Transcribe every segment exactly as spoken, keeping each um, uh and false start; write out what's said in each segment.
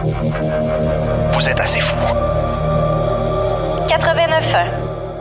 Vous êtes assez fou. quatre-vingt-neuf ans.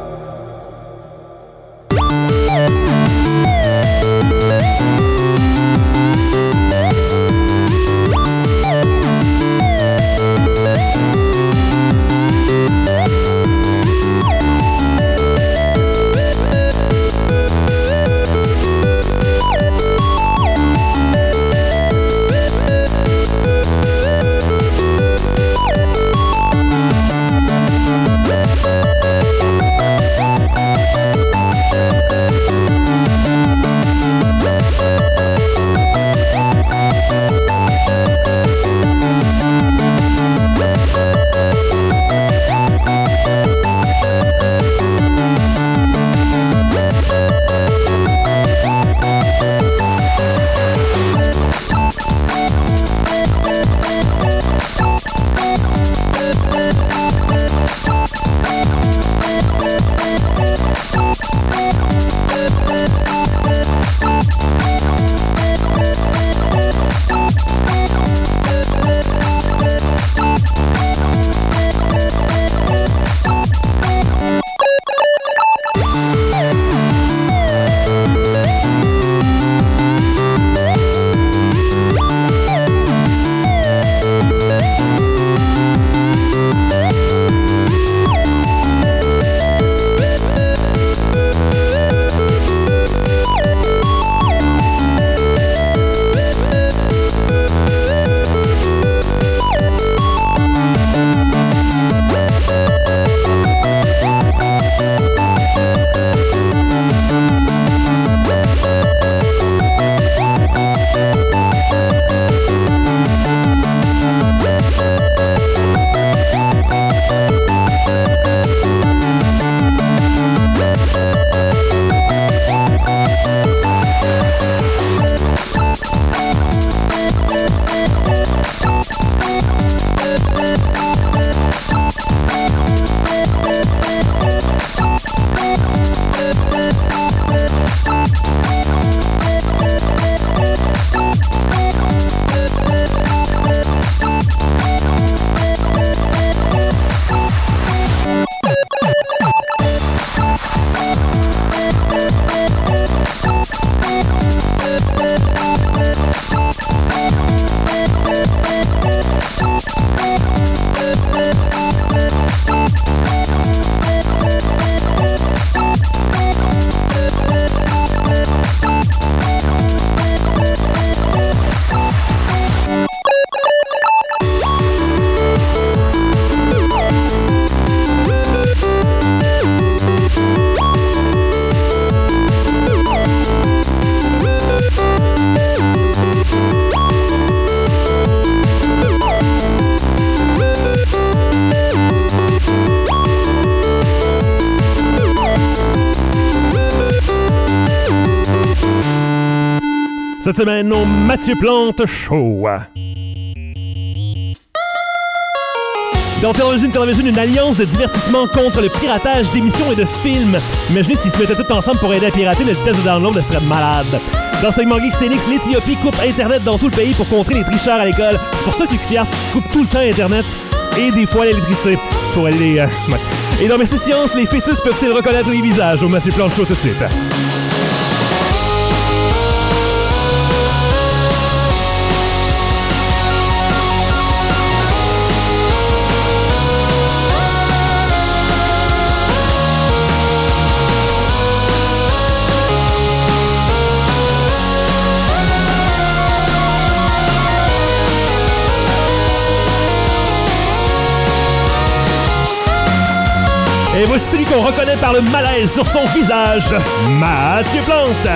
Cette semaine, au Mathieu Plante Show. Dans Télévision Télévision, une alliance de divertissement contre le piratage d'émissions et de films. Imaginez s'ils se mettaient tous ensemble pour aider à pirater, le test de download serait malade. Dans Segment Geek Cénix, l'Éthiopie coupe Internet dans tout le pays pour contrer les tricheurs à l'école. C'est pour ça que les filières coupent tout le temps Internet et des fois l'électricité pour aller... Euh, ouais. Et dans Merci Science, les fœtus peuvent-ils reconnaître les visages? Au Mathieu Plante Show tout de suite. Et voici celui qu'on reconnaît par le malaise sur son visage, Mathieu Plante.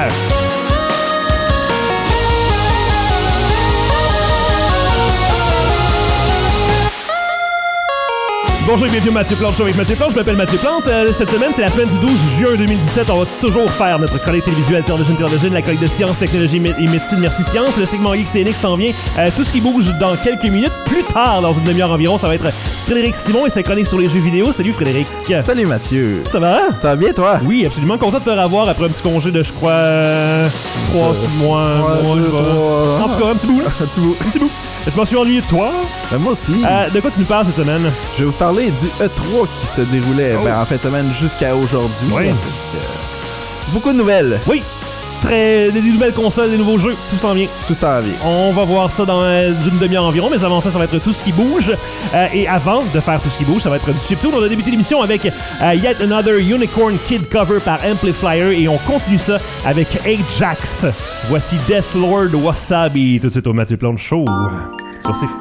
Bonjour et bienvenue au Mathieu Plante Show avec Mathieu Plante. Je m'appelle Mathieu Plante. Euh, cette semaine, c'est la semaine du douze juin deux mille dix-sept. On va toujours faire notre chronique télévisuelle Télévision Télévision, la chronique de sciences, technologie et médecine. Merci Science. Le segment Geek C N X s'en vient. Euh, tout ce qui bouge dans quelques minutes. Plus tard, dans une demi-heure environ, ça va être Frédéric Simon et sa chronique sur les jeux vidéo. Salut Frédéric. Salut Mathieu. Ça va? Ça va bien toi? Oui, absolument. Content de te revoir après un petit congé de, je crois, euh, trois euh, mois. Ouais, mois, deux, trois... En tout cas, un petit bout. Là. un petit bout. Un petit bout. Je m'en suis ennuyé de toi. Ben, moi aussi. Euh, de quoi tu nous parles cette semaine? Je vais vous parler du E trois qui se déroulait oh. ben, en fin de semaine jusqu'à aujourd'hui. Oui. Donc, euh, beaucoup de nouvelles. Oui. Très, des nouvelles consoles, des nouveaux jeux, tout s'en vient. Tout s'en vient. On va voir ça dans euh, une demi-heure environ, mais avant ça, ça va être tout ce qui bouge. Euh, et avant de faire tout ce qui bouge, ça va être du chiptune. On a débuté l'émission avec euh, Yet Another Unicorn Kid cover par Amplifier et on continue ça avec Ajax. Voici Deathlord Wasabi, tout de suite au Mathieu Plante Show. Sur C'est Fou.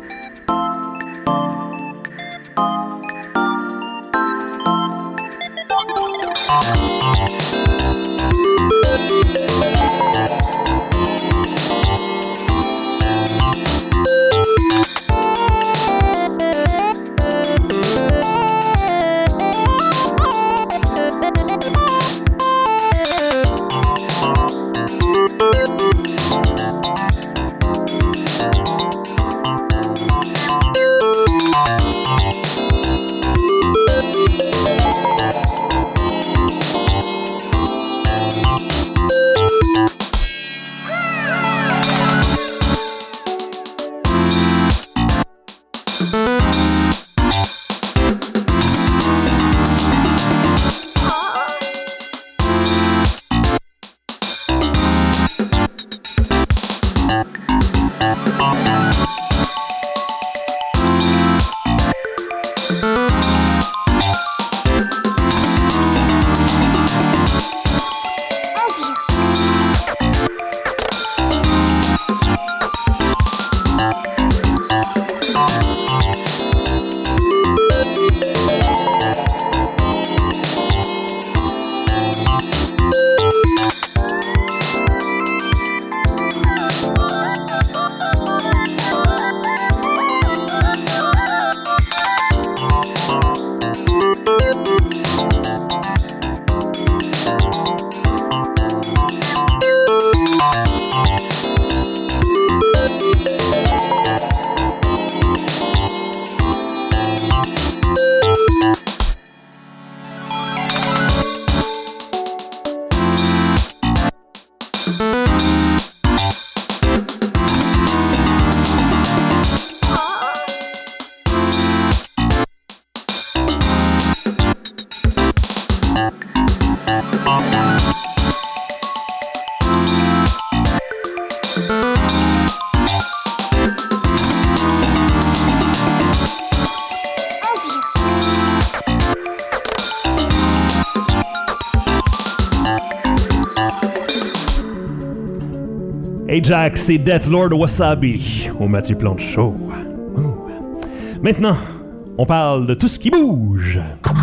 Ajax et Deathlord Wasabi au Mathieu Plante Show. Ouh. Maintenant, on parle de tout ce qui bouge.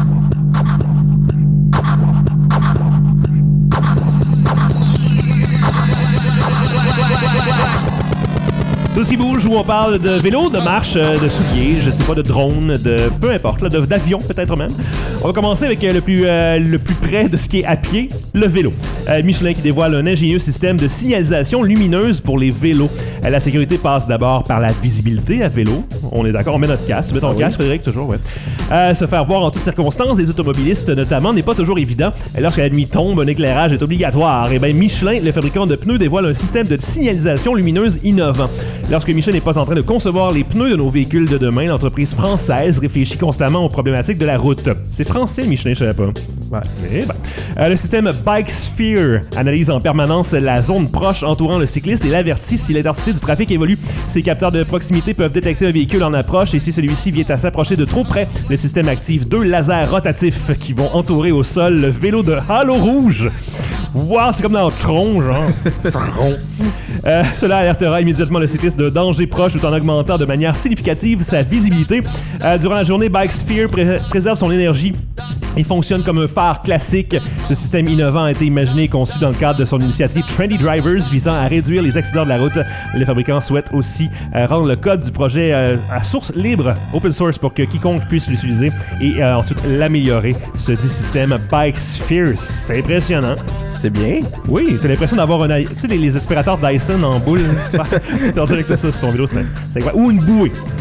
Tout ce qui bouge, où on parle de vélo, de marche, de souliers, je sais pas, de drone, de peu importe, là, de, d'avion peut-être même. On va commencer avec euh, le, plus, euh, le plus près de ce qui est à pied, le vélo. Euh, Michelin qui dévoile un ingénieux système de signalisation lumineuse pour les vélos. Euh, la sécurité passe d'abord par la visibilité à vélo. On est d'accord, on met notre casque. Tu mets ton ah, casque, oui. Frédéric, toujours, ouais. Euh, se faire voir en toutes circonstances des automobilistes, notamment, n'est pas toujours évident. Lorsque la nuit tombe, un éclairage est obligatoire. Et bien, Michelin, le fabricant de pneus, dévoile un système de signalisation lumineuse innovant. Lorsque Michelin n'est pas en train de concevoir les pneus de nos véhicules de demain, l'entreprise française réfléchit constamment aux problématiques de la route. C'est français, Michelin, je savais pas. Ouais. Mais ben. euh, le système Bike Sphere analyse en permanence la zone proche entourant le cycliste et l'avertit si l'intensité du trafic évolue. Ces capteurs de proximité peuvent détecter un véhicule en approche et si celui-ci vient à s'approcher de trop près, le système active deux lasers rotatifs qui vont entourer au sol le vélo de Halo Rouge. Wow, c'est comme dans Tron, genre. Tron. Euh, cela alertera immédiatement le cycliste de danger proche tout en augmentant de manière significative sa visibilité. Euh, durant la journée, Bike Sphere pré- préserve son énergie. Il fonctionne comme un phare classique. Ce système innovant a été imaginé et conçu dans le cadre de son initiative Trendy Drivers visant à réduire les accidents de la route. Le fabricant souhaite aussi euh, rendre le code du projet euh, à source libre, open source, pour que quiconque puisse l'utiliser et euh, ensuite l'améliorer. Ce dit système Bike Sphere, c'est impressionnant. C'est bien. Oui, t'as l'impression d'avoir un... Tu sais, les, les aspirateurs Dyson en boule. Tu en dirais que t'as ça sur ton vélo, c'est, c'est incroyable. Ou une bouée.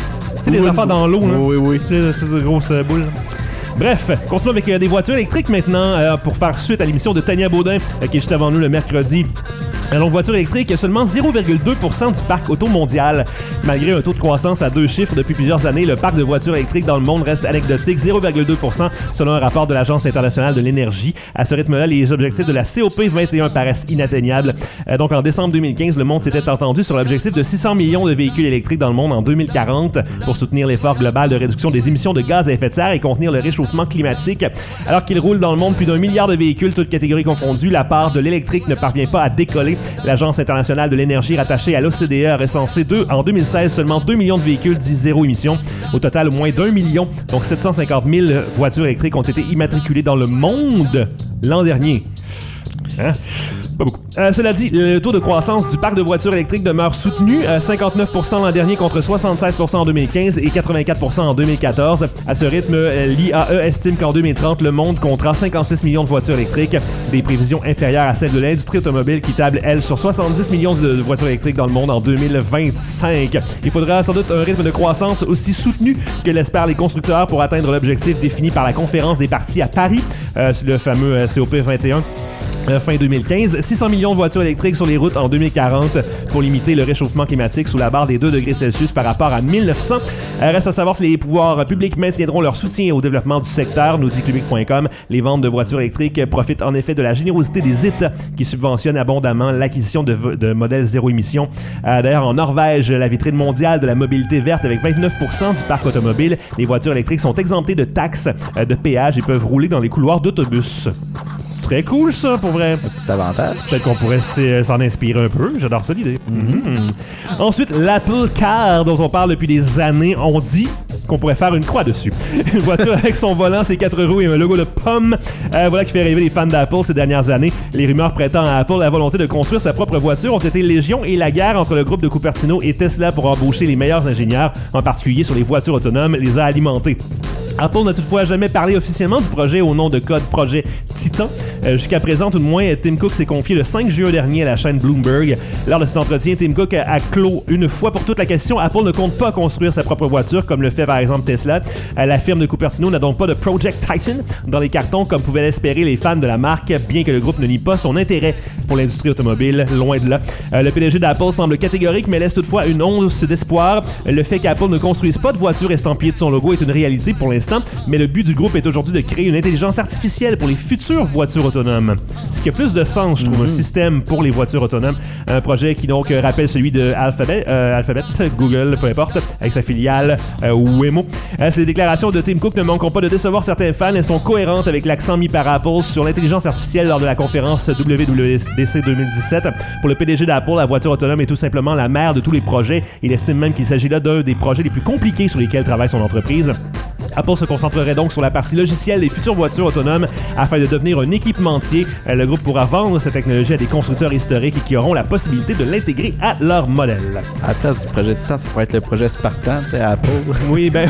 Tu sais, les affaires dans l'eau, là. Oui, oui. C'est des espèces de grosses euh, boules. Bref, continuons avec euh, des voitures électriques maintenant euh, pour faire suite à l'émission de Tania Baudin euh, qui est juste avant nous le mercredi. Donc, voiture électrique, seulement zéro virgule deux pour cent du parc auto mondial. Malgré un taux de croissance à deux chiffres depuis plusieurs années, le parc de voitures électriques dans le monde reste anecdotique, zéro virgule deux pour cent selon un rapport de l'Agence internationale de l'énergie. À ce rythme-là, les objectifs de la C O P vingt et un paraissent inatteignables. Euh, donc, en décembre deux mille quinze, le monde s'était entendu sur l'objectif de six cents millions de véhicules électriques dans le monde en deux mille quarante pour soutenir l'effort global de réduction des émissions de gaz à effet de serre et contenir le réchauffement climatique. Alors qu'il roule dans le monde plus d'un milliard de véhicules, toutes catégories confondues, la part de l'électrique ne parvient pas à décoller. L'Agence internationale de l'énergie rattachée à l'O C D E a recensé deux, en deux mille seize seulement deux millions de véhicules dits zéro émission. Au total, moins d'un million, donc sept cent cinquante mille voitures électriques ont été immatriculées dans le monde l'an dernier. Hein? Pas beaucoup. Euh, cela dit, le taux de croissance du parc de voitures électriques demeure soutenu, euh, cinquante-neuf pour cent l'an dernier contre soixante-seize pour cent en deux mille quinze et quatre-vingt-quatre pour cent en deux mille quatorze. À ce rythme, euh, l'I A E estime qu'en deux mille trente, le monde comptera cinquante-six millions de voitures électriques, des prévisions inférieures à celles de l'industrie automobile qui table, elle, sur soixante-dix millions de, de voitures électriques dans le monde en deux mille vingt-cinq. Il faudra sans doute un rythme de croissance aussi soutenu que l'espèrent les constructeurs pour atteindre l'objectif défini par la conférence des parties à Paris, euh, le fameux euh, C O P vingt et un. Euh, fin deux mille quinze, six cents millions de voitures électriques sur les routes en deux mille quarante pour limiter le réchauffement climatique sous la barre des deux degrés Celsius par rapport à mille neuf cents. Euh, reste à savoir si les pouvoirs publics maintiendront leur soutien au développement du secteur, nous dit Québec point com. Les ventes de voitures électriques profitent en effet de la générosité des États qui subventionnent abondamment l'acquisition de, de modèles zéro émission. Euh, d'ailleurs, en Norvège, la vitrine mondiale de la mobilité verte avec vingt-neuf pour cent du parc automobile, les voitures électriques sont exemptées de taxes, euh, de péage et peuvent rouler dans les couloirs d'autobus. Très cool, ça, pour vrai. Un petit avantage. Peut-être qu'on pourrait s'en inspirer un peu. J'adore ça, l'idée. Mm-hmm. Ensuite, l'Apple Car, dont on parle depuis des années. On dit qu'on pourrait faire une croix dessus. Une voiture avec son volant, ses quatre roues et un logo de pomme. Euh, voilà qui fait rêver les fans d'Apple ces dernières années. Les rumeurs prêtant à Apple la volonté de construire sa propre voiture ont été légion et la guerre entre le groupe de Cupertino et Tesla pour embaucher les meilleurs ingénieurs, en particulier sur les voitures autonomes, les a alimentés. Apple n'a toutefois jamais parlé officiellement du projet au nom de code Projet Titan. Euh, jusqu'à présent, tout de moins, Tim Cook s'est confié le cinq juin dernier à la chaîne Bloomberg. Lors de cet entretien, Tim Cook a, a clos une fois pour toute la question. Apple ne compte pas construire sa propre voiture, comme le fait par exemple Tesla. Euh, la firme de Cupertino n'a donc pas de Project Titan dans les cartons, comme pouvaient l'espérer les fans de la marque, bien que le groupe ne nie pas son intérêt pour l'industrie automobile, loin de là. Euh, le P D G d'Apple semble catégorique, mais laisse toutefois une once d'espoir. Le fait qu'Apple ne construise pas de voiture estampillée de son logo est une réalité pour l'instant. Mais le but du groupe est aujourd'hui de créer une intelligence artificielle pour les futures voitures autonomes. Ce qui a plus de sens, je trouve, mm-hmm. un système pour les voitures autonomes. Un projet qui donc rappelle celui de Alphabet, euh, Alphabet Google, peu importe, avec sa filiale euh, Waymo. Euh, ces déclarations de Tim Cook ne manqueront pas de décevoir certains fans. Elles sont cohérentes avec l'accent mis par Apple sur l'intelligence artificielle lors de la conférence W W D C deux mille dix-sept. Pour le P D G d'Apple, la voiture autonome est tout simplement la mère de tous les projets. Il estime même qu'il s'agit là d'un des projets les plus compliqués sur lesquels travaille son entreprise. Apple se concentrerait donc sur la partie logicielle des futures voitures autonomes afin de devenir un équipementier. Le groupe pourra vendre cette technologie à des constructeurs historiques qui auront la possibilité de l'intégrer à leur modèle. À la place du projet Titan, ça pourrait être le projet Spartan, tu sais, à Apple. Oui, ben...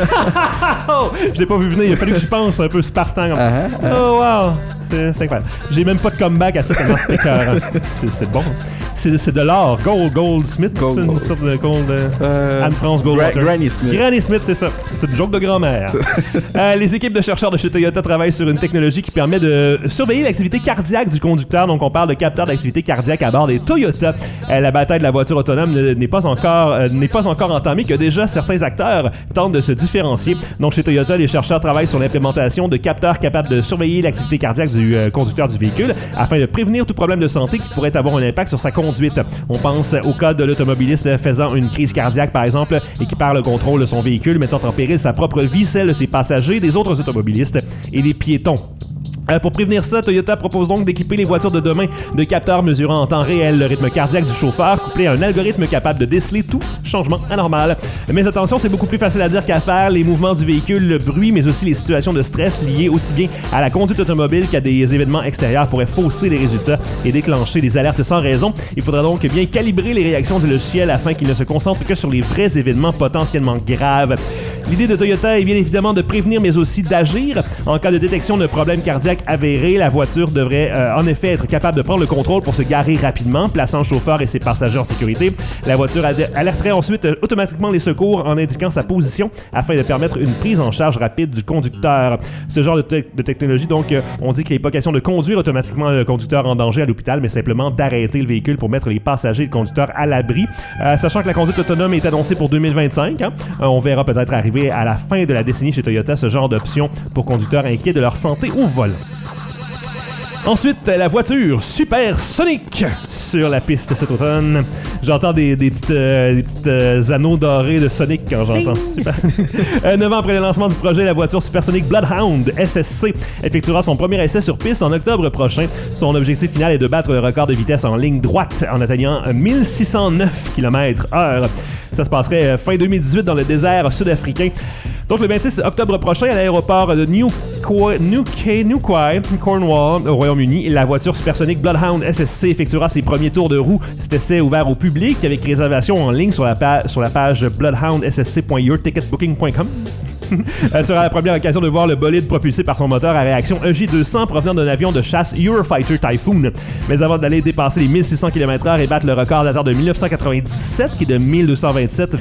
oh, je l'ai pas vu venir, il a fallu que j'y pense, un peu Spartan. Comme... Uh-huh, uh-huh. Oh, wow! C'est, c'est incroyable. J'ai même pas de comeback à ça tellement c'était écœurant. C'est, c'est bon. C'est, c'est de l'or. Gold, Goldsmith, Gold, c'est une Gold. sorte de Gold... Euh, Anne-France Goldwater. Gra- Granny Smith. Granny Smith, c'est ça. C'est une joke de grand-mère. euh, les équipes de chercheurs de chez Toyota travaillent sur une technologie qui permet de surveiller l'activité cardiaque du conducteur. Donc, on parle de capteurs d'activité cardiaque à bord des Toyota. Euh, la bataille de la voiture autonome n'est pas encore, euh, n'est pas encore entamée, que déjà certains acteurs tentent de se différencier. Donc, chez Toyota, les chercheurs travaillent sur l'implémentation de capteurs capables de surveiller l'activité cardiaque du euh, conducteur du véhicule afin de prévenir tout problème de santé qui pourrait avoir un impact sur sa conduite. On pense au cas de l'automobiliste faisant une crise cardiaque, par exemple, et qui perd le contrôle de son véhicule, mettant en péril sa propre vie, celle de ses passagers, des autres automobilistes et des piétons. Euh, pour prévenir ça, Toyota propose donc d'équiper les voitures de demain de capteurs mesurant en temps réel le rythme cardiaque du chauffeur, couplé à un algorithme capable de déceler tout changement anormal. Mais attention, c'est beaucoup plus facile à dire qu'à faire. Les mouvements du véhicule, le bruit, mais aussi les situations de stress liées aussi bien à la conduite automobile qu'à des événements extérieurs pourraient fausser les résultats et déclencher des alertes sans raison. Il faudra donc bien calibrer les réactions du logiciel afin qu'il ne se concentre que sur les vrais événements potentiellement graves. L'idée de Toyota est bien évidemment de prévenir, mais aussi d'agir. En cas de détection de problème cardiaque avéré, la voiture devrait euh, en effet être capable de prendre le contrôle pour se garer rapidement, plaçant le chauffeur et ses passagers en sécurité. La voiture alerterait ensuite automatiquement les secours en indiquant sa position afin de permettre une prise en charge rapide du conducteur. Ce genre de, te- de technologie, donc, euh, on dit qu'il n'est pas question de conduire automatiquement le conducteur en danger à l'hôpital, mais simplement d'arrêter le véhicule pour mettre les passagers et le conducteur à l'abri. Euh, sachant que la conduite autonome est annoncée pour deux mille vingt-cinq, hein, euh, on verra peut-être arriver à la fin de la décennie chez Toyota ce genre d'option pour conducteurs inquiets de leur santé au volant. Ensuite, la voiture supersonique sur la piste cet automne. J'entends des, des petites, euh, des petites euh, anneaux dorés de Sonic quand j'entends supersonique. euh, neuf ans après le lancement du projet, la voiture supersonique Bloodhound S S C effectuera son premier essai sur piste en octobre prochain. Son objectif final est de battre le record de vitesse en ligne droite en atteignant mille six cent neuf kilomètres heure. Ça se passerait fin deux mille dix-huit dans le désert sud-africain. Donc, le vingt-six octobre prochain, à l'aéroport de Newquay, Newquay, Newquay, Cornwall, au Royaume-Uni, la voiture supersonique Bloodhound S S C effectuera ses premiers tours de roue. Cet essai est ouvert au public avec réservation en ligne sur la, pa- sur la page bloodhound s s c point your ticket booking point com. Ce sera la première occasion de voir le bolide propulsé par son moteur à réaction E J deux cents provenant d'un avion de chasse Eurofighter Typhoon. Mais avant d'aller dépasser les mille six cents kilomètres heure et battre le record datant de dix-neuf cent quatre-vingt-dix-sept, qui est de mille deux cent vingt-sept,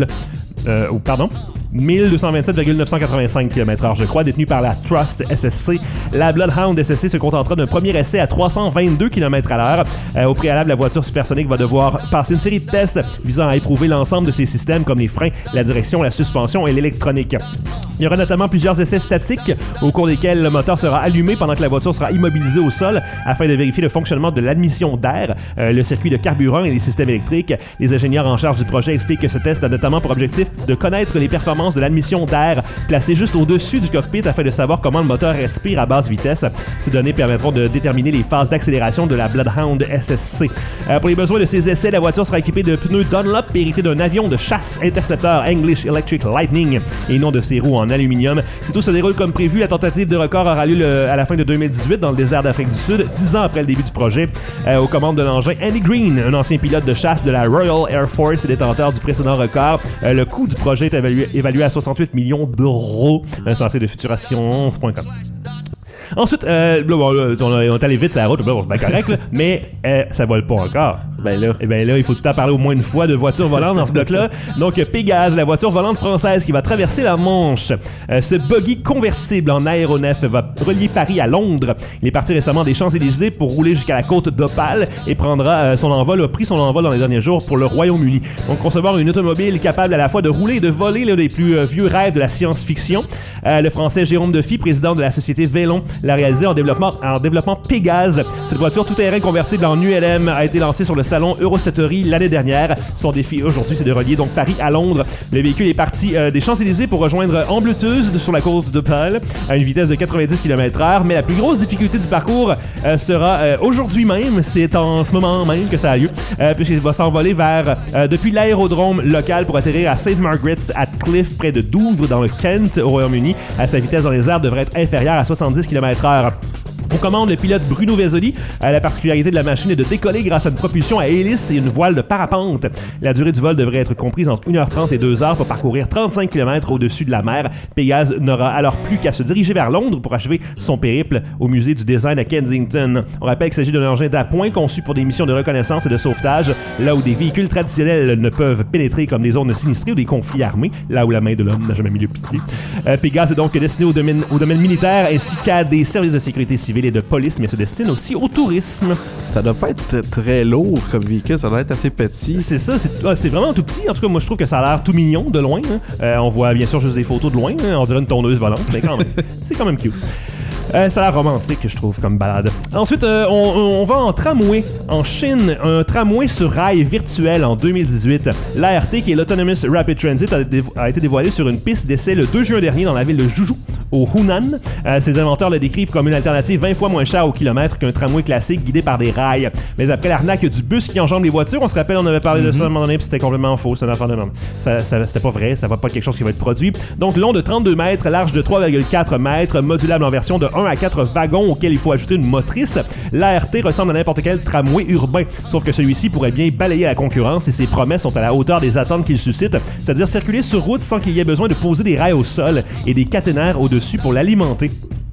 euh, oh, pardon, mille deux cent vingt-sept virgule neuf cent quatre-vingt-cinq kilomètres heure, je crois, détenu par la Trust S S C. La Bloodhound S S C se contentera d'un premier essai à trois cent vingt-deux kilomètres à l'heure. Euh, au préalable, la voiture supersonique va devoir passer une série de tests visant à éprouver l'ensemble de ses systèmes comme les freins, la direction, la suspension et l'électronique. Il y aura notamment plusieurs essais statiques au cours desquels le moteur sera allumé pendant que la voiture sera immobilisée au sol afin de vérifier le fonctionnement de l'admission d'air, euh, le circuit de carburant et les systèmes électriques. Les ingénieurs en charge du projet expliquent que ce test a notamment pour objectif de connaître les performances de l'admission d'air placée juste au-dessus du cockpit afin de savoir comment le moteur respire à basse vitesse. Ces données permettront de déterminer les phases d'accélération de la Bloodhound S S C. Euh, pour les besoins de ces essais, la voiture sera équipée de pneus Dunlop hérités d'un avion de chasse intercepteur English Electric Lightning et non de ses roues en aluminium. Si tout se déroule comme prévu, la tentative de record aura lieu le, à la fin de deux mille dix-huit dans le désert d'Afrique du Sud, dix ans après le début du projet. Euh, aux commandes de l'engin, Andy Green, un ancien pilote de chasse de la Royal Air Force et détenteur du précédent record. Euh, le coût du projet est évalué, évalué à soixante-huit millions d'euros euh, sur un site de futuration point com. Ensuite, euh, bon, on est allé vite sur la route, ben correct, là, mais euh, ça vole pas encore. Ben là. Et ben là, il faut tout le temps parler au moins une fois de voiture volante dans ce bloc-là. Donc, Pégase, la voiture volante française qui va traverser la Manche. Euh, ce buggy convertible en aéronef va relier Paris à Londres. Il est parti récemment des Champs-Élysées pour rouler jusqu'à la côte d'Opale et prendra euh, son envol, a pris son envol dans les derniers jours pour le Royaume-Uni. Donc, concevoir une automobile capable à la fois de rouler et de voler, l'un des plus euh, vieux rêves de la science-fiction. Euh, le français Jérôme Defy, président de la société Vélon, l'a réalisé en développement, en développement Pégase. Cette voiture tout-terrain convertible en U L M a été lancée sur le salon Eurosatory l'année dernière. Son défi aujourd'hui, c'est de relier donc Paris à Londres. Le véhicule est parti euh, des Champs-Élysées pour rejoindre Ambleteuse sur la côte d'Opale à une vitesse de quatre-vingt-dix kilomètres heure. Mais la plus grosse difficulté du parcours euh, sera euh, aujourd'hui même, c'est en ce moment même que ça a lieu, euh, puisqu'il va s'envoler vers euh, depuis l'aérodrome local pour atterrir à Saint Margaret's at Cliff près de Douvres dans le Kent au Royaume-Uni. À sa vitesse dans les airs devrait être inférieure à soixante-dix kilomètres heure. On commande le pilote Bruno Vezzoli. Euh, la particularité de la machine est de décoller grâce à une propulsion à hélice et une voile de parapente. La durée du vol devrait être comprise entre une heure trente et deux heures pour parcourir trente-cinq kilomètres au-dessus de la mer. Pégase n'aura alors plus qu'à se diriger vers Londres pour achever son périple au musée du design à Kensington. On rappelle qu'il s'agit d'un engin d'appoint conçu pour des missions de reconnaissance et de sauvetage, là où des véhicules traditionnels ne peuvent pénétrer comme des zones sinistrées ou des conflits armés, là où la main de l'homme n'a jamais mis le pied. Euh, Pégase est donc destiné au domaine, au domaine militaire ainsi qu'à des services de sécurité civile et de police, mais se destine aussi au tourisme. Ça doit pas être très lourd comme véhicule, ça doit être assez petit. C'est ça, c'est, ah, c'est vraiment tout petit. En tout cas, moi, je trouve que ça a l'air tout mignon de loin. Hein. Euh, on voit bien sûr juste des photos de loin. Hein. On dirait une tondeuse volante, mais quand même, c'est quand même cute. Euh, ça a l'air romantique, je trouve, comme balade. Ensuite, euh, on, on va en tramway. En Chine, un tramway sur rail virtuel en deux mille dix-huit. L'A R T, qui est l'Autonomous Rapid Transit, a, dé- a été dévoilé sur une piste d'essai le deux juin dernier dans la ville de Zhuzhou, au Hunan. Euh, ses inventeurs le décrivent comme une alternative vingt fois moins chère au kilomètre qu'un tramway classique guidé par des rails. Mais après l'arnaque du bus qui enjambe les voitures, on se rappelle, on avait parlé mm-hmm. de ça à un moment donné, puis c'était complètement faux. C'est un affaire de même. Ça, ça, c'était pas vrai, ça va pas être quelque chose qui va être produit. Donc, long de trente-deux mètres, large de trois virgule quatre mètres, modulable en version de un à quatre wagons auxquels il faut ajouter une motrice. L'A R T ressemble à n'importe quel tramway urbain, sauf que celui-ci pourrait bien balayer la concurrence et ses promesses sont à la hauteur des attentes qu'il suscite, c'est-à-dire circuler sur route sans qu'il y ait besoin de poser des rails au sol et des caténaires au-dessus pour l'alimenter.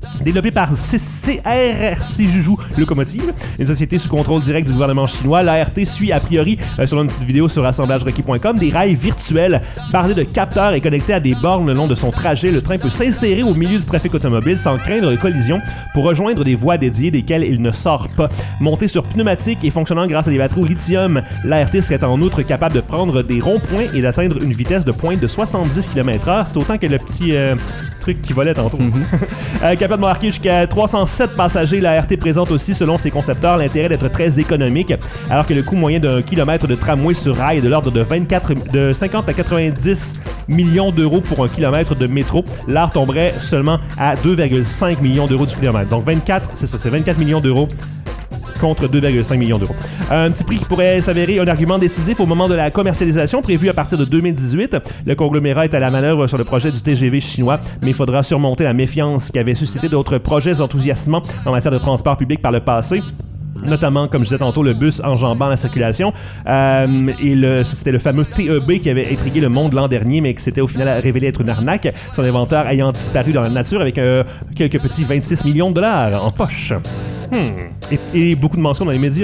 Développé par C R C Juju Locomotive, une société sous contrôle direct du gouvernement chinois, l'A R T suit a priori, euh, selon une petite vidéo sur assemblage requis point com, des rails virtuels bardés de capteurs et connectés à des bornes le long de son trajet. Le train peut s'insérer au milieu du trafic automobile sans craindre de collision pour rejoindre des voies dédiées desquelles il ne sort pas. Monté sur pneumatique et fonctionnant grâce à des batteries au lithium, l'A R T serait en outre capable de prendre des ronds-points et d'atteindre une vitesse de pointe de soixante-dix kilomètres heure. C'est autant que le petit euh, truc qui volait tantôt. Mm-hmm. euh, capable de marquer jusqu'à trois cent sept passagers, l'A R T présente aussi, selon ses concepteurs, l'intérêt d'être très économique, alors que le coût moyen d'un kilomètre de tramway sur rail est de l'ordre de, vingt-quatre, de cinquante à quatre-vingt-dix millions d'euros pour un kilomètre de métro. L'A R tomberait seulement à deux virgule cinq millions d'euros du kilomètre. Donc vingt-quatre, c'est ça, c'est vingt-quatre millions d'euros contre deux virgule cinq millions d'euros. Un petit prix qui pourrait s'avérer un argument décisif au moment de la commercialisation prévue à partir de deux mille dix-huit. Le conglomérat est à la manœuvre sur le projet du T G V chinois, mais il faudra surmonter la méfiance qui avait suscité d'autres projets enthousiasmants en matière de transport public par le passé. Notamment, comme je disais tantôt, le bus enjambant la circulation. Euh, et le, c'était le fameux T E B qui avait intrigué le monde l'an dernier, mais qui s'était au final révélé être une arnaque. Son inventeur ayant disparu dans la nature avec euh, quelques petits vingt-six millions de dollars en poche. Hmm. Et, et beaucoup de mentions dans les médias.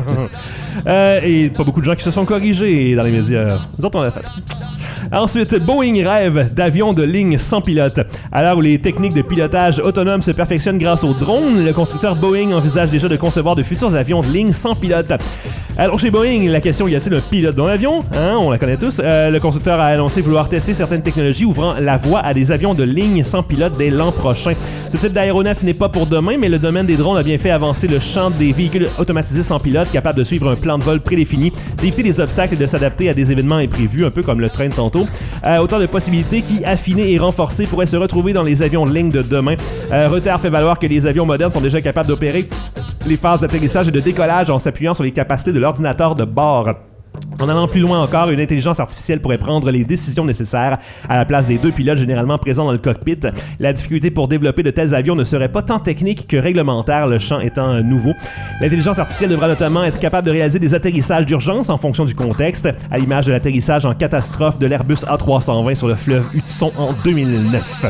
euh, et pas beaucoup de gens qui se sont corrigés dans les médias. Nous autres, on l'a fait. Ensuite, Boeing rêve d'avions de ligne sans pilote. À l'heure où les techniques de pilotage autonome se perfectionnent grâce aux drones, le constructeur Boeing envisage déjà de concevoir de futurs avions de ligne sans pilote. Alors chez Boeing, la question, y a-t-il un pilote dans l'avion? Hein, on la connaît tous. Euh, le constructeur a annoncé vouloir tester certaines technologies ouvrant la voie à des avions de ligne sans pilote dès l'an prochain. Ce type d'aéronef n'est pas pour demain, mais le domaine des drones a bien fait avancer le champ des véhicules automatisés sans pilote, capables de suivre un plan de vol prédéfini, d'éviter des obstacles et de s'adapter à des événements imprévus, un peu comme le train de tantôt. Euh, autant de possibilités qui, affinées et renforcées, pourraient se retrouver dans les avions de ligne de demain. Euh, Reuters fait valoir que les avions modernes sont déjà capables d'opérer les phases d'atterrissage et de décollage en s'appuyant sur les capacités de l'ordinateur de bord. En allant plus loin encore, une intelligence artificielle pourrait prendre les décisions nécessaires à la place des deux pilotes généralement présents dans le cockpit. La difficulté pour développer de tels avions ne serait pas tant technique que réglementaire, le champ étant nouveau. L'intelligence artificielle devra notamment être capable de réaliser des atterrissages d'urgence en fonction du contexte, à l'image de l'atterrissage en catastrophe de l'Airbus A trois cent vingt sur le fleuve Hudson en deux mille neuf.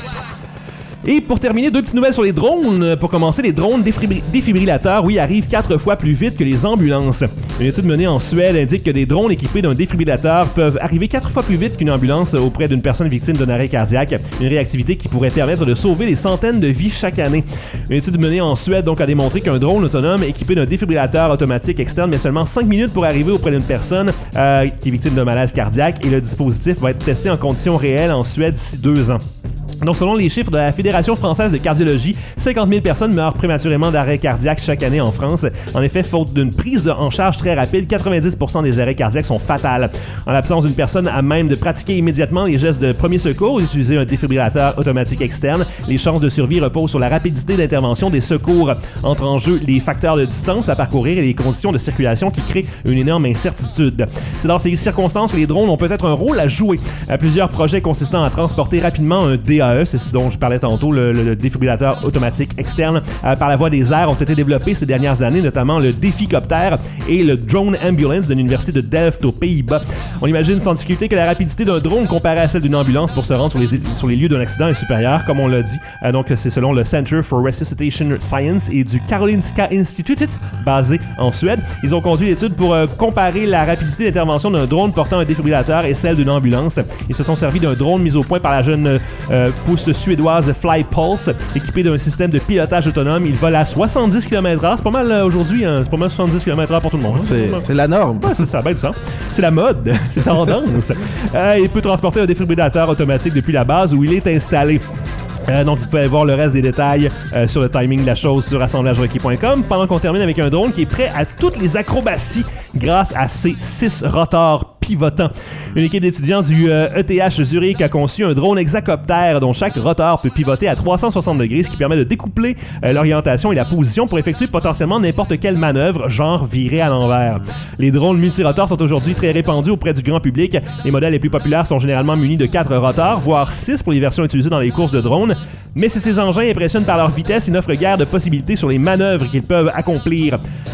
Et pour terminer, deux petites nouvelles sur les drones. Pour commencer, les drones défibri- défibrillateurs, oui, arrivent quatre fois plus vite que les ambulances. Une étude menée en Suède indique que des drones équipés d'un défibrillateur peuvent arriver quatre fois plus vite qu'une ambulance auprès d'une personne victime d'un arrêt cardiaque. Une réactivité qui pourrait permettre de sauver des centaines de vies chaque année. Une étude menée en Suède donc a démontré qu'un drone autonome équipé d'un défibrillateur automatique externe met seulement cinq minutes pour arriver auprès d'une personne euh, qui est victime d'un malaise cardiaque, et le dispositif va être testé en conditions réelles en Suède d'ici deux ans. Donc, selon les chiffres de la Fédération française de cardiologie, cinquante mille personnes meurent prématurément d'arrêt cardiaque chaque année en France. En effet, faute d'une prise de, en charge très rapide, quatre-vingt-dix pour cent des arrêts cardiaques sont fatals. En l'absence d'une personne à même de pratiquer immédiatement les gestes de premier secours ou d'utiliser un défibrillateur automatique externe, les chances de survie reposent sur la rapidité d'intervention des secours. Entrent en jeu les facteurs de distance à parcourir et les conditions de circulation qui créent une énorme incertitude. C'est dans ces circonstances que les drones ont peut-être un rôle à jouer. À plusieurs projets consistant à transporter rapidement un D A E, c'est ce dont je parlais tantôt, le, le, le défibrillateur automatique externe, euh, par la voie des airs, ont été développés ces dernières années, notamment le Deficopter et le Drone Ambulance de l'université de Delft aux Pays-Bas. On imagine sans difficulté que la rapidité d'un drone comparée à celle d'une ambulance pour se rendre sur les, sur les lieux d'un accident est supérieure, comme on l'a dit. Euh, donc c'est selon le Center for Resuscitation Science et du Karolinska Institutet, basé en Suède. Ils ont conduit l'étude pour euh, comparer la rapidité d'intervention d'un drone portant un défibrillateur et celle d'une ambulance. Ils se sont servis d'un drone mis au point par la jeune euh, pousse suédoise FlyPulse, équipée d'un système de pilotage autonome. Il vole à soixante-dix kilomètres heure. C'est pas mal euh, aujourd'hui, hein, c'est pas mal soixante-dix kilomètres heure pour tout le monde. C'est, hein. c'est la norme. Ouais, c'est, ça a bien du sens. C'est la mode, c'est tendance. euh, il peut transporter un défibrillateur automatique depuis la base où il est installé. Euh, donc, vous pouvez voir le reste des détails euh, sur le timing de la chose sur assemblage requis point com, pendant qu'on termine avec un drone qui est prêt à toutes les acrobaties grâce à ses six rotors pivotants. Une équipe d'étudiants du euh, E T H Zurich a conçu un drone hexacoptère dont chaque rotor peut pivoter à trois cent soixante degrés, ce qui permet de découpler euh, l'orientation et la position pour effectuer potentiellement n'importe quelle manœuvre, genre virer à l'envers. Les drones multirotors sont aujourd'hui très répandus auprès du grand public. Les modèles les plus populaires sont généralement munis de quatre rotors, voire six pour les versions utilisées dans les courses de drones. Mais si ces engins impressionnent par leur vitesse, ils n'offrent guère de possibilités sur les manœuvres qu'ils peuvent accomplir.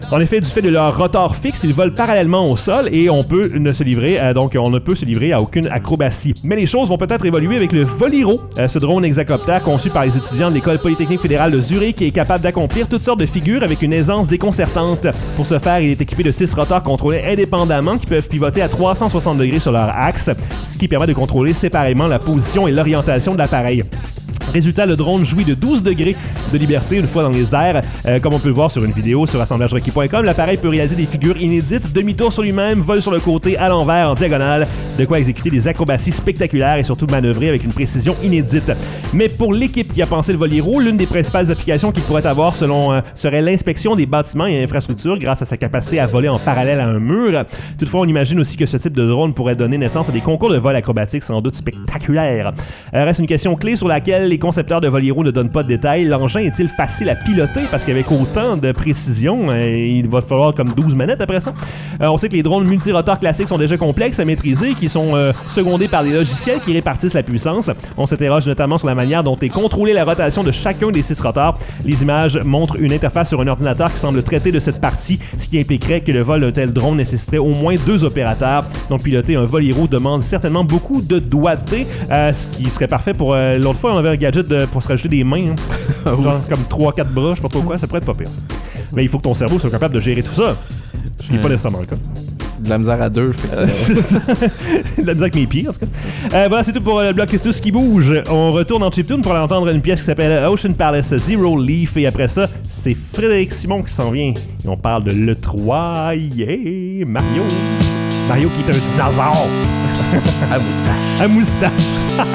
En effet, du fait de leur rotor fixe, ils volent parallèlement au sol et on peut ne se livrer, euh, donc on ne peut se livrer à aucune acrobatie. Mais les choses vont peut-être évoluer avec le Voliro, euh, ce drone hexacoptère conçu par les étudiants de l'École polytechnique fédérale de Zurich qui est capable d'accomplir toutes sortes de figures avec une aisance déconcertante. Pour ce faire, il est équipé de six rotors contrôlés indépendamment qui peuvent pivoter à trois cent soixante degrés sur leur axe, ce qui permet de contrôler séparément la position et l'orientation de l'appareil. Résultat, le drone jouit de douze degrés de liberté une fois dans les airs. Euh, comme on peut le voir sur une vidéo sur assemblage requis point com, l'appareil peut réaliser des figures inédites, demi-tour sur lui-même, vol sur le côté, à l'envers, en diagonale, de quoi exécuter des acrobaties spectaculaires et surtout manœuvrer avec une précision inédite. Mais pour l'équipe qui a pensé le Voliro, l'une des principales applications qu'il pourrait avoir selon euh, serait l'inspection des bâtiments et infrastructures grâce à sa capacité à voler en parallèle à un mur. Toutefois, on imagine aussi que ce type de drone pourrait donner naissance à des concours de vol acrobatique sans doute spectaculaires. Euh, reste une question clé sur laquelle les concepteurs de Voliro ne donnent pas de détails. L'engin est-il facile à piloter? Parce qu'avec autant de précision, euh, il va falloir comme douze manettes après ça. Euh, on sait que les drones multirotors classiques sont déjà complexes à maîtriser, qui sont euh, secondés par des logiciels qui répartissent la puissance. On s'interroge notamment sur la manière dont est contrôlée la rotation de chacun des six rotors. Les images montrent une interface sur un ordinateur qui semble traiter de cette partie, ce qui impliquerait que le vol d'un tel drone nécessiterait au moins deux opérateurs. Donc piloter un Voliro demande certainement beaucoup de doigté, euh, ce qui serait parfait pour... Euh, l'autre fois, on avait un gadget de, pour se rajouter des mains, hein. Genre comme trois quatre bras, je sais pas trop quoi, ça pourrait être pas pire. Ça. Mais il faut que ton cerveau soit capable de gérer tout ça. Ce qui n'est pas nécessairement le cas. De la misère à deux. Fait que... c'est ça. De la misère avec mes pieds, en tout cas. Euh, voilà, c'est tout pour le bloc Tout ce qui bouge. On retourne en chiptune pour aller entendre une pièce qui s'appelle Ocean Palace Zero Leaf. Et après ça, c'est Frédéric Simon qui s'en vient. Et on parle de l'E trois. Yeah! Mario. Mario qui est un dinosaure. À moustache. À moustache.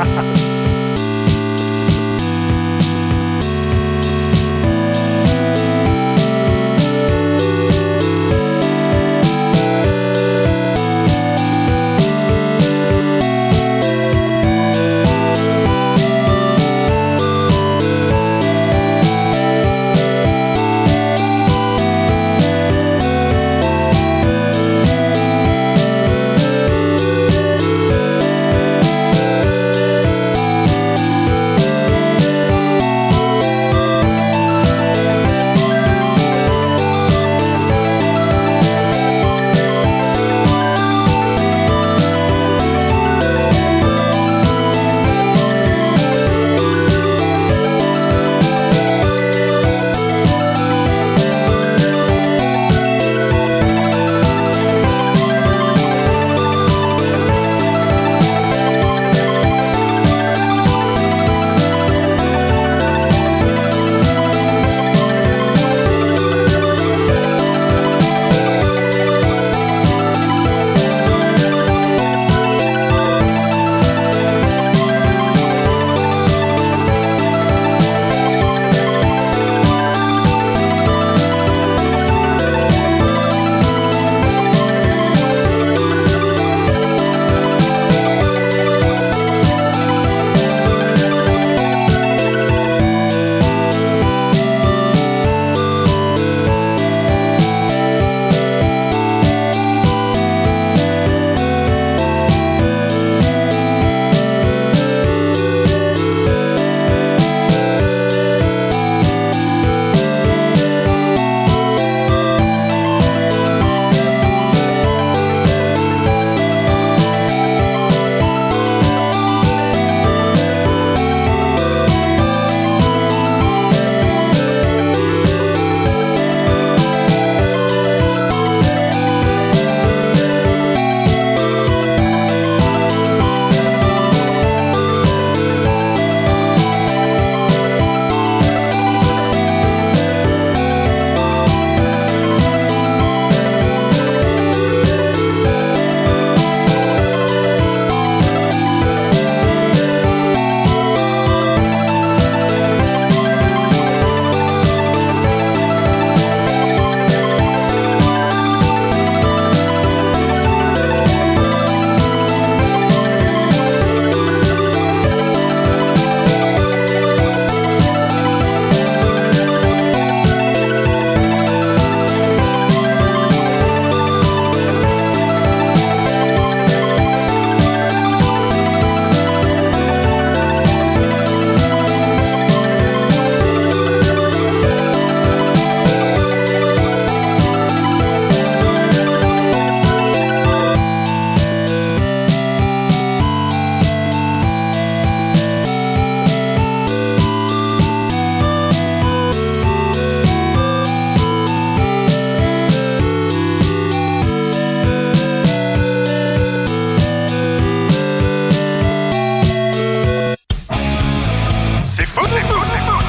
C'est fou, c'est fou, c'est fou.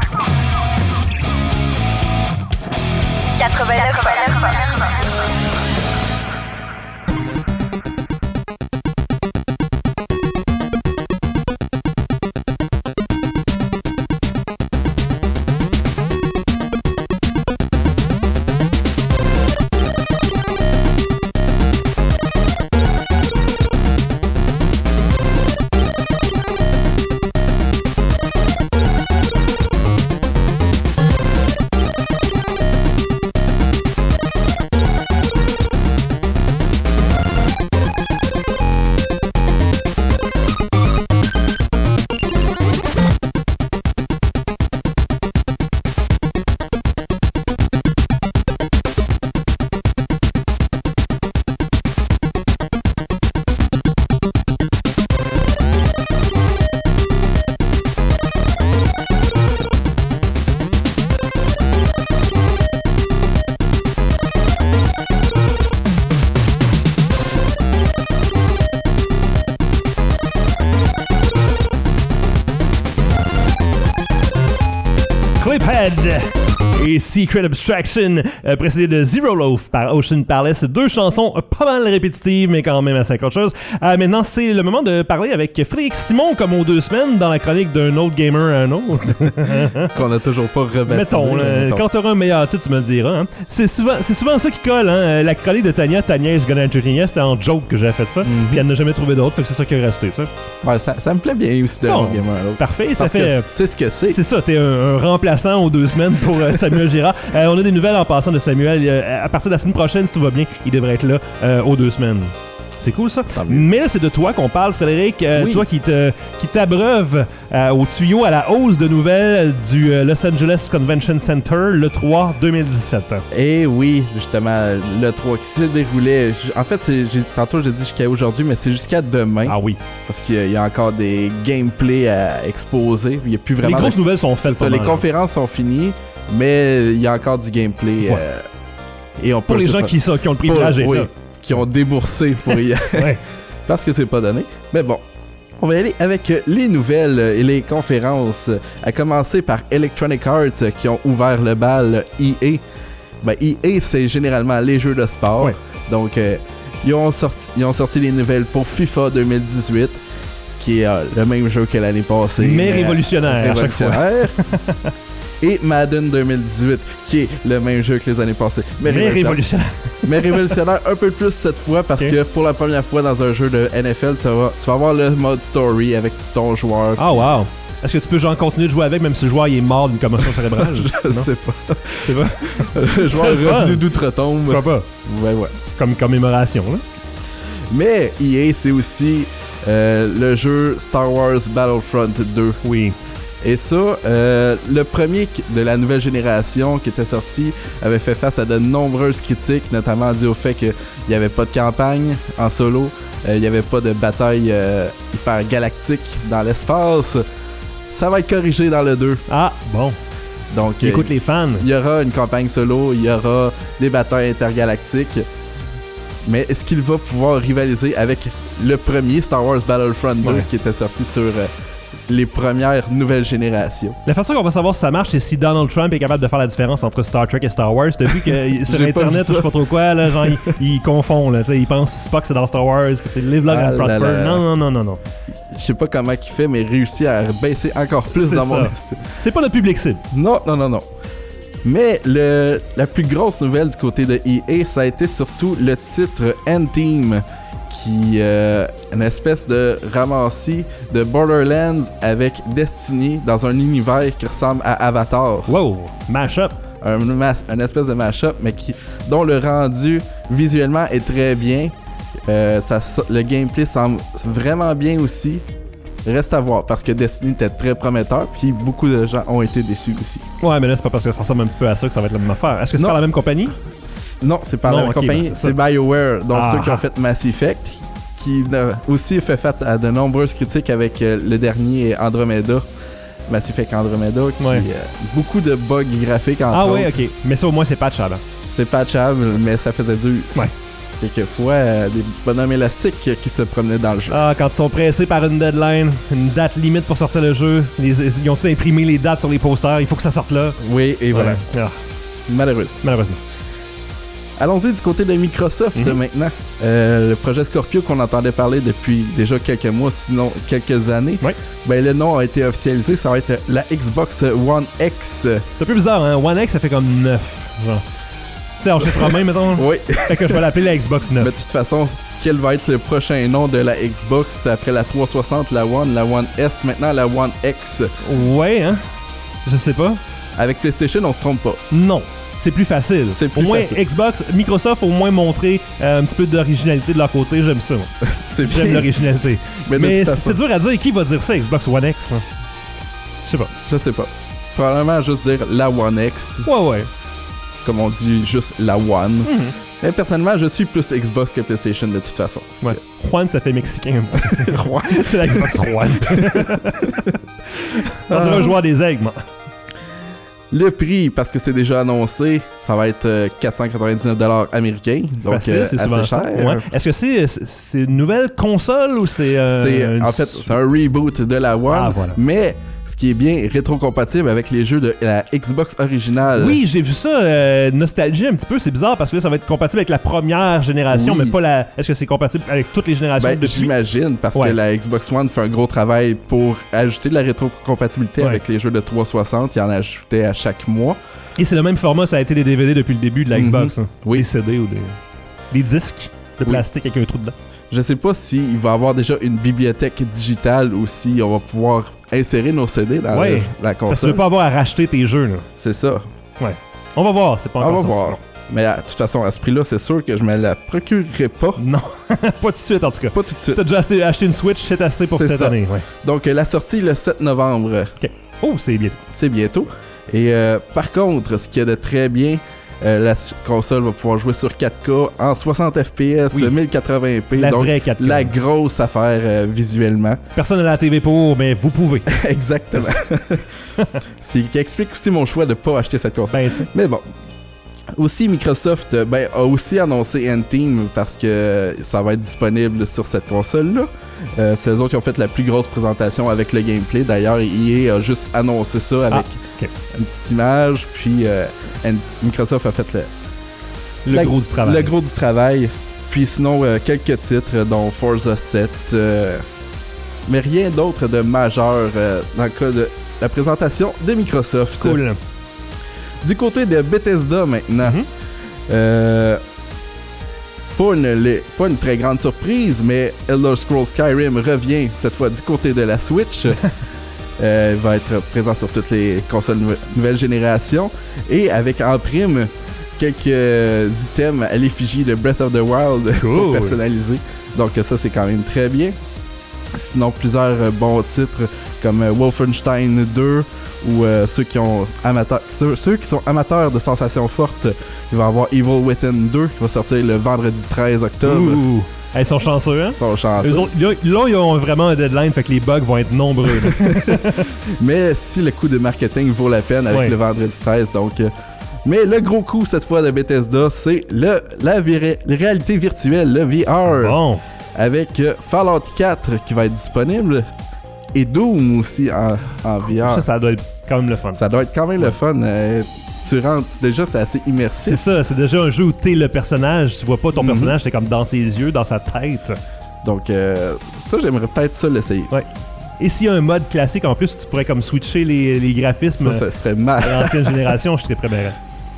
quatre-vingt-neuf. Cliphead et Secret Abstraction, euh, précédé de Zero Loaf par Ocean Palace. Deux chansons euh, pas mal répétitives, mais quand même assez autre chose. Euh, maintenant, c'est le moment de parler avec Frédéric Simon, comme aux deux semaines, dans la chronique d'un autre gamer à un autre. Qu'on a toujours pas rebaptisé. Mettons, là, mettons. Quand t'auras un meilleur titre, tu me le diras. Hein. C'est, souvent, c'est souvent ça qui colle. Hein. La chronique de Tania, Tania is gonna entertain you, c'était en joke que j'avais fait ça. Mm-hmm. Puis elle n'a jamais trouvé d'autre, fait que c'est ça qui est resté. Tu sais. Ouais, ça, ça me plaît bien aussi de bon, gamer à l'autre. Parfait, Parce ça fait. que c'est ce que c'est. C'est ça, t'es un, un remplaçant aux deux semaines pour euh, Samuel Girard. Euh, on a des nouvelles en passant de Samuel. Euh, à partir de la semaine prochaine, si tout va bien, il devrait être là euh, aux deux semaines. C'est cool ça. Mais là, c'est de toi qu'on parle, Frédéric. Euh, oui. Toi qui, te, qui t'abreuve euh, au tuyau à la hausse de nouvelles du euh, Los Angeles Convention Center, le trois deux mille dix-sept. Et oui, justement, le trois qui s'est déroulé. En fait, c'est, j'ai, tantôt, j'ai dit jusqu'à aujourd'hui, mais c'est jusqu'à demain. Ah oui. Parce qu'il y a encore des gameplays à exposer. Il y a plus vraiment. Les grosses de... nouvelles sont faites. C'est ça, les conférences sont finies, mais il y a encore du gameplay. Ouais. Euh, et on pour les gens qui, sont, qui ont le privilège d'être oui, là. Qui ont déboursé pour y aller. Ouais. Parce que c'est pas donné. Mais bon, on va y aller avec les nouvelles et les conférences. À commencer par Electronic Arts qui ont ouvert le bal E A. Ben, E A, c'est généralement les jeux de sport. Ouais. Donc, euh, ils, ont sorti, ils ont sorti les nouvelles pour FIFA deux mille dix-huit, qui est euh, le même jeu que l'année passée. Mais, mais révolutionnaire, révolutionnaire à chaque fois. Et Madden deux mille dix-huit, qui est le même jeu que les années passées. Mais, mais révolutionnaire. Mais révolutionnaire un peu plus cette fois, parce okay. que pour la première fois dans un jeu de N F L, tu vas, tu vas avoir le mode story avec ton joueur. Ah, oh, wow! Est-ce que tu peux genre continuer de jouer avec même si le joueur il est mort d'une commotion cérébrale? Je non? sais pas. C'est pas. Le joueur est revenu d'outre-tombe. Pourquoi pas? Ouais, ouais. Comme commémoration, là. Mais E A, c'est aussi euh, le jeu Star Wars Battlefront deux. Oui. Et ça, euh, le premier de la nouvelle génération qui était sorti avait fait face à de nombreuses critiques, notamment dû au fait qu'il n'y avait pas de campagne en solo, euh, il n'y avait pas de bataille euh, hyper galactique dans l'espace. Ça va être corrigé dans le deux. Ah, bon. Donc, écoute euh, les fans. Il y aura une campagne solo, il y aura des batailles intergalactiques. Mais est-ce qu'il va pouvoir rivaliser avec le premier Star Wars Battlefront deux ouais. qui était sorti sur... Euh, les premières nouvelles générations. La façon qu'on va savoir si ça marche, c'est si Donald Trump est capable de faire la différence entre Star Trek et Star Wars. T'as vu que sur Internet, je sais pas trop quoi, là, genre, il, il confond, là, il pense Spock c'est dans Star Wars, puis live long ah and prosper. Là là. Non, non, non, non, non. Je sais pas comment il fait, mais il réussit à baisser encore plus c'est dans ça. mon estime. C'est pas notre public cible. Non, non, non, non. Mais le, la plus grosse nouvelle du côté de E A, ça a été surtout le titre N-Team, qui euh, une espèce de ramassis de Borderlands avec Destiny dans un univers qui ressemble à Avatar. Wow, mash-up. Un, un espèce de mash-up, mais qui, dont le rendu visuellement est très bien. Euh, ça, le gameplay semble vraiment bien aussi. Reste à voir, parce que Destiny était très prometteur, puis beaucoup de gens ont été déçus aussi. Ouais, mais là, c'est pas parce que ça ressemble un petit peu à ça que ça va être la même affaire. Est-ce que c'est non. par la même compagnie? C'est, non, c'est par non, la même okay, compagnie. Ben, c'est, c'est BioWare, donc ah, ceux qui ont fait Mass Effect, qui a aussi fait face à de nombreuses critiques avec euh, le dernier Andromeda. Mass Effect Andromeda, qui a ouais. euh, beaucoup de bugs graphiques entre Ah autres. ouais, ok. Mais ça, au moins, c'est patchable. C'est patchable, mais ça faisait dur. Ouais. quelquefois euh, des bonhommes élastiques qui se promenaient dans le jeu. Ah, quand ils sont pressés par une deadline, une date limite pour sortir le jeu, les, ils ont tout imprimé les dates sur les posters, il faut que ça sorte là. Oui, et voilà. Ouais. Ah, Malheureusement. malheureusement. Allons-y du côté de Microsoft Mm-hmm. maintenant. Euh, le projet Scorpio qu'on entendait parler depuis déjà quelques mois, sinon quelques années. Ouais. Ben, le nom a été officialisé, ça va être la Xbox One X. C'est un peu bizarre, hein? One X, ça fait comme neuf. Genre. Tu sais, en chiffre romain, mettons. Oui. Fait que je vais l'appeler la Xbox neuf. Mais de toute façon, quel va être le prochain nom de la Xbox après la trois cent soixante, la One, la One S, maintenant la One X? Ouais, hein? Je sais pas. Avec PlayStation, on se trompe pas. Non. C'est plus facile. C'est plus au moins, facile. Xbox, Microsoft, au moins montrer euh, un petit peu d'originalité de leur côté. J'aime ça. Moi. C'est J'aime bien. l'originalité. Mais, de Mais toute c'est façon, dur à dire. Qui va dire ça, Xbox One X? Hein? Je sais pas. je sais pas. Probablement juste dire la One X, Ouais, ouais. comme on dit juste la One. Mhm. Mais personnellement, je suis plus Xbox que PlayStation de toute façon. Ouais. Juan, ça fait mexicain un petit peu. Ouais. C'est la Xbox Juan. On dirait un joueur des aigles, moi. Le prix, parce que c'est déjà annoncé, ça va être euh, quatre cent quatre-vingt-dix-neuf dollars américains. Donc, Facile, euh, c'est assez souvent cher. ça. Ouais. Est-ce que c'est, c'est, c'est une nouvelle console ou c'est... euh, C'est, une- en fait, c'est un reboot de la One, Ah, voilà. mais ce qui est bien rétro-compatible avec les jeux de la Xbox originale. Oui, j'ai vu ça, euh, nostalgie un petit peu, c'est bizarre parce que là, ça va être compatible avec la première génération, Oui. mais pas la... Est-ce que c'est compatible avec toutes les générations Ben, depuis? j'imagine, parce Ouais. que la Xbox One fait un gros travail pour ajouter de la rétrocompatibilité Ouais. avec les jeux de trois cent soixante. Il en ajoutait à chaque mois. Et c'est le même format, ça a été des D V D depuis le début de la Mhm. Xbox. hein. Oui. Des C D ou des, des disques de Oui. plastique avec un trou dedans. Je sais pas s'il va y avoir déjà une bibliothèque digitale ou si on va pouvoir insérer nos C D dans Ouais. le- la Parce que tu console. veux pas avoir à racheter tes jeux, là. C'est ça. On va voir, c'est pas On encore va ça. voir. Mais à- de toute façon, à ce prix-là, c'est sûr que je me la procurerai pas. Non, pas tout de suite en tout cas. Pas tout de suite. T'as déjà acheté, acheté une Switch, c'est assez pour C'est cette ça. année. Ouais. Donc, euh, la sortie le sept novembre, Oh, c'est bien. c'est bientôt. Et euh, par contre, ce qu'il y a de très bien, euh, la s- console va pouvoir jouer sur quatre K en soixante F P S, Oui. mille quatre-vingts p. La donc, vraie quatre K. la grosse affaire euh, visuellement. Personne n'a la T V pour, mais vous pouvez. Exactement. C'est qui explique aussi mon choix de pas acheter cette console. Ben, tu sais. Mais bon. Aussi, Microsoft euh, ben, a aussi annoncé Anthem parce que ça va être disponible sur cette console-là. Euh, c'est eux autres qui ont fait la plus grosse présentation avec le gameplay. D'ailleurs, E A a juste annoncé ça avec Ah, ok. une petite image. Puis euh, Ant- Microsoft a fait le, Le la- gros du travail. le gros du travail. Puis sinon, euh, quelques titres, dont Forza sept. euh, mais rien d'autre de majeur euh, dans le cas de la présentation de Microsoft. Cool. Du côté de Bethesda maintenant, Mhm. euh, pas, une, les- pas une très grande surprise, mais Elder Scrolls Skyrim revient cette fois du côté de la Switch. Euh, il va être présent sur toutes les consoles nou- nouvelle génération et avec en prime quelques items à l'effigie de Breath of the Wild pour Cool. personnaliser. Donc ça c'est quand même très bien. Sinon plusieurs euh, bons titres comme euh, Wolfenstein deux ou euh, ceux qui ont amateurs ceux, ceux qui sont amateurs de sensations fortes, il va y avoir Evil Within deux qui va sortir le vendredi treize octobre. Ouh. Hey, ils sont chanceux, hein? Ils sont chanceux. Eux autres, là, là, ils ont vraiment un deadline, fait que les bugs vont être nombreux. là. Mais si le coup de marketing vaut la peine avec Ouais. le vendredi treize, donc. euh, mais le gros coup cette fois de Bethesda, c'est le la viré- la réalité virtuelle, le V R, Bon. avec euh, Fallout quatre qui va être disponible et Doom aussi en, en V R. Ça, ça doit être quand même le fun. Ça doit être quand même le fun. euh, tu rentres, déjà c'est assez C'est immersif. ça, c'est déjà un jeu où t'es le personnage. Tu vois pas ton Mhm. personnage, t'es comme dans ses yeux, dans sa tête. Donc euh, ça, j'aimerais peut-être ça l'essayer. Et s'il y a un mode classique en plus, tu pourrais comme switcher les, les graphismes Ça, ça serait mal. à l'ancienne génération, je serais préparé.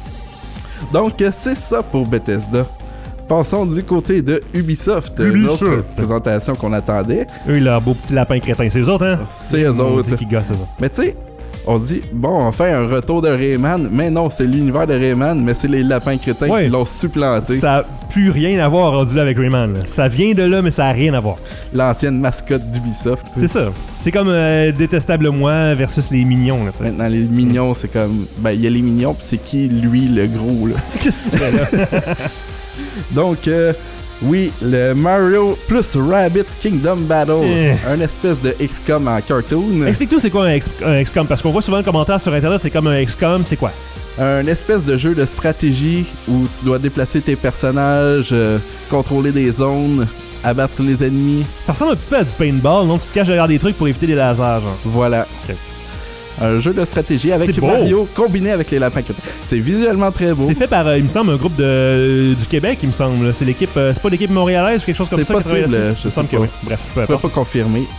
Donc, euh, c'est ça pour Bethesda. Passons du côté de Ubisoft, une Ubisoft. autre présentation qu'on attendait. Eux, leurs beaux petits lapins crétins, c'est eux autres, hein? C'est eux On autres. dit qu'ils gossent, eux autres. Mais tu sais, on se dit, bon, on fait un retour de Rayman, mais non, c'est l'univers de Rayman, mais c'est les lapins crétins Ouais. qui l'ont supplanté. Ça a plus rien à voir rendu là avec Rayman. là. Ça vient de là, mais ça a rien à voir. L'ancienne mascotte d'Ubisoft. C'est ça. C'est comme euh, Détestable Moi versus les mignons, là, tu sais. Maintenant, les mignons, c'est comme. Ben, il y a les mignons, puis c'est qui, lui, le gros, là. Qu'est-ce que tu fais là? Donc, euh, oui, le Mario plus Rabbids Kingdom Battle. Eh. Un espèce de X COM en cartoon. Explique-nous c'est quoi un, X- un X COM, parce qu'on voit souvent le commentaire sur Internet, c'est comme un X COM, c'est quoi? un espèce de jeu de stratégie où tu dois déplacer tes personnages, euh, contrôler des zones, abattre les ennemis. Ça ressemble un petit peu à du paintball, non? Tu te caches derrière des trucs pour éviter les lasers, genre. Voilà. Okay. Un jeu de stratégie avec Mario combiné avec les lapins crétins. C'est visuellement très beau. C'est fait par, euh, il me semble, un groupe de, du Québec, il me semble. C'est l'équipe, euh, c'est pas l'équipe montréalaise ou quelque chose comme ça? C'est possible, je me sais semble pas. Que oui. Bref, peu je peux pas confirmer.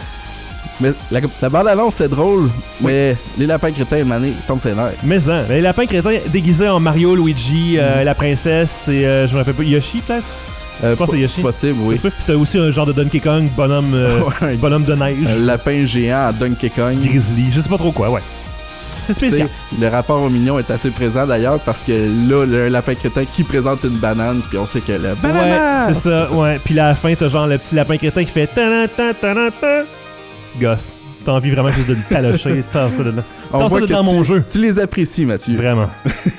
Mais la, la bande-annonce, c'est drôle, oui. Mais les lapins crétins, mané, ils tombent ses nerfs. Mais hein, les lapins crétins déguisés en Mario, Luigi, euh, mm. la princesse, et euh, je me rappelle pas, Yoshi peut-être? Euh, je pense que c'est Yoshi. Possible, oui. Puis t'as aussi un genre de Donkey Kong, bonhomme, euh, ouais. bonhomme de neige. Un lapin géant à Donkey Kong. Grizzly, je sais pas trop quoi, ouais. C'est spécial. T'sais, le rapport au mignon est assez présent d'ailleurs parce que là, le lapin crétin qui présente une banane, puis on sait que le banane. Ouais, c'est ça, ouais. Puis à la fin, t'as genre le petit lapin crétin qui fait ta ta ta ta ta. Gosse. T'as envie vraiment juste de le talocher, t'as ça dedans. T'as ça dedans mon jeu. Tu les apprécies, Mathieu. Vraiment.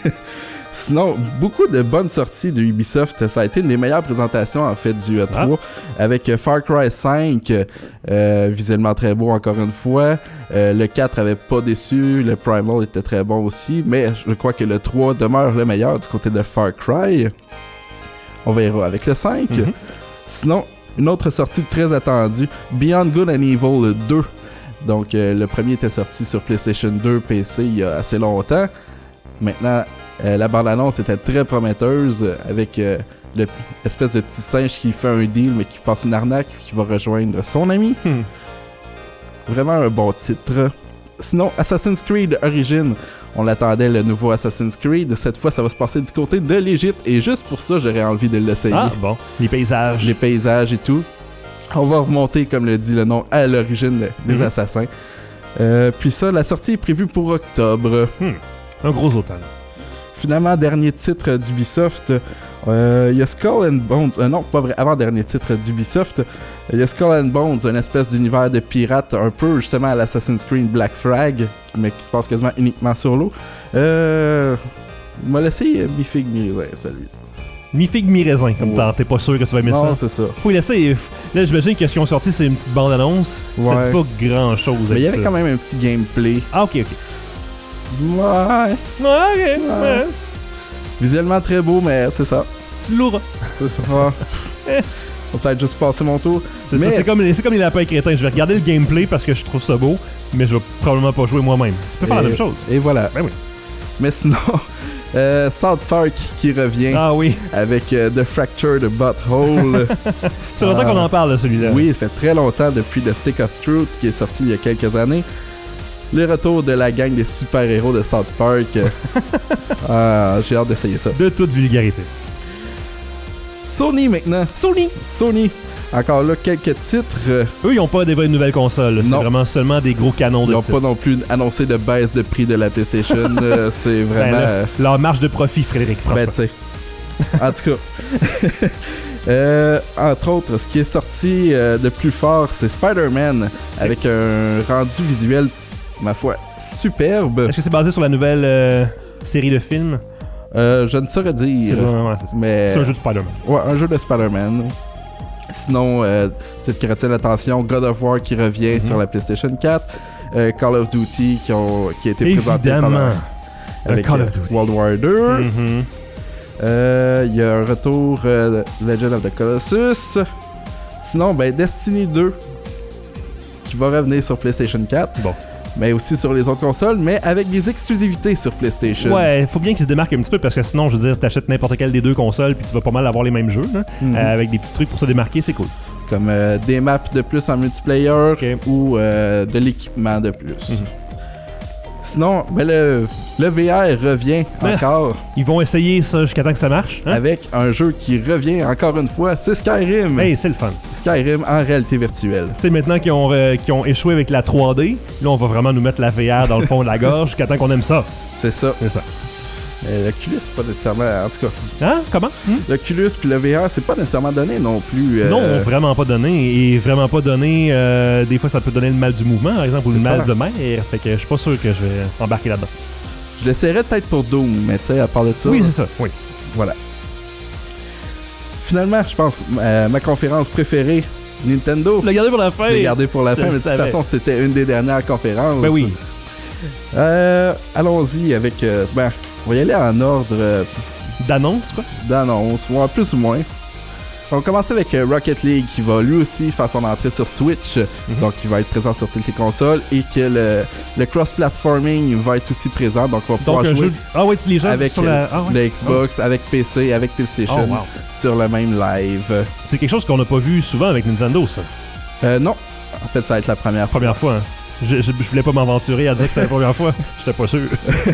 Sinon, beaucoup de bonnes sorties de Ubisoft. Ça a été une des meilleures présentations en fait du E trois ah. avec Far Cry cinq, euh, visuellement très beau encore une fois. Euh, le quatre avait pas déçu, le Primal était très bon aussi, mais je crois que le trois demeure le meilleur du côté de Far Cry. On verra avec le cinq. Mm-hmm. Sinon, une autre sortie très attendue, Beyond Good and Evil deux. Donc, euh, le premier était sorti sur PlayStation deux, P C il y a assez longtemps. Maintenant, euh, la bande-annonce était très prometteuse avec euh, le, l'espèce de petit singe qui fait un deal mais qui passe une arnaque qui va rejoindre son ami. Hmm. Vraiment un bon titre. Sinon, Assassin's Creed Origins, on l'attendait le nouveau Assassin's Creed. Cette fois, ça va se passer du côté de l'Égypte et juste pour ça, j'aurais envie de l'essayer. Ah bon, les paysages. Les paysages et tout. On va remonter, comme le dit le nom, à l'origine des mm-hmm. assassins. Euh, puis ça, la sortie est prévue pour octobre. Hmm. Un gros automne. Finalement, dernier titre d'Ubisoft, il euh, y a Skull and Bones. Euh, non, pas vrai, avant-dernier titre d'Ubisoft. Il y a Skull and Bones, une espèce d'univers de pirates, un peu justement à l'Assassin's Creed Black Flag, mais qui se passe quasiment uniquement sur l'eau. Euh. Il m'a laissé mi-figue, mi-raisin, celui. Mi-figue, mi-raisin, comme ouais. T'es pas sûr que tu vas aimer non, ça. Non, c'est ça. Faut y laisser. Là, j'imagine que ce qu'ils ont sorti, c'est une petite bande-annonce. Ouais. Ça dit pas grand-chose. Mais il y avait ça. quand même un petit gameplay. Ah, ok, ok. Ouais. Ouais, ok. Ouais. Ouais. Visuellement très beau, mais c'est ça. Tu l'auras. C'est ça. Ouais. Faut peut-être juste passer mon tour. C'est mais... ça, c'est comme, c'est comme les lapins crétins. Je vais regarder le gameplay parce que je trouve ça beau, mais je vais probablement pas jouer moi-même. Tu peux faire et, la même chose. Et voilà. Ben oui. Mais sinon, euh, South Park qui revient. Ah oui. Avec euh, The Fractured Butthole. Ça fait longtemps euh, qu'on en parle de celui-là. Oui, ça fait très longtemps depuis The Stick of Truth qui est sorti il y a quelques années. Le retour de la gang des super-héros de South Park. euh, j'ai hâte d'essayer ça. De toute vulgarité. Sony maintenant. Sony. Sony. Encore là, quelques titres. Eux, ils n'ont pas dévoilé une nouvelle console. C'est vraiment seulement des gros canons de Ils n'ont titres. pas non plus annoncé de baisse de prix de la PlayStation. euh, c'est vraiment... Ben là, leur marge de profit, Frédéric François. Ben, tu sais. En tout cas. euh, entre autres, ce qui est sorti euh, de plus fort, c'est Spider-Man. Avec un rendu visuel, ma foi, superbe. Est-ce que c'est basé sur la nouvelle euh, série de films? Euh, je ne saurais dire. C'est vraiment, c'est ça. Mais... C'est un jeu de Spider-Man. Ouais, un jeu de Spider-Man. Sinon, euh, titre qui retient l'attention, God of War qui revient mm-hmm. sur la PlayStation quatre, euh, Call of Duty qui, ont, qui a été Évidemment. présenté pendant, avec Call euh, of Duty. World War deux. Il mm-hmm. euh, y a un retour euh, Legend of the Colossus. Sinon, ben Destiny deux qui va revenir sur PlayStation quatre. Bon. Mais aussi sur les autres consoles, mais avec des exclusivités sur PlayStation. Ouais, faut bien qu'ils se démarquent un petit peu parce que sinon, je veux dire, t'achètes n'importe quel des deux consoles puis tu vas pas mal avoir les mêmes jeux. Hein? Mm-hmm. Euh, avec des petits trucs pour se démarquer, c'est cool. Comme euh, des maps de plus en multiplayer okay. ou euh, de l'équipement de plus. Mm-hmm. Sinon, ben le, le V R revient ah, encore. Ils vont essayer ça jusqu'à temps que ça marche. Hein? Avec un jeu qui revient encore une fois, c'est Skyrim. Hey, c'est le fun. Skyrim en réalité virtuelle. Tu sais, maintenant qu'ils ont, euh, qu'ils ont échoué avec la trois D, là, on va vraiment nous mettre la V R dans le fond de la gorge jusqu'à temps qu'on aime ça. C'est ça. C'est ça. Mais l'Oculus, c'est pas nécessairement... En tout cas... Hein? Comment? Hmm? L'Oculus puis le V R, c'est pas nécessairement donné non plus. Euh... Non, vraiment pas donné. Et vraiment pas donné... Euh, des fois, ça peut donner le mal du mouvement, par exemple, ou le mal de mer. Fait que je suis pas sûr que je vais embarquer là-dedans. Je l'essaierais peut-être pour Doom, mais tu sais, à part de ça... Oui, c'est ça. Oui. Voilà. Finalement, je pense, euh, ma conférence préférée, Nintendo... Tu l'as gardé pour la fin. Je l'ai gardé pour la fin, mais de toute façon, c'était une des dernières conférences. Ben oui. Euh, allons-y avec... Euh, ben, On va y aller en ordre euh, d'annonce, quoi. D'annonce, ouais, plus ou moins. On va commencer avec euh, Rocket League qui va lui aussi faire son entrée sur Switch, mm-hmm. donc il va être présent sur toutes les consoles et que le, le cross-platforming va être aussi présent, donc on va pouvoir donc, jouer jeu... ah ouais, les gens avec sur la... ah ouais. le Xbox, oh. avec P C, avec PlayStation oh, wow. sur le même live. C'est quelque chose qu'on n'a pas vu souvent avec Nintendo, ça. Euh, non, en fait ça va être la première fois. Première fois, hein. Je, je, je voulais pas m'aventurer à dire que c'était la première fois, j'étais pas sûr.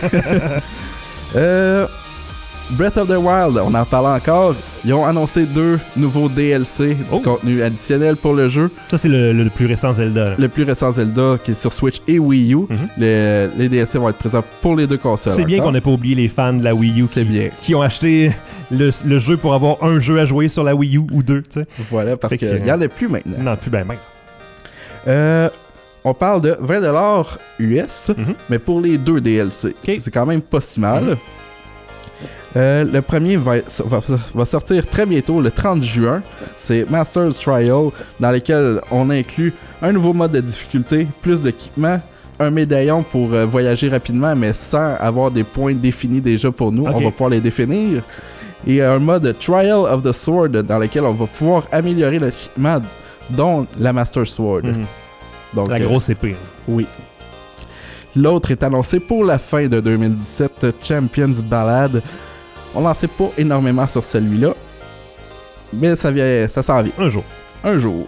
euh... Breath of the Wild, on en parle encore. Ils ont annoncé deux nouveaux D L C, du oh. contenu additionnel pour le jeu. Ça, c'est le, le plus récent Zelda. Là. Le plus récent Zelda qui est sur Switch et Wii U. Mm-hmm. Les, les D L C vont être présents pour les deux consoles. C'est bien qu'on n'ait pas oublié les fans de la Wii U qui, bien. qui ont acheté le, le jeu pour avoir un jeu à jouer sur la Wii U ou deux. T'sais. Voilà, parce qu'il n'y en a plus maintenant. Non, plus ben même. Euh... On parle de vingt dollars U S, mm-hmm. mais pour les deux D L C. Okay. C'est quand même pas si mal. Mm-hmm. Euh, le premier va, va, va sortir très bientôt, le trente juin. C'est Master's Trial, dans lequel on inclut un nouveau mode de difficulté, plus d'équipement, un médaillon pour euh, voyager rapidement, mais sans avoir des points définis déjà pour nous. Okay. On va pouvoir les définir. Et un mode Trial of the Sword, dans lequel on va pouvoir améliorer l'équipement, dont la Master Sword. Mm-hmm. Donc, la grosse épée. Euh, oui. L'autre est annoncé pour la fin de deux mille dix-sept, Champions Ballad. On n'en sait pas énormément sur celui-là, mais ça vient, ça s'en vient. Un jour. Un jour.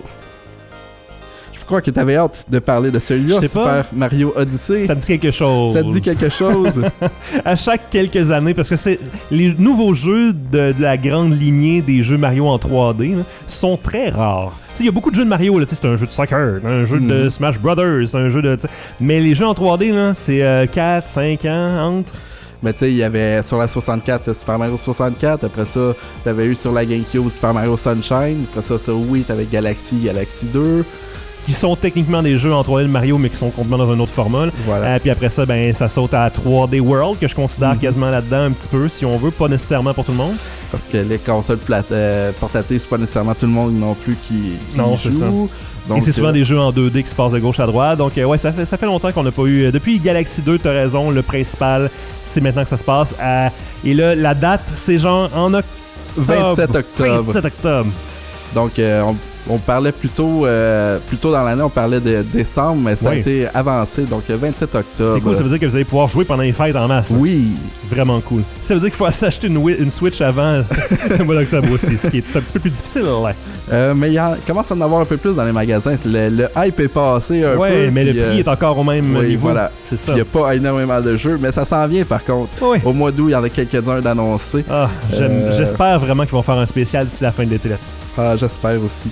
Je crois que tu avais hâte de parler de celui-là, Super pas. Mario Odyssey. Ça me dit quelque chose. Ça te dit quelque chose. À chaque quelques années, parce que c'est les nouveaux jeux de, de la grande lignée des jeux Mario en trois D là, sont très rares. Il y a beaucoup de jeux de Mario, là, c'est un jeu de soccer, un jeu mm. de Smash Brothers, un jeu de... T'sais. Mais les jeux en trois D, là, c'est euh, quatre, cinq ans entre... Mais tu sais, il y avait sur la soixante-quatre Super Mario soixante-quatre, après ça, t'avais eu sur la GameCube Super Mario Sunshine, après ça sur Wii, t'avais Galaxy, Galaxy deux. Qui sont techniquement des jeux en trois D de Mario, mais qui sont complètement dans un autre format. Voilà. Euh, puis après ça, ben ça saute à trois D World, que je considère mm-hmm. quasiment là-dedans un petit peu, si on veut, pas nécessairement pour tout le monde. Parce que les consoles plate- euh, portatives, c'est pas nécessairement tout le monde non plus qui, qui non, y c'est joue. Ça. Donc, et c'est souvent euh... des jeux en deux D qui se passent de gauche à droite. Donc, euh, ouais, ça fait, ça fait longtemps qu'on n'a pas eu... Depuis Galaxy deux, t'as raison, le principal, c'est maintenant que ça se passe. À... Et là, la date, c'est genre en octobre. vingt-sept octobre. vingt-sept octobre. Donc, euh, on... On parlait plutôt, euh, plutôt dans l'année, on parlait de décembre, mais ça oui. a été avancé, donc le vingt-sept octobre. C'est cool, ça veut dire que vous allez pouvoir jouer pendant les fêtes en masse. Oui. Vraiment cool. Ça veut dire qu'il faut s'acheter une, une Switch avant le mois d'octobre aussi, ce qui est un petit peu plus difficile. Ouais. Euh, mais il commence à en avoir un peu plus dans les magasins. Le, le hype est passé un ouais, peu. Oui, mais le prix euh, est encore au même oui, niveau. Voilà. C'est ça. Il n'y a pas énormément de jeux, mais ça s'en vient par contre. Oui. Au mois d'août, il y en a quelques-uns d'annoncés. Ah, euh... J'espère vraiment qu'ils vont faire un spécial d'ici la fin de l'été là-dessus. Ah, j'espère aussi.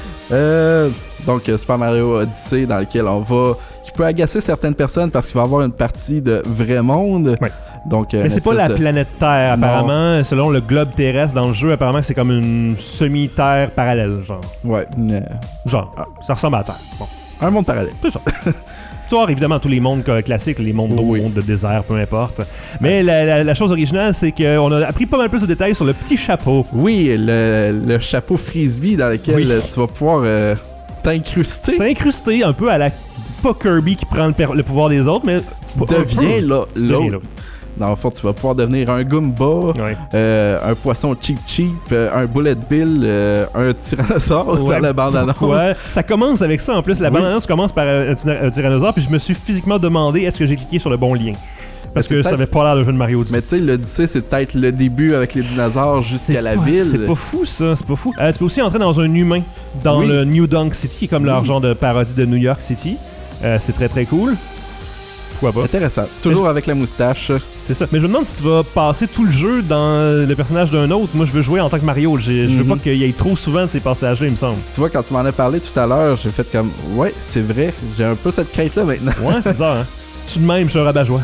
Euh, donc Super Mario Odyssey dans lequel on va qui peut agacer certaines personnes parce qu'il va y avoir une partie de vrai monde. Ouais. Donc, mais c'est pas la de... planète Terre apparemment, non. Selon le globe terrestre dans le jeu, apparemment que c'est comme une semi-terre parallèle, genre. Ouais. Euh... Genre, ah. ça ressemble à la Terre. Bon. Un monde parallèle. C'est ça. Tu vois, évidemment, tous les mondes classiques, les mondes d'eau, oui. les mondes de désert, peu importe. Mais ouais. la, la, la chose originale, c'est qu'on a appris pas mal plus de détails sur le petit chapeau. Oui, le, le chapeau frisbee dans lequel oui. tu vas pouvoir euh, t'incruster. T'incruster un peu à la... Pas Kirby qui prend le, per... le pouvoir des autres, mais... Tu deviens là, l'autre. Dans le fond, tu vas pouvoir devenir un Goomba, ouais. euh, un poisson cheap cheap, euh, un Bullet Bill, euh, un tyrannosaure ouais. dans la bande-annonce. Ouais, ça commence avec ça en plus. La oui. bande-annonce commence par un, un tyrannosaure, puis je me suis physiquement demandé est-ce que j'ai cliqué sur le bon lien. Parce que ça avait pas l'air de jeu de Mario du Mais tu sais, l'Odyssée, c'est peut-être le début avec les dinosaures jusqu'à la pas, ville. C'est pas fou, ça. C'est pas fou. Euh, tu peux aussi entrer dans un humain, dans oui. le New Donk City, qui est comme oui. leur genre de parodie de New York City. Euh, c'est très très cool. Pourquoi pas? Intéressant. Toujours avec la moustache. C'est ça. Mais je me demande si tu vas passer tout le jeu dans le personnage d'un autre. Moi, je veux jouer en tant que Mario. J'ai, mm-hmm. Je veux pas qu'il y ait trop souvent de ces passages-là, il me semble. Tu vois, quand tu m'en as parlé tout à l'heure, j'ai fait comme... Ouais, c'est vrai. J'ai un peu cette crainte-là maintenant. Ouais, c'est bizarre, hein? Je suis de même, je suis un rabat-joie.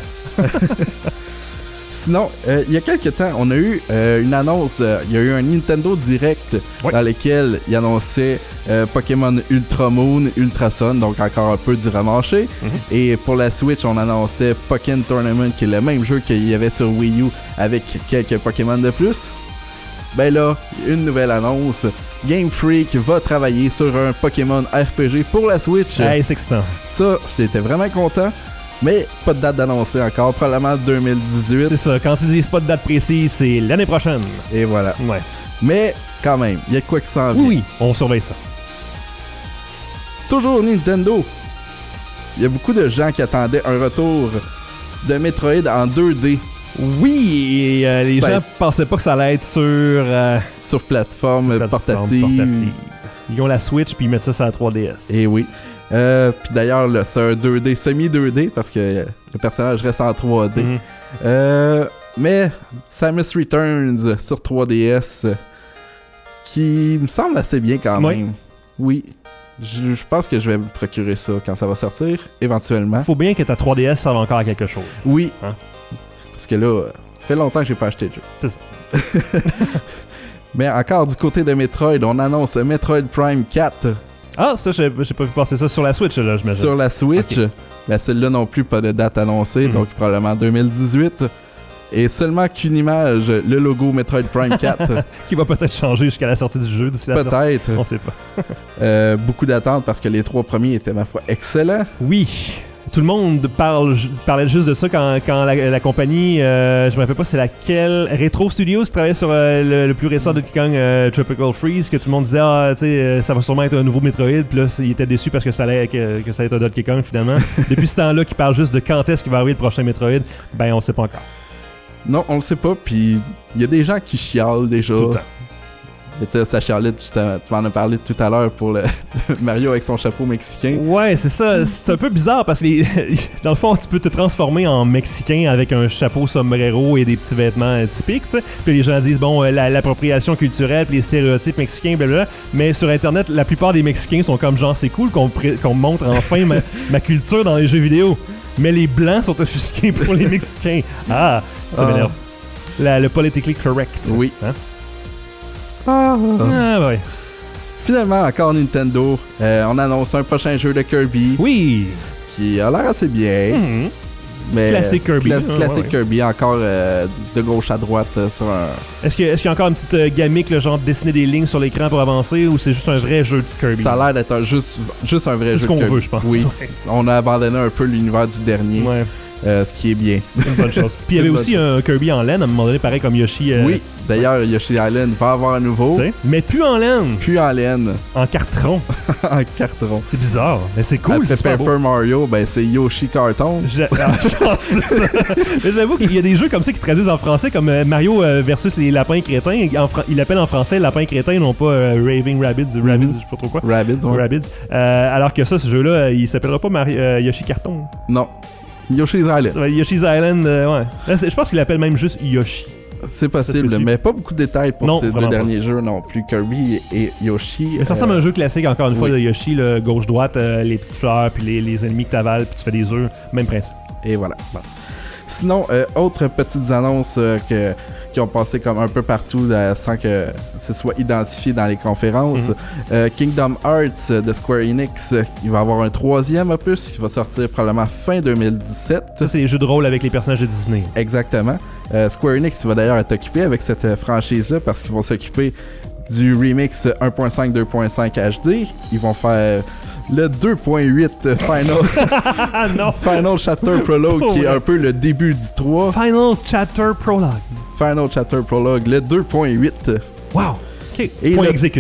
Sinon, euh, il y a quelques temps, on a eu euh, une annonce. Euh, il y a eu un Nintendo Direct ouais. dans lequel il annonçait euh, Pokémon Ultra Moon, Ultra Sun, donc encore un peu du remarché. Mm-hmm. Et pour la Switch, on annonçait Pokémon Tournament, qui est le même jeu qu'il y avait sur Wii U avec quelques Pokémon de plus. Ben là, une nouvelle annonce. Game Freak va travailler sur un Pokémon R P G pour la Switch. Hey, c'est excitant. Ça, j'étais vraiment content. Mais pas de date d'annoncer encore, probablement deux mille dix-huit. C'est ça, quand ils disent pas de date précise, c'est l'année prochaine. Et voilà. Ouais. Mais quand même, il y a de quoi qui s'en vient. Oui, on surveille ça. Toujours Nintendo. Il y a beaucoup de gens qui attendaient un retour de Metroid en deux D. Oui, et euh, les Ça gens a- pensaient pas que ça allait être sur, euh, Sur plateforme, sur plateforme portative. portative. Ils ont la Switch puis ils mettent ça sur la trois D S. Et oui. Euh, Puis d'ailleurs, là, c'est un deux D, semi-deux D, parce que le personnage reste en trois D. Mhm. Euh, mais Samus Returns sur trois D S, qui me semble assez bien quand Oui. même. Oui. Je, je pense que je vais me procurer ça quand ça va sortir, éventuellement. Faut bien que ta trois D S serve encore à quelque chose. Oui. Hein? Parce que là, ça fait longtemps que j'ai pas acheté de jeu. C'est ça. Mais encore du côté de Metroid, on annonce Metroid Prime quatre Ah, ça, j'ai j'ai pas vu passer ça sur la Switch, là, j'imagine. sur la Switch. Ok. Mais celle-là non plus, pas de date annoncée, Mhm. donc probablement deux mille dix-huit. Et seulement qu'une image, le logo Metroid Prime quatre. Qui va peut-être changer jusqu'à la sortie du jeu d'ici la sortie. Peut-être. On sait pas. Euh, beaucoup d'attentes parce que les trois premiers étaient, ma foi, excellents. Oui. Tout le monde parle, parlait juste de ça quand, quand la, la compagnie, euh, je me rappelle pas c'est laquelle, Retro Studios qui travaillait sur euh, le, le plus récent Donkey Kong euh, Tropical Freeze, que tout le monde disait ah tu sais euh, ça va sûrement être un nouveau Metroid, puis là il était déçu parce que ça allait que, que ça allait être un Donkey Kong finalement. Depuis ce temps-là qui parle juste de quand est-ce qu'il va arriver le prochain Metroid, ben on sait pas encore. Non, on le sait pas, puis il y a des gens qui chialent déjà. Tout le temps. Mais tu sais, ça chialait, tu, t'en- tu m'en as parlé tout à l'heure pour le Mario avec son chapeau mexicain. Ouais, c'est ça. C'est un peu bizarre parce que les- dans le fond, tu peux te transformer en Mexicain avec un chapeau sombrero et des petits vêtements euh, typiques, tu sais. Puis les gens disent, bon, euh, la- l'appropriation culturelle, puis les stéréotypes mexicains, blablabla. Mais sur Internet, la plupart des Mexicains sont comme genre, c'est cool qu'on pré- qu'on montre enfin ma, ma culture dans les jeux vidéo. Mais les Blancs sont offusqués pour les Mexicains. Ah, ça Ah. m'énerve. La- Le politically correct. Oui. Hein? Ah. Ah, ouais. Finalement, encore Nintendo, euh, on annonce un prochain jeu de Kirby Oui. qui a l'air assez bien. Mhm. Mais Classique Kirby, cla- hein, classique ouais, ouais. Kirby, encore euh, de gauche à droite euh, sur un. Est-ce que- est-ce qu'il y a encore une petite euh, gamique, le genre de dessiner des lignes sur l'écran pour avancer, ou c'est juste un vrai jeu de Kirby? Ça a l'air d'être un- juste, juste un vrai C'est jeu ce de qu'on Kirby. veut, je pense. Oui. Ouais. On a abandonné un peu l'univers du dernier, Ouais, euh, ce qui est bien. une bonne chose. Puis il y avait Une aussi un Kirby en laine, à un moment donné, pareil comme Yoshi. euh, Oui, d'ailleurs, Yoshi Island va avoir un nouveau. tu sais. Mais plus en laine, Puis en laine, en carton. en carton. C'est bizarre, mais c'est cool, Après c'est super beau. Paper Mario, ben c'est Yoshi Carton. J'a- Ah, genre, c'est ça. Mais j'avoue qu'il y a des jeux comme ça qui traduisent en français, comme euh, Mario euh, versus les lapins crétins. En Fra- ils l'appellent en français lapins crétins, non pas euh, Raving Rabbids, ou Rabbids, je sais pas trop quoi. Rabbids, ouais. Rabbids. Euh, alors que ça, ce jeu-là, euh, il s'appellera pas Mario- euh, Yoshi Carton. Non. Yoshi's Island. Ça va être Yoshi's Island, euh, ouais. Là, c'est- je pense qu'il l'appelle même juste Yoshi. C'est Ça se possible, peut-tu? mais pas beaucoup de détails pour Non, ces deux vraiment derniers jeux non plus. Kirby et Yoshi. Mais ça euh, ressemble à un jeu classique, encore une fois, oui. de Yoshi, le gauche-droite, euh, les petites fleurs, puis les, les ennemis que t'avales, puis tu fais des œufs. Même principe. Et voilà. Bon. Sinon, euh, autres petites annonces euh, que, qui ont passé comme un peu partout euh, sans que ce soit identifié dans les conférences. Mhm. Euh, Kingdom Hearts euh, de Square Enix, euh, il va avoir un troisième opus qui va sortir probablement fin deux mille dix-sept. Ça, c'est les jeux de rôle avec les personnages de Disney. Exactement. Euh, Square Enix va d'ailleurs être occupé avec cette euh, franchise-là parce qu'ils vont s'occuper du remix un point cinq deux point cinq H D. Ils vont faire le deux point huit Final, Ah non! Final Chapter Prologue Oh, qui est ouais. un peu le début du trois. Final Chapter Prologue. Final Chapter Prologue, le deux point huit. Wow! Ok. Et Point le- exécute.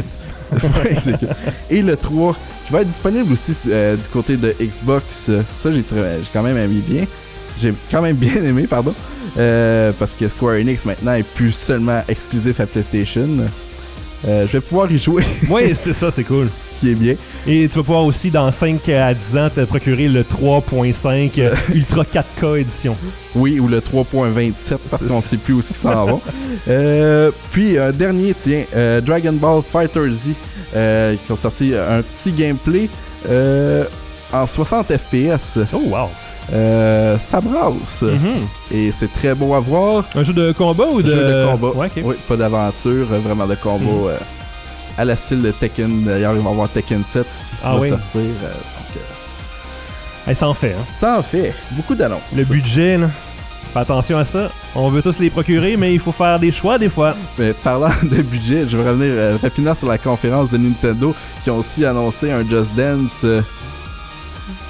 Et le trois qui va être disponible aussi euh, du côté de Xbox. Ça, j'ai, très- j'ai quand même aimé bien. J'ai quand même bien aimé, pardon. Euh, parce que Square Enix maintenant est plus seulement exclusif à PlayStation. Euh, je vais pouvoir y jouer, Oui, c'est ça, c'est cool. ce qui est bien. Et tu vas pouvoir aussi, dans cinq à dix ans, te procurer le trois point cinq euh, Ultra quatre K édition. Oui, ou le trois point vingt-sept, parce C'est qu'on ça. sait plus où ils s'en vont. Euh, puis, un dernier, tiens, euh, Dragon Ball Fighter Z, euh, qui ont sorti un petit gameplay euh, en soixante F P S. Oh, wow! Euh, ça brasse. Mhm. Et c'est très beau à voir. Un jeu de combat ou de... Jeu de combat. Ouais, ok. Oui, pas d'aventure, euh, vraiment de combat Mhm. euh, à la style de Tekken. D'ailleurs, ils vont avoir Tekken sept aussi qui Ah va oui. sortir. euh, donc, euh, Hey, ça en fait, hein. ça en fait. Beaucoup d'annonces. Le budget, là. Fais attention à ça. On veut tous les procurer, mais il faut faire des choix des fois. Mais parlant de budget, je vais revenir euh, rapidement sur la conférence de Nintendo qui ont aussi annoncé un Just Dance. euh,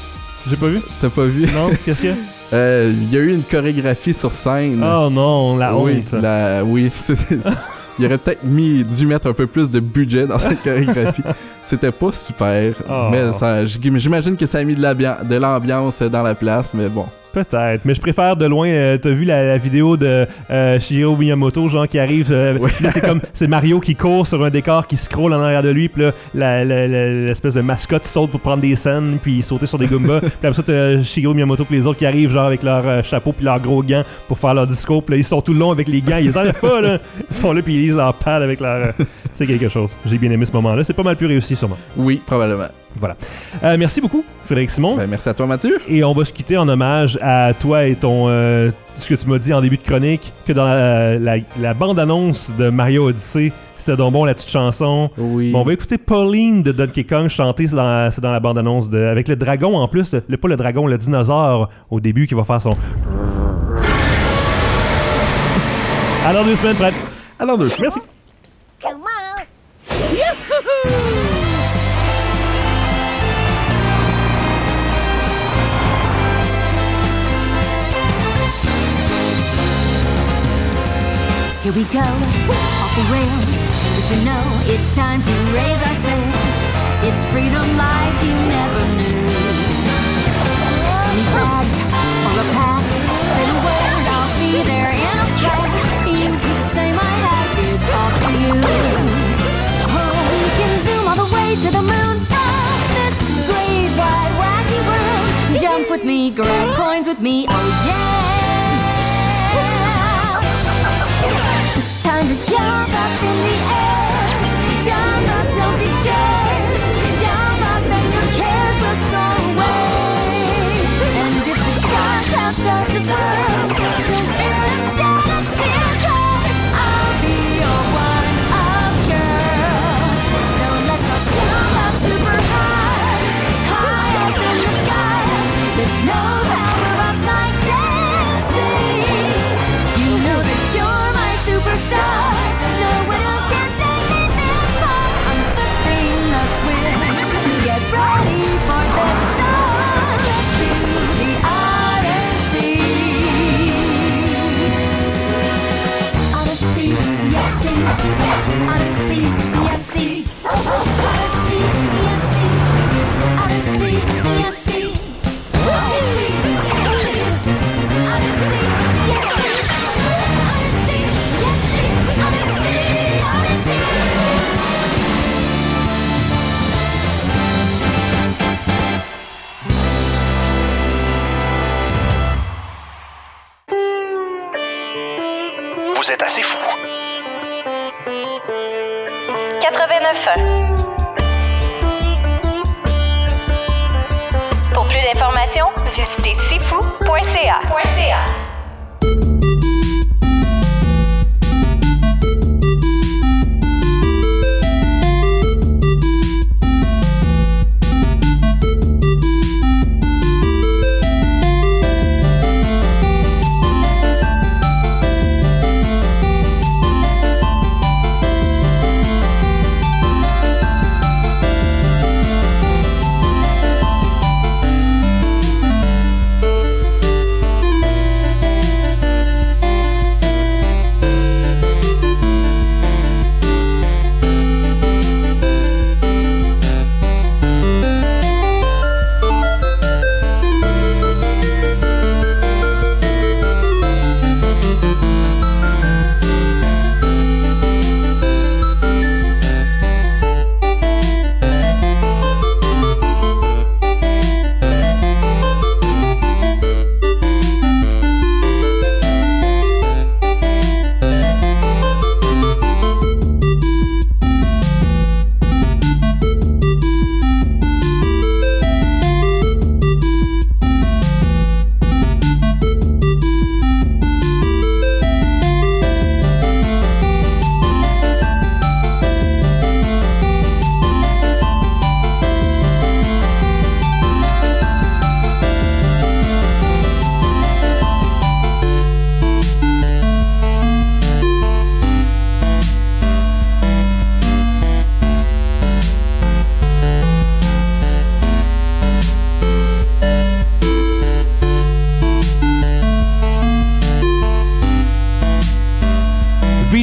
J'ai pas vu. T'as pas vu? Non, qu'est-ce qu'il y a? Euh, il y a eu une chorégraphie sur scène. Oh non, la oui, honte. La, oui, c'est, il aurait peut-être mis, dû mettre un peu plus de budget dans cette chorégraphie. C'était pas super, oh. mais ça, j'imagine que ça a mis de, la, de l'ambiance dans la place, mais bon. Peut-être, mais je préfère de loin. Euh, t'as vu la, la vidéo de euh, Shigeru Miyamoto, genre qui arrive. Euh, oui. Là, c'est comme c'est Mario qui court sur un décor qui scrolle en arrière de lui, puis là, la, la, la, l'espèce de mascotte saute pour prendre des scènes, puis sauter sur des Goombas. Puis après ça, t'as Shigeru Miyamoto puis les autres qui arrivent, genre avec leur euh, chapeau puis leurs gros gants pour faire leur discours. Puis là, ils sont tout le long avec les gants, ils les enlèvent pas, là. Ils sont là, puis ils lisent leur pad avec leur. Euh, c'est quelque chose. J'ai bien aimé ce moment-là. C'est pas mal plus réussi, sûrement. Oui, probablement. Voilà. Euh, merci beaucoup, Frédéric Simon. Ben, merci à toi, Mathieu. Et on va se quitter en hommage à toi et ton euh, ce que tu m'as dit en début de chronique, que dans la, la, la bande-annonce de Mario Odyssey, c'était donc bon la petite chanson. Oui. Bon, on va écouter Pauline de Donkey Kong chanter, c'est dans la, c'est dans la bande-annonce de, avec le dragon en plus, le, pas le dragon, le dinosaure au début qui va faire son. Alors deux semaines, Fred. Alors deux semaines. Merci. Come on! Here we go, off the rails. But you know it's time to raise our sails. It's freedom like you never knew. Any flags or a pass, say the word, I'll be there in a flash. You could say my hat is off to you. Oh, we can zoom all the way to the moon. Oh, this great wide wacky world. Jump with me, grab coins with me, oh yeah. Time to jump up in the air. Jump up, don't be scared. Jump up and your cares will soar away. And if the dark clouds start to swirl, don't fear and shed a tear, 'cause I'll be your one-up girl. So let's all jump up super high, high up in the sky. There's no power up like dancing. You know that you're my superstars. No one else can take me this far. I'm flipping the switch. Get ready for this song. Let's do the Odyssey. Odyssey, yes, see. Odyssey, yes, see. Odyssey, yes, see. Odyssey, yes, see. Odyssey, yes, see. Odyssey, yes, see. Vous êtes assez fou. quatre-vingt-neuf ans. Pour plus d'informations, visitez sifou point c a.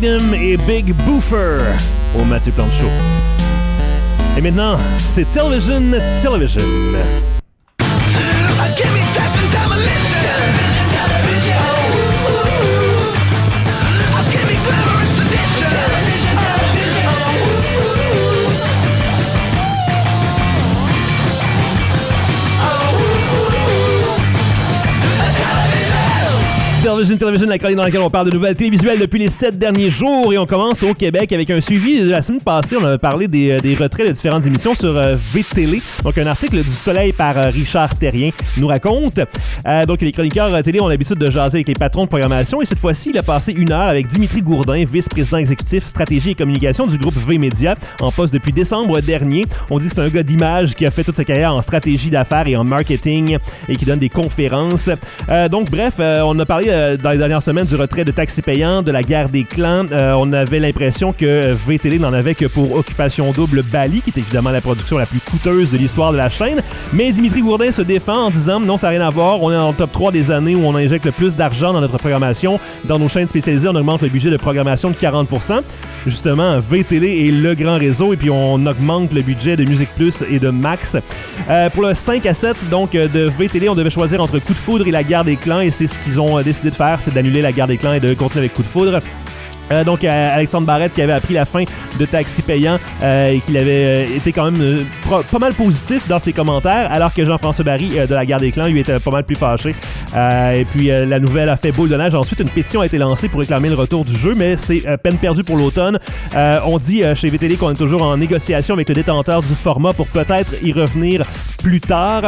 Freedom et Big Boofer au Mathieu Plante Show. Et maintenant, c'est Television Television. Television Television, la chronique dans laquelle on parle de nouvelles télévisuelles depuis les sept derniers jours. Et on commence au Québec avec un suivi de la semaine passée. On a parlé des, des retraits de différentes émissions sur euh, V-Télé. Donc, un article du Soleil par euh, Richard Terrien nous raconte. Euh, donc, les chroniqueurs euh, télé ont l'habitude de jaser avec les patrons de programmation. Et cette fois-ci, il a passé une heure avec Dimitri Gourdin, vice-président exécutif stratégie et communication du groupe V-Média, en poste depuis décembre dernier. On dit que c'est un gars d'image qui a fait toute sa carrière en stratégie d'affaires et en marketing et qui donne des conférences. Euh, donc, bref, euh, on a parlé dans les dernières semaines du retrait de taxis payants, de la guerre des clans. Euh, on avait l'impression que V-Télé n'en avait que pour Occupation Double Bali, qui est évidemment la production la plus coûteuse de l'histoire de la chaîne. Mais Dimitri Gourdin se défend en disant non, ça n'a rien à voir. On est dans le top trois des années où on injecte le plus d'argent dans notre programmation. Dans nos chaînes spécialisées, on augmente le budget de programmation de quarante pour cent. Justement, V-Télé est le grand réseau et puis on augmente le budget de Musique Plus et de Max. Euh, pour le cinq à sept donc, de V-Télé, on devait choisir entre Coup de foudre et la guerre des clans et c'est ce qu'ils ont décidé de faire, c'est d'annuler la guerre des clans et de continuer avec Coup de foudre. Euh, donc euh, Alexandre Barrette qui avait appris la fin de Taxi Payant euh, et qu'il avait euh, été quand même euh, pro- pas mal positif dans ses commentaires, alors que Jean-François Barry euh, de la guerre des clans lui était pas mal plus fâché. Euh, et puis euh, la nouvelle a fait boule de neige. Ensuite, une pétition a été lancée pour réclamer le retour du jeu, mais c'est euh, peine perdue pour l'automne. Euh, on dit euh, chez V-Télé qu'on est toujours en négociation avec le détenteur du format pour peut-être y revenir plus tard.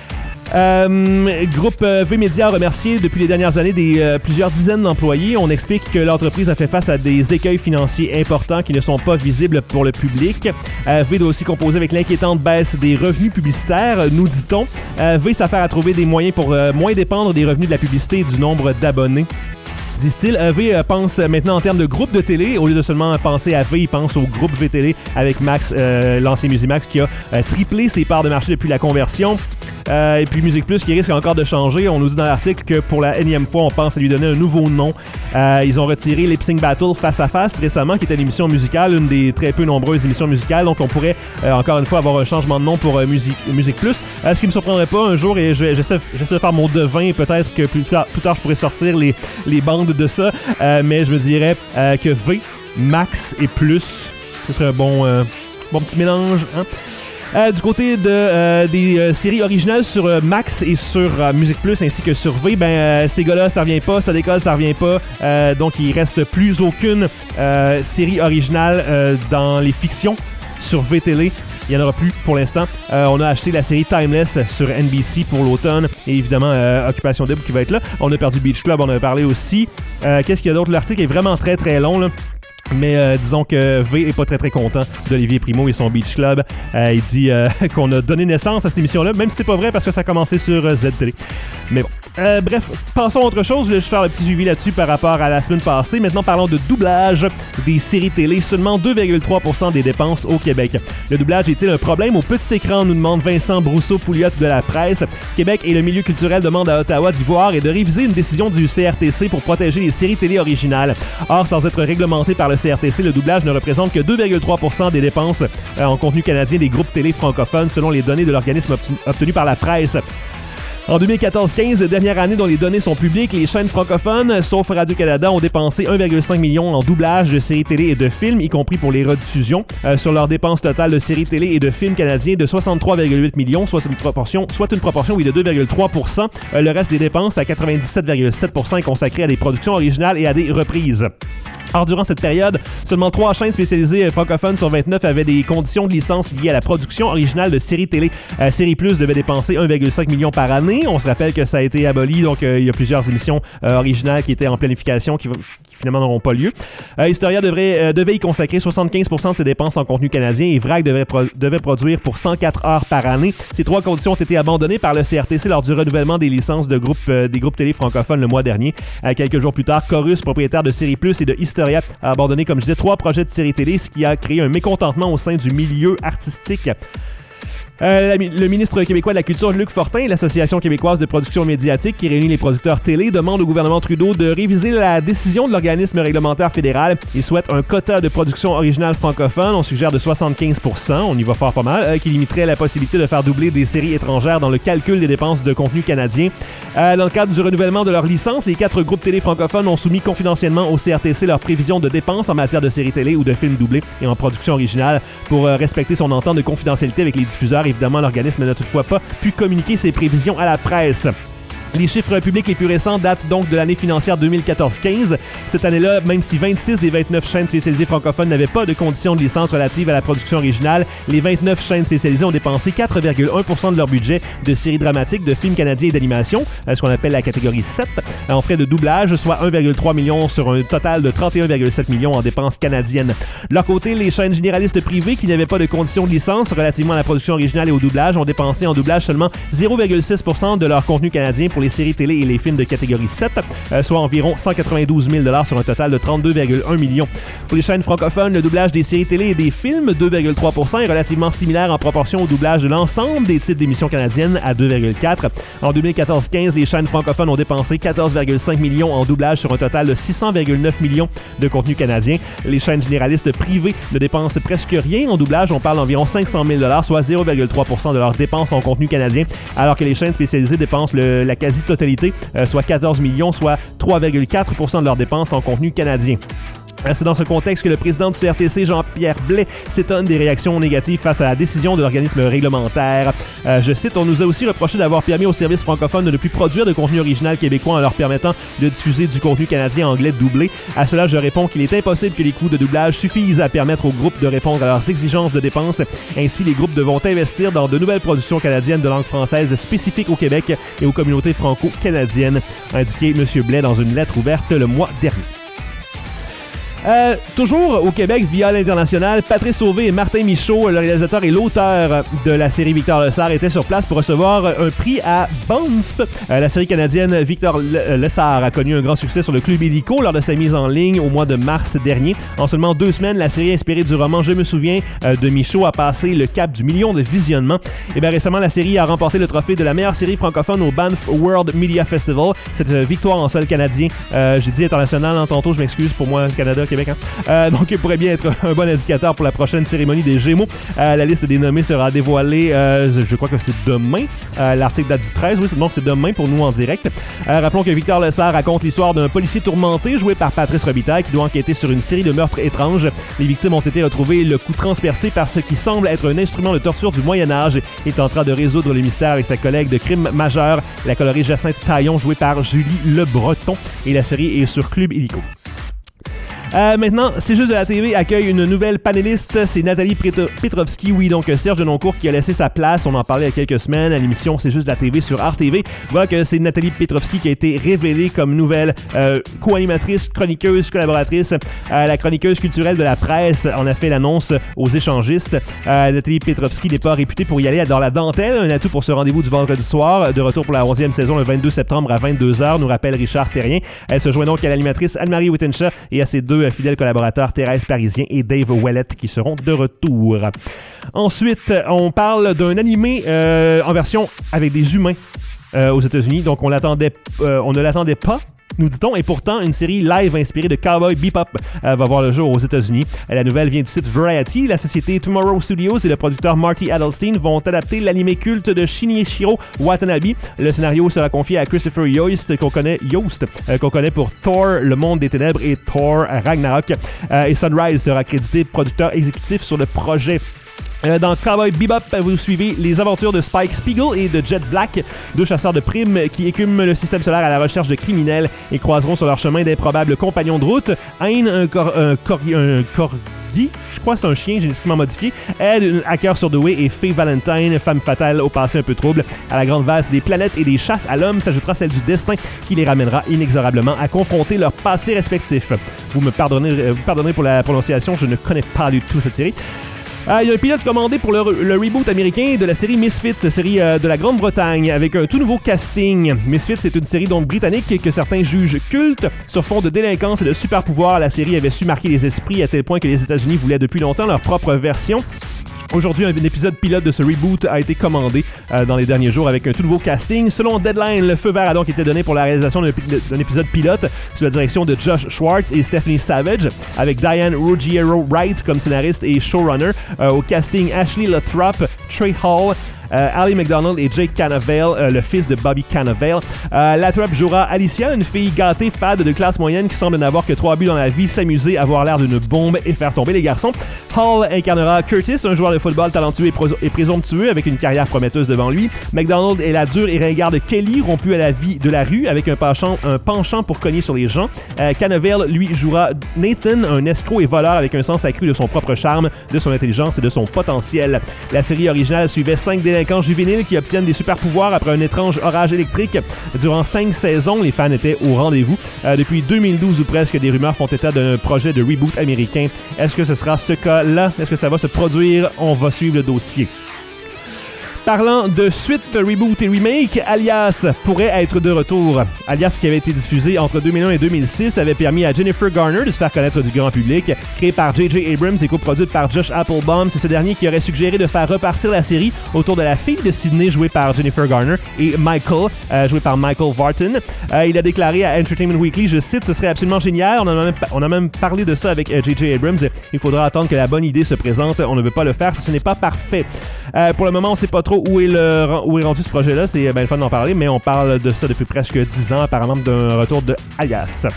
Euh, groupe euh, V-Média a remercié depuis les dernières années des euh, plusieurs dizaines d'employés. On explique que l'entreprise a fait face à des écueils financiers importants qui ne sont pas visibles pour le public. Euh, V doit aussi composer avec l'inquiétante baisse des revenus publicitaires, nous dit-on. Euh, V s'affaire à trouver des moyens pour euh, moins dépendre des revenus de la publicité et du nombre d'abonnés. Disent-ils, V pense maintenant en termes de groupe de télé. Au lieu de seulement penser à V, il pense au groupe V-Télé avec Max, euh, l'ancien Musimax, qui a euh, triplé ses parts de marché depuis la conversion. Euh, et puis Musique Plus qui risque encore de changer. On nous dit dans l'article que pour la énième fois, on pense à lui donner un nouveau nom. Euh, ils ont retiré Lip Sync Battle Face à Face récemment, qui était l'émission musicale, une des très peu nombreuses émissions musicales. Donc on pourrait euh, encore une fois avoir un changement de nom pour euh, Musique, Musique Plus. Euh, ce qui ne me surprendrait pas un jour, et je, j'essaie, j'essaie de faire mon devin, peut-être que plus tard, plus tard je pourrais sortir les, les bandes de ça, euh, mais je me dirais euh, que V, Max et Plus, ce serait un bon, euh, bon petit mélange, hein? Euh, du côté de, euh, des euh, séries originales sur euh, Max et sur euh, Musique Plus ainsi que sur V, ben euh, ces gars-là, ça revient pas, ça décolle, ça revient pas. Euh, donc il reste plus aucune euh, série originale euh, dans les fictions sur V-Télé. Il n'y en aura plus pour l'instant. Euh, on a acheté la série Timeless sur N B C pour l'automne et évidemment euh, Occupation Double qui va être là. On a perdu Beach Club, on en a parlé aussi. Euh, qu'est-ce qu'il y a d'autre? L'article est vraiment très très long là. Mais euh, disons que V est pas très très content d'Olivier Primo et son Beach Club. Euh, il dit euh, qu'on a donné naissance à cette émission-là, même si c'est pas vrai parce que ça a commencé sur euh, Z-Télé. Mais bon. Euh, bref, passons à autre chose. Je vais juste faire un petit suivi là-dessus par rapport à la semaine passée. Maintenant, parlons de doublage des séries télé. Seulement deux virgule trois pour cent des dépenses au Québec. Le doublage est-il un problème au petit écran, nous demande Vincent Brousseau-Pouliot de la presse. Québec et le milieu culturel demandent à Ottawa d'y voir et de réviser une décision du C R T C pour protéger les séries télé originales. Or, sans être réglementé par le C R T C, le doublage ne représente que deux virgule trois pour cent des dépenses euh, en contenu canadien des groupes télé francophones, selon les données de l'organisme obtenu- obtenues par la presse. En deux mille quatorze quinze, dernière année dont les données sont publiques, les chaînes francophones, sauf Radio-Canada, ont dépensé un virgule cinq million en doublage de séries télé et de films, y compris pour les rediffusions, euh, sur leurs dépenses totales de séries télé et de films canadiens de soixante-trois virgule huit millions, soit une proportion, soit une proportion oui, de deux virgule trois pour cent. Euh, le reste des dépenses, à quatre-vingt-dix-sept virgule sept pour cent, est consacré à des productions originales et à des reprises. Or, durant cette période, seulement trois chaînes spécialisées francophones sur vingt-neuf avaient des conditions de licence liées à la production originale de séries télé. Euh, Série Plus devait dépenser un virgule cinq million par année. On se rappelle que ça a été aboli, donc euh, il y a plusieurs émissions euh, originales qui étaient en planification qui, qui finalement n'auront pas lieu. Euh, Historia devrait, euh, devait y consacrer soixante-quinze pour cent de ses dépenses en contenu canadien et V R A C devait, pro- devait produire pour cent quatre heures par année. Ces trois conditions ont été abandonnées par le C R T C lors du renouvellement des licences de groupe, euh, des groupes télé francophones le mois dernier. Euh, quelques jours plus tard, Chorus, propriétaire de Série Plus et de Historia, a abandonné, comme je disais, trois projets de séries télé, ce qui a créé un mécontentement au sein du milieu artistique. Euh, la, le ministre québécois de la Culture, Luc Fortin, et l'Association québécoise de production médiatique, qui réunit les producteurs télé, demandent au gouvernement Trudeau de réviser la décision de l'organisme réglementaire fédéral. Ils souhaitent un quota de production originale francophone. On suggère de soixante-quinze pour cent, on y va fort pas mal, euh, qui limiterait la possibilité de faire doubler des séries étrangères dans le calcul des dépenses de contenu canadien. Euh, dans le cadre du renouvellement de leur licence, les quatre groupes télé francophones ont soumis confidentiellement au C R T C leurs prévisions de dépenses en matière de séries télé ou de films doublés et en production originale pour euh, respecter son entente de confidentialité avec les diffuseurs. Évidemment, l'organisme n'a toutefois pas pu communiquer ses prévisions à la presse. Les chiffres publics les plus récents datent donc de l'année financière deux mille quatorze quinze. Cette année-là, même si vingt-six des vingt-neuf chaînes spécialisées francophones n'avaient pas de conditions de licence relatives à la production originale, les vingt-neuf chaînes spécialisées ont dépensé quatre virgule un pour cent de leur budget de séries dramatiques, de films canadiens et d'animation, ce qu'on appelle la catégorie sept, en frais de doublage, soit un virgule trois million sur un total de trente et un virgule sept millions en dépenses canadiennes. De leur côté, les chaînes généralistes privées qui n'avaient pas de conditions de licence relativement à la production originale et au doublage ont dépensé en doublage seulement zéro virgule six pour cent de leur contenu canadien pour les séries télé et les films de catégorie sept, euh, soit environ cent quatre-vingt-douze mille dollars sur un total de trente-deux virgule un millions. Pour les chaînes francophones, le doublage des séries télé et des films, deux virgule trois pour cent, est relativement similaire en proportion au doublage de l'ensemble des types d'émissions canadiennes à deux virgule quatre. En deux mille quatorze quinze, les chaînes francophones ont dépensé quatorze virgule cinq millions en doublage sur un total de six cents virgule neuf millions de contenu canadien. Les chaînes généralistes privées ne dépensent presque rien en doublage, on parle d'environ cinq cent mille dollars, soit zéro virgule trois pour cent de leurs dépenses en contenu canadien, alors que les chaînes spécialisées dépensent le, la quasi-totalité, euh, soit quatorze millions, soit trois virgule quatre pour cent de leurs dépenses en contenu canadien. C'est dans ce contexte que le président du C R T C, Jean-Pierre Blais, s'étonne des réactions négatives face à la décision de l'organisme réglementaire. Euh, je cite, « On nous a aussi reproché d'avoir permis aux services francophones de ne plus produire de contenu original québécois en leur permettant de diffuser du contenu canadien anglais doublé. À cela, je réponds qu'il est impossible que les coûts de doublage suffisent à permettre aux groupes de répondre à leurs exigences de dépenses. Ainsi, les groupes devront investir dans de nouvelles productions canadiennes de langue française spécifiques au Québec et aux communautés franco-canadiennes, » a indiqué M. Blais dans une lettre ouverte le mois dernier. Euh, toujours au Québec, via l'International, Patrice Sauvé et Martin Michaud, le réalisateur et l'auteur de la série Victor Lessard, étaient sur place pour recevoir un prix à Banff. Euh, la série canadienne Victor Lessard a connu un grand succès sur le Club Illico lors de sa mise en ligne au mois de mars dernier. En seulement deux semaines, la série inspirée du roman Je me souviens euh, de Michaud a passé le cap du million de visionnements. Et bien récemment, la série a remporté le trophée de la meilleure série francophone au Banff World Media Festival. Cette euh, victoire en sol canadien, euh, j'ai dit international, hein, tantôt, je m'excuse pour moi, Canada, Québec. Hein? Euh, donc, il pourrait bien être un bon indicateur pour la prochaine cérémonie des Gémeaux. Euh, la liste des nommés sera dévoilée, euh, je crois que c'est demain. Euh, l'article date du treize, oui, donc c'est demain pour nous en direct. Euh, rappelons que Victor Lessard raconte l'histoire d'un policier tourmenté joué par Patrice Robitaille qui doit enquêter sur une série de meurtres étranges. Les victimes ont été retrouvées le cou transpercé par ce qui semble être un instrument de torture du Moyen-Âge et tentera de résoudre le mystère avec sa collègue de crime majeur, la colorée Jacinthe Taillon, jouée par Julie Le Breton. Et la série est sur Club Illico. Euh, maintenant, C'est juste de la T V accueille une nouvelle panéliste, c'est Nathalie Petrovski, oui, donc Serge Denoncourt qui a laissé sa place, on en parlait il y a quelques semaines à l'émission C'est juste de la T V sur Arte T V. Voilà que c'est Nathalie Petrovski qui a été révélée comme nouvelle euh, co-animatrice, chroniqueuse, collaboratrice. Euh, la chroniqueuse culturelle de la presse en a fait l'annonce aux échangistes. Euh, Nathalie Petrovski n'est pas réputée pour y aller dans la dentelle, un atout pour ce rendez-vous du vendredi soir, de retour pour la onzième saison le vingt-deux septembre à vingt-deux heures, nous rappelle Richard Terrien. Elle se joint donc à l'animatrice Anne-Marie Wittenshaw et à ses deux fidèles collaborateurs Thérèse Parisien et Dave Ouellette qui seront de retour. Ensuite, on parle d'un animé euh, en version avec des humains euh, aux États-Unis. Donc, on l'attendait, euh, on ne l'attendait pas, nous dit-on, et pourtant, une série live inspirée de Cowboy Bebop euh, va voir le jour aux États-Unis. La nouvelle vient du site Variety. La société Tomorrow Studios et le producteur Marty Adelstein vont adapter l'anime culte de Shinichiro Watanabe. Le scénario sera confié à Christopher Yost, qu'on connaît, Yost, euh, qu'on connaît pour Thor, Le Monde des Ténèbres et Thor Ragnarok. Euh, et Sunrise sera crédité producteur exécutif sur le projet. Euh, dans Cowboy Bebop, vous suivez les aventures de Spike Spiegel et de Jet Black, deux chasseurs de primes qui écument le système solaire à la recherche de criminels et croiseront sur leur chemin d'improbables compagnons de route. Hein, un, cor- un, cor- un corgi, je crois que c'est un chien génétiquement modifié, Ed, un hacker surdoué, et Faye Valentine, femme fatale au passé un peu trouble. À la grande valse des planètes et des chasses à l'homme s'ajoutera celle du destin qui les ramènera inexorablement à confronter leurs passés respectifs. Vous me pardonnez, euh, vous pardonnez pour la prononciation, je ne connais pas du tout cette série. Il euh, y a un pilote commandé pour le, le reboot américain de la série Misfits, série euh, de la Grande-Bretagne, avec un tout nouveau casting. Misfits est une série donc britannique que certains jugent culte. Sur fond de délinquance et de super-pouvoirs, la série avait su marquer les esprits à tel point que les États-Unis voulaient depuis longtemps leur propre version. Aujourd'hui, un épisode pilote de ce reboot a été commandé euh, dans les derniers jours avec un tout nouveau casting. Selon Deadline, le feu vert a donc été donné pour la réalisation d'un, d'un épisode pilote sous la direction de Josh Schwartz et Stephanie Savage, avec Diane Ruggiero-Wright comme scénariste et showrunner. Euh, au casting, Ashley Lathrop, Trey Hall, Euh, Ali McDonald et Jake Cannavale, euh, le fils de Bobby Cannavale. Euh, Lathrop jouera Alicia, une fille gâtée, fade de classe moyenne qui semble n'avoir que trois buts dans la vie, s'amuser, avoir l'air d'une bombe et faire tomber les garçons. Hall incarnera Curtis, un joueur de football talentueux et, pros- et présomptueux avec une carrière prometteuse devant lui. McDonald est la dure et ringarde Kelly, rompue à la vie de la rue avec un penchant, un penchant pour cogner sur les gens. Euh, Cannavale, lui, jouera Nathan, un escroc et voleur avec un sens accru de son propre charme, de son intelligence et de son potentiel. La série originale suivait cinq délinquants juvéniles qui obtiennent des super pouvoirs après un étrange orage électrique. Durant cinq saisons, les fans étaient au rendez-vous. Euh, depuis deux mille douze ou presque, des rumeurs font état d'un projet de reboot américain. Est-ce que ce sera ce cas-là? Est-ce que ça va se produire? On va suivre le dossier. Parlant de suite, reboot et remake, Alias pourrait être de retour. Alias, qui avait été diffusé entre deux mille un et deux mille six, avait permis à Jennifer Garner de se faire connaître du grand public. Créé par J J Abrams et coproduite par Josh Applebaum, c'est ce dernier qui aurait suggéré de faire repartir la série autour de la fille de Sydney jouée par Jennifer Garner et Michael, euh, joué par Michael Vartan. Euh, il a déclaré à Entertainment Weekly, je cite, « Ce serait absolument génial. On a même, on a même parlé de ça avec euh, J J Abrams. Il faudra attendre que la bonne idée se présente. On ne veut pas le faire si ce n'est pas parfait. Euh, » Pour le moment, on ne sait pas trop où est, le, où est rendu ce projet-là. C'est bien le fun d'en parler, mais on parle de ça depuis presque dix ans, apparemment d'un retour de Alias.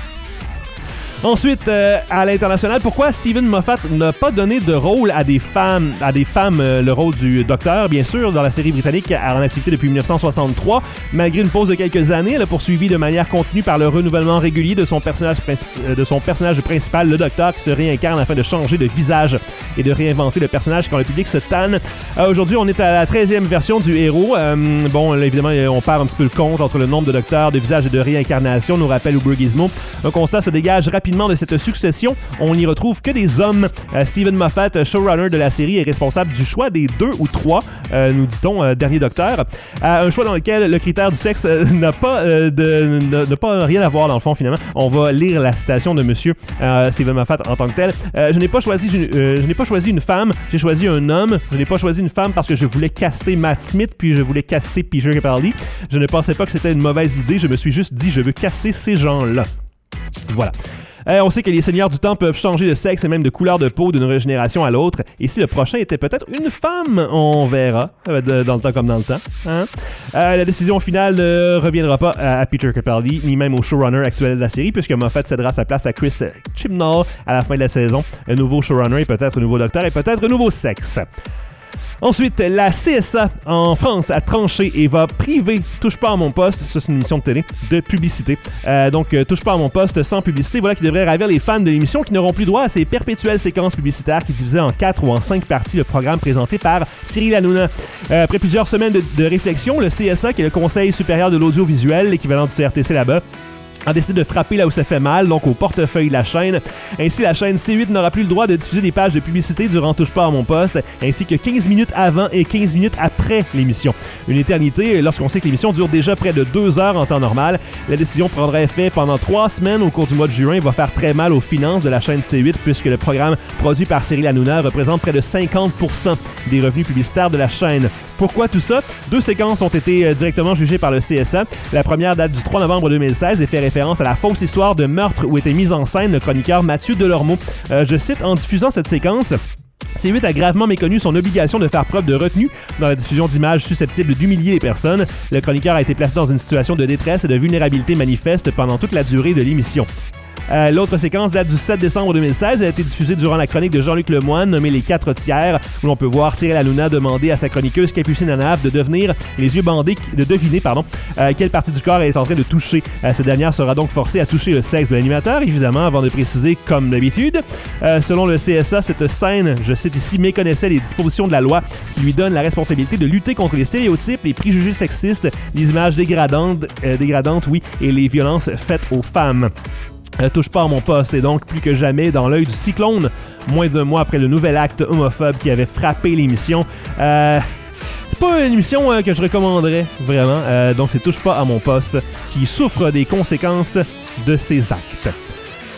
Ensuite, euh, à l'international, pourquoi Steven Moffat n'a pas donné de rôle à des femmes, à des femmes euh, le rôle du docteur, bien sûr, dans la série britannique en activité depuis dix-neuf cent soixante-trois. Malgré une pause de quelques années, elle a poursuivi de manière continue par le renouvellement régulier de son personnage, princi- de son personnage principal, le docteur, qui se réincarne afin de changer de visage et de réinventer le personnage quand le public se tanne. Euh, aujourd'hui, on est à la treizième version du héros. Euh, bon, là, évidemment, on perd un petit peu le compte entre le nombre de docteurs, de visages et de réincarnations, nous rappelle Uber Gizmo. Un constat se dégage rapidement de cette succession. On n'y retrouve que des hommes. Euh, Steven Moffat, showrunner de la série, est responsable du choix des deux ou trois, euh, nous dit-on, euh, dernier docteur. Euh, un choix dans lequel le critère du sexe euh, n'a pas euh, de n'a, n'a pas rien à voir dans le fond finalement. On va lire la citation de Monsieur euh, Steven Moffat en tant que tel. Euh, je n'ai pas choisi une, euh, je n'ai pas choisi une femme. J'ai choisi un homme. Je n'ai pas choisi une femme parce que je voulais caster Matt Smith puis je voulais caster Peter Capaldi. Je ne pensais pas que c'était une mauvaise idée. Je me suis juste dit je veux caster ces gens-là. Voilà. Euh, on sait que les seigneurs du temps peuvent changer de sexe et même de couleur de peau d'une régénération à l'autre. Et si le prochain était peut-être une femme, on verra, euh, de, dans le temps comme dans le temps. Hein? Euh, la décision finale ne reviendra pas à, à Peter Capaldi, ni même au showrunner actuel de la série, puisque Moffat cédera sa place à Chris Chibnall à la fin de la saison. Un nouveau showrunner et peut-être un nouveau docteur et peut-être un nouveau sexe. Ensuite, la C S A en France a tranché et va priver Touche pas à mon poste, ça c'est une émission de télé, de publicité. Euh, donc, euh, Touche pas à mon poste sans publicité, voilà qui devrait ravir les fans de l'émission qui n'auront plus droit à ces perpétuelles séquences publicitaires qui divisaient en quatre ou en cinq parties le programme présenté par Cyril Hanouna. Euh, après plusieurs semaines de, de réflexion, le C S A, qui est le Conseil supérieur de l'audiovisuel, l'équivalent du C R T C là-bas, a décidé de frapper là où ça fait mal, donc au portefeuille de la chaîne. Ainsi, la chaîne C huit n'aura plus le droit de diffuser des pages de publicité durant Touche pas à mon poste, ainsi que quinze minutes avant et quinze minutes après l'émission. Une éternité, lorsqu'on sait que l'émission dure déjà près de deux heures en temps normal. La décision prendra effet pendant trois semaines au cours du mois de juin et va faire très mal aux finances de la chaîne C huit, puisque le programme produit par Cyril Hanouna représente près de cinquante pour cent des revenus publicitaires de la chaîne. Pourquoi tout ça? Deux séquences ont été euh, directement jugées par le C S A. La première date du trois novembre deux mille seize et fait référence à la fausse histoire de meurtre où était mise en scène le chroniqueur Mathieu Delormeau. Euh, je cite, en diffusant cette séquence, C huit a gravement méconnu son obligation de faire preuve de retenue dans la diffusion d'images susceptibles d'humilier les personnes. Le chroniqueur a été placé dans une situation de détresse et de vulnérabilité manifeste pendant toute la durée de l'émission. Euh, l'autre séquence date du sept décembre deux mille seize. Elle a été diffusée durant la chronique de Jean-Luc Lemoyne, nommée Les Quatre Tiers, où l'on peut voir Cyril Hanouna demander à sa chroniqueuse Capucine Anav de devenir les yeux bandés, de deviner pardon, euh, quelle partie du corps elle est en train de toucher. Euh, cette dernière sera donc forcée à toucher le sexe de l'animateur, évidemment, avant de préciser comme d'habitude. Euh, selon le C S A, cette scène, je cite ici, méconnaissait les dispositions de la loi qui lui donnent la responsabilité de lutter contre les stéréotypes, les préjugés sexistes, les images dégradantes, euh, dégradantes oui, et les violences faites aux femmes. Euh, touche pas à mon poste est donc plus que jamais dans l'œil du cyclone, moins d'un mois après le nouvel acte homophobe qui avait frappé l'émission. Euh, c'est pas une émission euh, que je recommanderais, vraiment. Euh, donc c'est Touche pas à mon poste qui souffre des conséquences de ses actes.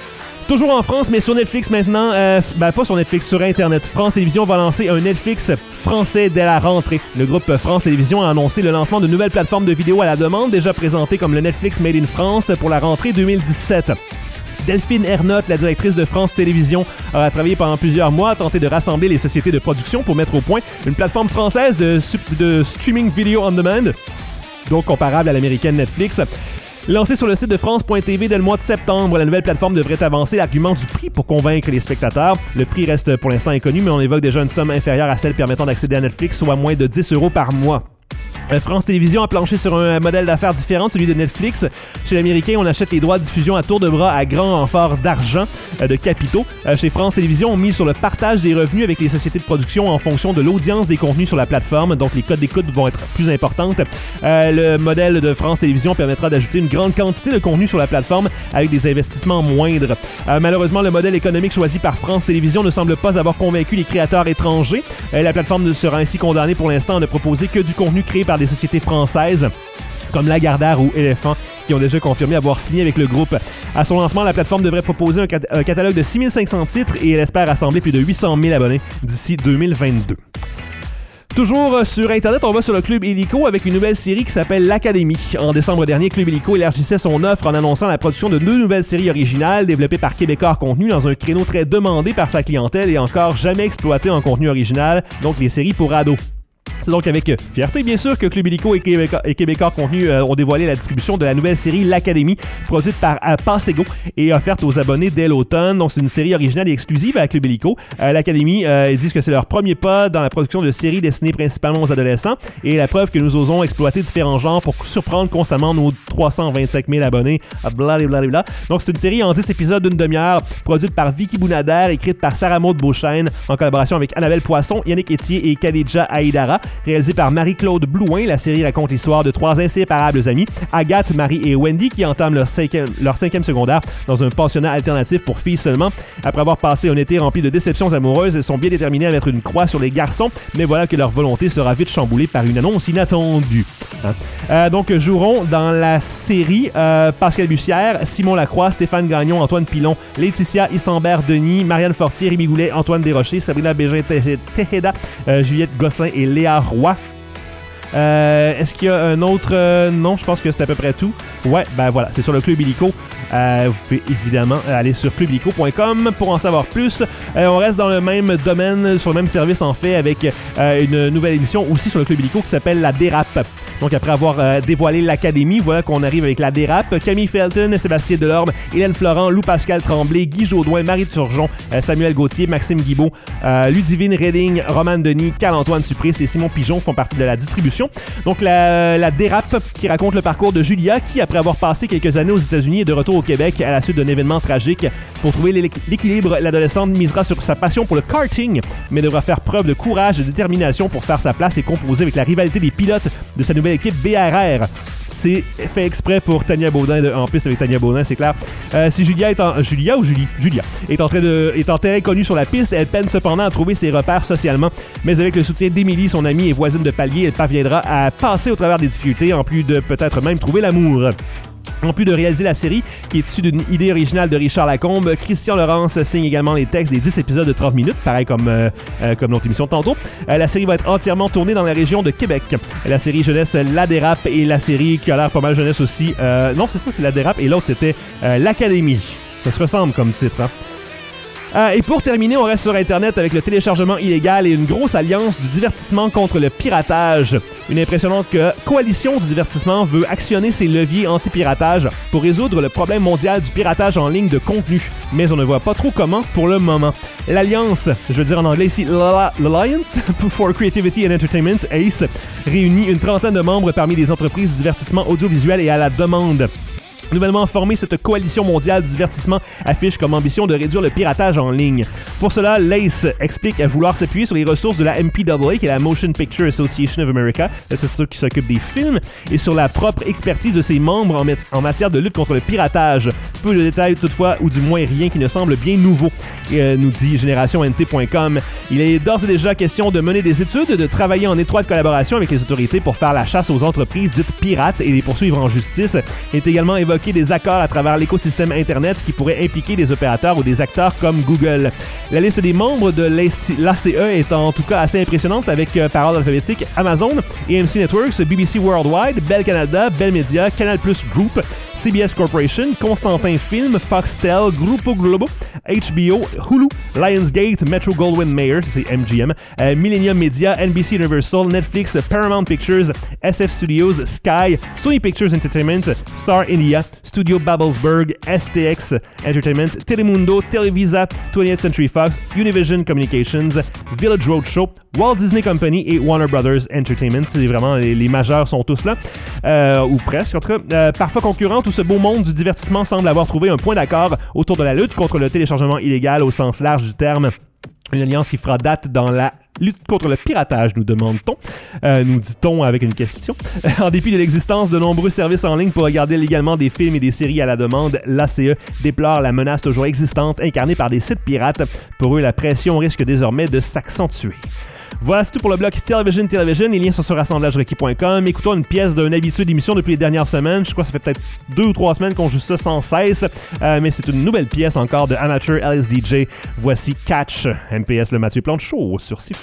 Toujours en France, mais sur Netflix maintenant. Euh, ben, pas sur Netflix, sur Internet. France Télévisions va lancer un Netflix français dès la rentrée. Le groupe France Télévisions a annoncé le lancement de nouvelles plateformes de vidéo à la demande, déjà présentées comme le Netflix Made in France pour la rentrée deux mille dix-sept. Delphine Ernotte, la directrice de France Télévisions, a travaillé pendant plusieurs mois à tenter de rassembler les sociétés de production pour mettre au point une plateforme française de, de streaming video on demand, donc comparable à l'américaine Netflix. Lancée sur le site de France point T V dès le mois de septembre, la nouvelle plateforme devrait avancer l'argument du prix pour convaincre les spectateurs. Le prix reste pour l'instant inconnu, mais on évoque déjà une somme inférieure à celle permettant d'accéder à Netflix, soit moins de dix euros par mois. France Télévisions a planché sur un modèle d'affaires différent de celui de Netflix. Chez l'Américain, on achète les droits de diffusion à tour de bras à grand renfort d'argent, euh, de capitaux. Euh, chez France Télévisions, on mise sur le partage des revenus avec les sociétés de production en fonction de l'audience des contenus sur la plateforme, donc les codes d'écoute vont être plus importantes. Euh, le modèle de France Télévisions permettra d'ajouter une grande quantité de contenu sur la plateforme avec des investissements moindres. Euh, malheureusement, le modèle économique choisi par France Télévisions ne semble pas avoir convaincu les créateurs étrangers. Euh, la plateforme sera ainsi condamnée pour l'instant à ne proposer que du contenu créé par des sociétés françaises comme Lagardère ou Éléphant, qui ont déjà confirmé avoir signé avec le groupe. À son lancement, la plateforme devrait proposer un, cat- un catalogue de six mille cinq cents titres et elle espère rassembler plus de huit cent mille abonnés d'ici deux mille vingt-deux. Toujours sur Internet, on va sur le Club Illico avec une nouvelle série qui s'appelle L'Académie. En décembre dernier, Club Illico élargissait son offre en annonçant la production de deux nouvelles séries originales développées par Québécois Contenu dans un créneau très demandé par sa clientèle et encore jamais exploité en contenu original, donc les séries pour ados. C'est donc avec fierté, bien sûr, que Club Illico et Québécois, et Québécois Contenu euh, ont dévoilé la distribution de la nouvelle série L'Académie, produite par euh, Passego et offerte aux abonnés dès l'automne. Donc, c'est une série originale et exclusive à Club Illico. Euh, L'Académie, euh, ils disent que c'est leur premier pas dans la production de séries destinées principalement aux adolescents et la preuve que nous osons exploiter différents genres pour surprendre constamment nos trois cent vingt-cinq mille abonnés. Blablabla. Donc, c'est une série en dix épisodes d'une demi-heure, produite par Vicky Bounader, écrite par Sarah Maud Beauchesne, en collaboration avec Annabelle Poisson, Yannick Etier et Khadija Aïdara. Réalisée par Marie-Claude Blouin, la série raconte l'histoire de trois inséparables amies, Agathe, Marie et Wendy, qui entament leur cinquième, leur cinquième secondaire dans un pensionnat alternatif pour filles seulement. Après avoir passé un été rempli de déceptions amoureuses, elles sont bien déterminées à mettre une croix sur les garçons, mais voilà que leur volonté sera vite chamboulée par une annonce inattendue. Hein? Euh, donc, joueront dans la série euh, Pascal Bussière, Simon Lacroix, Stéphane Gagnon, Antoine Pilon, Laetitia Isambert-Denis, Marianne Fortier, Rémi Goulet, Antoine Desrochers, Sabrina Bégin-Tejeda, euh, Juliette Gosselin et Léa Roy. Euh, est-ce qu'il y a un autre... Euh, non, je pense que c'est à peu près tout. Ouais, ben voilà, c'est sur le Club Illico. Euh, vous pouvez évidemment aller sur club illico point com pour en savoir plus. Euh, on reste dans le même domaine, sur le même service en fait, avec euh, une nouvelle émission aussi sur le Club Illico qui s'appelle La Dérape. Donc après avoir euh, dévoilé l'Académie, voilà qu'on arrive avec La Dérape. Camille Felton, Sébastien Delorme, Hélène Florent, Lou-Pascal Tremblay, Guy Jodoin, Marie Turgeon, euh, Samuel Gauthier, Maxime Guibault, euh, Ludivine Reding, Romane Denis, Carl-Antoine Supris et Simon Pigeon font partie de la distribution. Donc la, la Dérape qui raconte le parcours de Julia qui, après avoir passé quelques années aux États-Unis, est de retour au Québec à la suite d'un événement tragique. Pour trouver l'équilibre, l'adolescente misera sur sa passion pour le karting, mais devra faire preuve de courage et de détermination pour faire sa place et composer avec la rivalité des pilotes de sa nouvelle équipe B R R. C'est fait exprès pour Tania Baudin, de, en piste avec Tania Baudin, c'est clair. Euh, si Julia est en... Julia ou Julie? Julia est en train de... est en terrain connu sur la piste, elle peine cependant à trouver ses repères socialement, mais avec le soutien d'Émilie, son amie et voisine de palier, elle parviendra à passer au travers des difficultés, en plus de peut-être même trouver l'amour. En plus de réaliser la série, qui est issue d'une idée originale de Richard Lacombe, Christian Laurence signe également les textes des dix épisodes de trente minutes, pareil comme, euh, euh, comme notre émission de tantôt. Euh, la série va être entièrement tournée dans la région de Québec. La série jeunesse La Dérape et la série qui a l'air pas mal jeunesse aussi. Euh, non, c'est ça, c'est La Dérape et l'autre c'était euh, L'Académie. Ça se ressemble comme titre, hein? Euh, et pour terminer, on reste sur Internet avec le téléchargement illégal et une grosse alliance du divertissement contre le piratage. Une impressionnante coalition du divertissement veut actionner ses leviers anti-piratage pour résoudre le problème mondial du piratage en ligne de contenu. Mais on ne voit pas trop comment pour le moment. L'Alliance, je veux dire en anglais ici, l'Alliance for Creativity and Entertainment, A C E, réunit une trentaine de membres parmi les entreprises du divertissement audiovisuel et à la demande. Nouvellement formée, cette coalition mondiale du divertissement affiche comme ambition de réduire le piratage en ligne. Pour cela, l'A C E explique à vouloir s'appuyer sur les ressources de la M P A A, qui est la Motion Picture Association of America, c'est ceux qui s'occupent des films, et sur la propre expertise de ses membres en, mat- en matière de lutte contre le piratage. Peu de détails toutefois, ou du moins rien qui ne semble bien nouveau, et, euh, nous dit génération N T point com. Il est d'ores et déjà question de mener des études, de travailler en étroite collaboration avec les autorités pour faire la chasse aux entreprises dites pirates et les poursuivre en justice. Il est également évoqué débloquer des accords à travers l'écosystème Internet, ce qui pourrait impliquer des opérateurs ou des acteurs comme Google. La liste des membres de l'A C E est en tout cas assez impressionnante avec, euh, par ordre alphabétique, Amazon, A M C Networks, B B C Worldwide, Bell Canada, Bell Media, Canal Plus Group, C B S Corporation, Constantin Film, Foxtel, Grupo Globo, H B O, Hulu, Lionsgate, Metro Goldwyn Mayer, c'est M G M, euh, Millennium Media, N B C Universal, Netflix, Paramount Pictures, S F Studios, Sky, Sony Pictures Entertainment, Star India, Studio Babelsberg, S T X Entertainment, Telemundo, Televisa, twentieth Century Fox, Univision Communications, Village Roadshow, Walt Disney Company et Warner Brothers Entertainment. C'est vraiment les, les majeurs sont tous là, euh, ou presque en tout cas. Euh, parfois concurrents, tout ce beau monde du divertissement semble avoir trouvé un point d'accord autour de la lutte contre le téléchargement illégal au sens large du terme. Une alliance qui fera date dans la lutte contre le piratage, nous demande-t-on. Euh, nous dit-on avec une question. En dépit de l'existence de nombreux services en ligne pour regarder légalement des films et des séries à la demande, l'A C E déplore la menace toujours existante incarnée par des sites pirates. Pour eux, la pression risque désormais de s'accentuer. Voilà, c'est tout pour le bloc Television Television. Les liens sont sur assemblage requis point com. Écoutons une pièce d'un habitué d'émission depuis les dernières semaines. Je crois que ça fait peut-être deux ou trois semaines qu'on joue ça sans cesse. Euh, mais c'est une nouvelle pièce encore de Amateur L S D J. Voici Catch. M P S le Mathieu Plante Show sur Sif.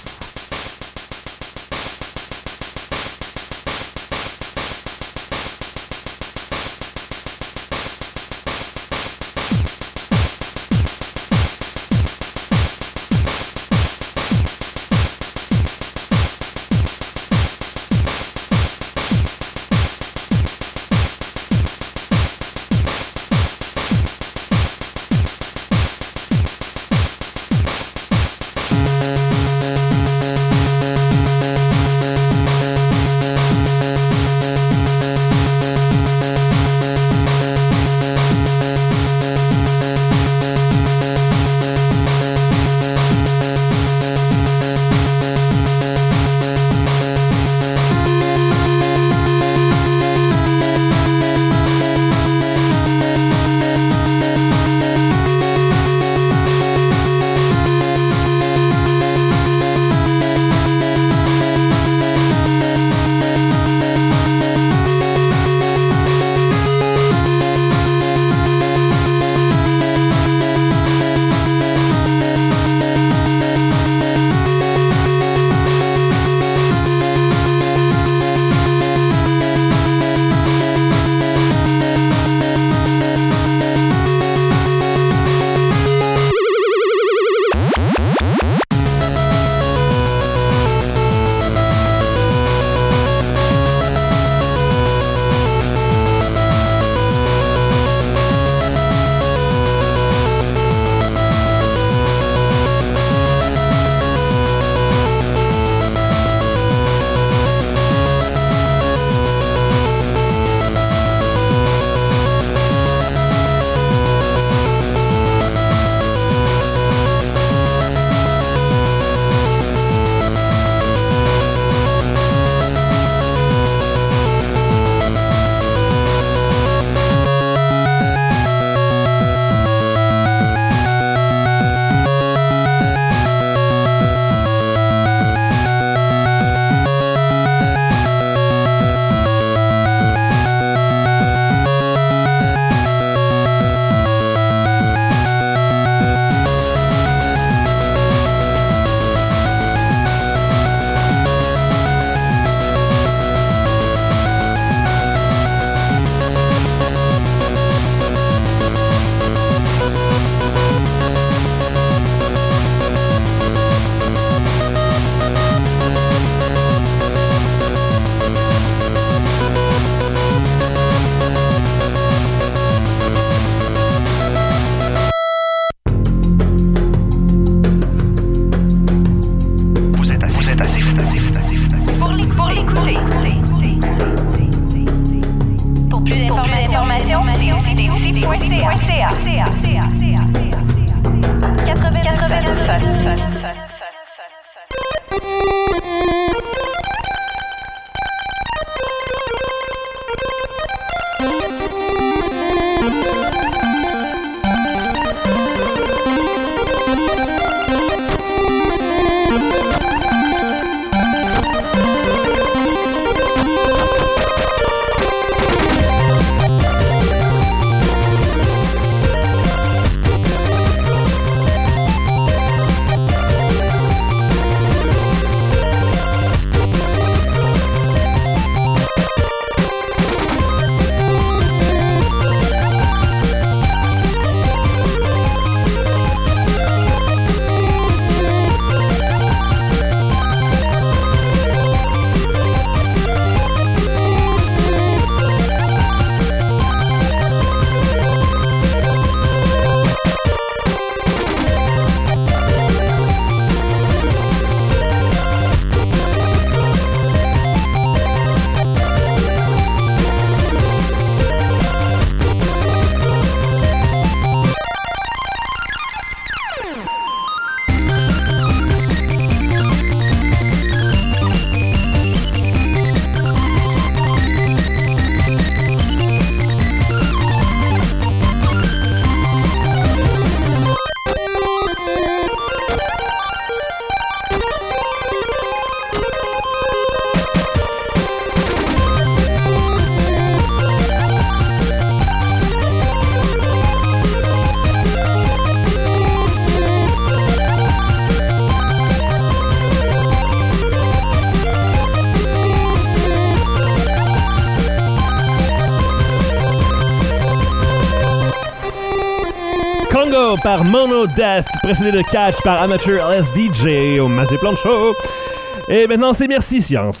Disco par Mono Death, précédé de Catch par Amateur L S D J au Mazé Plancho. Et maintenant, c'est Merci Science.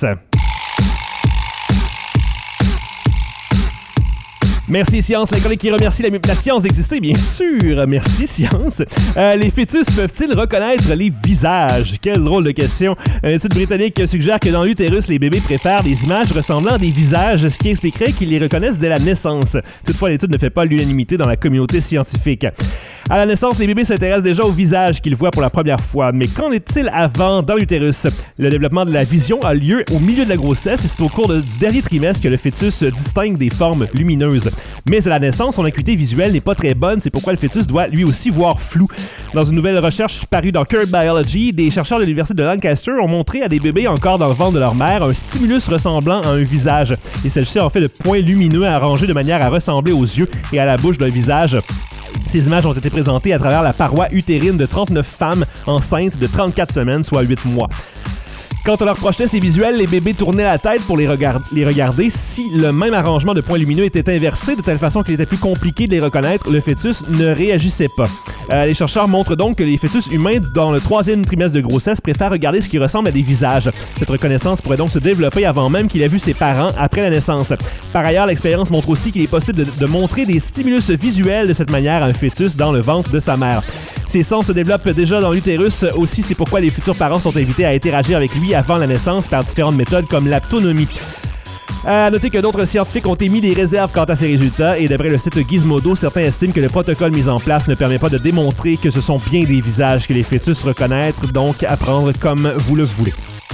Merci Science, l'école qui remercie la, la science d'exister, bien sûr. Merci Science. Euh, les fœtus peuvent-ils reconnaître les visages? Quelle drôle de question. Une étude britannique suggère que dans l'utérus, les bébés préfèrent des images ressemblant à des visages, ce qui expliquerait qu'ils les reconnaissent dès la naissance. Toutefois, l'étude ne fait pas l'unanimité dans la communauté scientifique. À la naissance, les bébés s'intéressent déjà au visage qu'ils voient pour la première fois. Mais qu'en est-il avant dans l'utérus? Le développement de la vision a lieu au milieu de la grossesse et c'est au cours de, du dernier trimestre que le fœtus distingue des formes lumineuses. Mais à la naissance, son acuité visuelle n'est pas très bonne, c'est pourquoi le fœtus doit lui aussi voir flou. Dans une nouvelle recherche parue dans Current Biology, des chercheurs de l'université de Lancaster ont montré à des bébés encore dans le ventre de leur mère un stimulus ressemblant à un visage. Et celle-ci en fait de points lumineux arrangés de manière à ressembler aux yeux et à la bouche d'un visage. Ces images ont été présentées à travers la paroi utérine de trente-neuf femmes enceintes de trente-quatre semaines, soit huit mois. Quand on leur projetait ces visuels, les bébés tournaient la tête pour les, regard- les regarder. Si le même arrangement de points lumineux était inversé de telle façon qu'il était plus compliqué de les reconnaître, le fœtus ne réagissait pas. Euh, les chercheurs montrent donc que les fœtus humains dans le troisième trimestre de grossesse préfèrent regarder ce qui ressemble à des visages. Cette reconnaissance pourrait donc se développer avant même qu'il ait vu ses parents après la naissance. Par ailleurs, l'expérience montre aussi qu'il est possible de, de montrer des stimulus visuels de cette manière à un fœtus dans le ventre de sa mère. Ces sens se développent déjà dans l'utérus. Aussi, c'est pourquoi les futurs parents sont invités à interagir avec lui avant la naissance par différentes méthodes comme l'aptonomie. À noter que d'autres scientifiques ont émis des réserves quant à ces résultats et d'après le site Gizmodo, certains estiment que le protocole mis en place ne permet pas de démontrer que ce sont bien des visages que les fœtus reconnaissent, donc à prendre comme vous le voulez.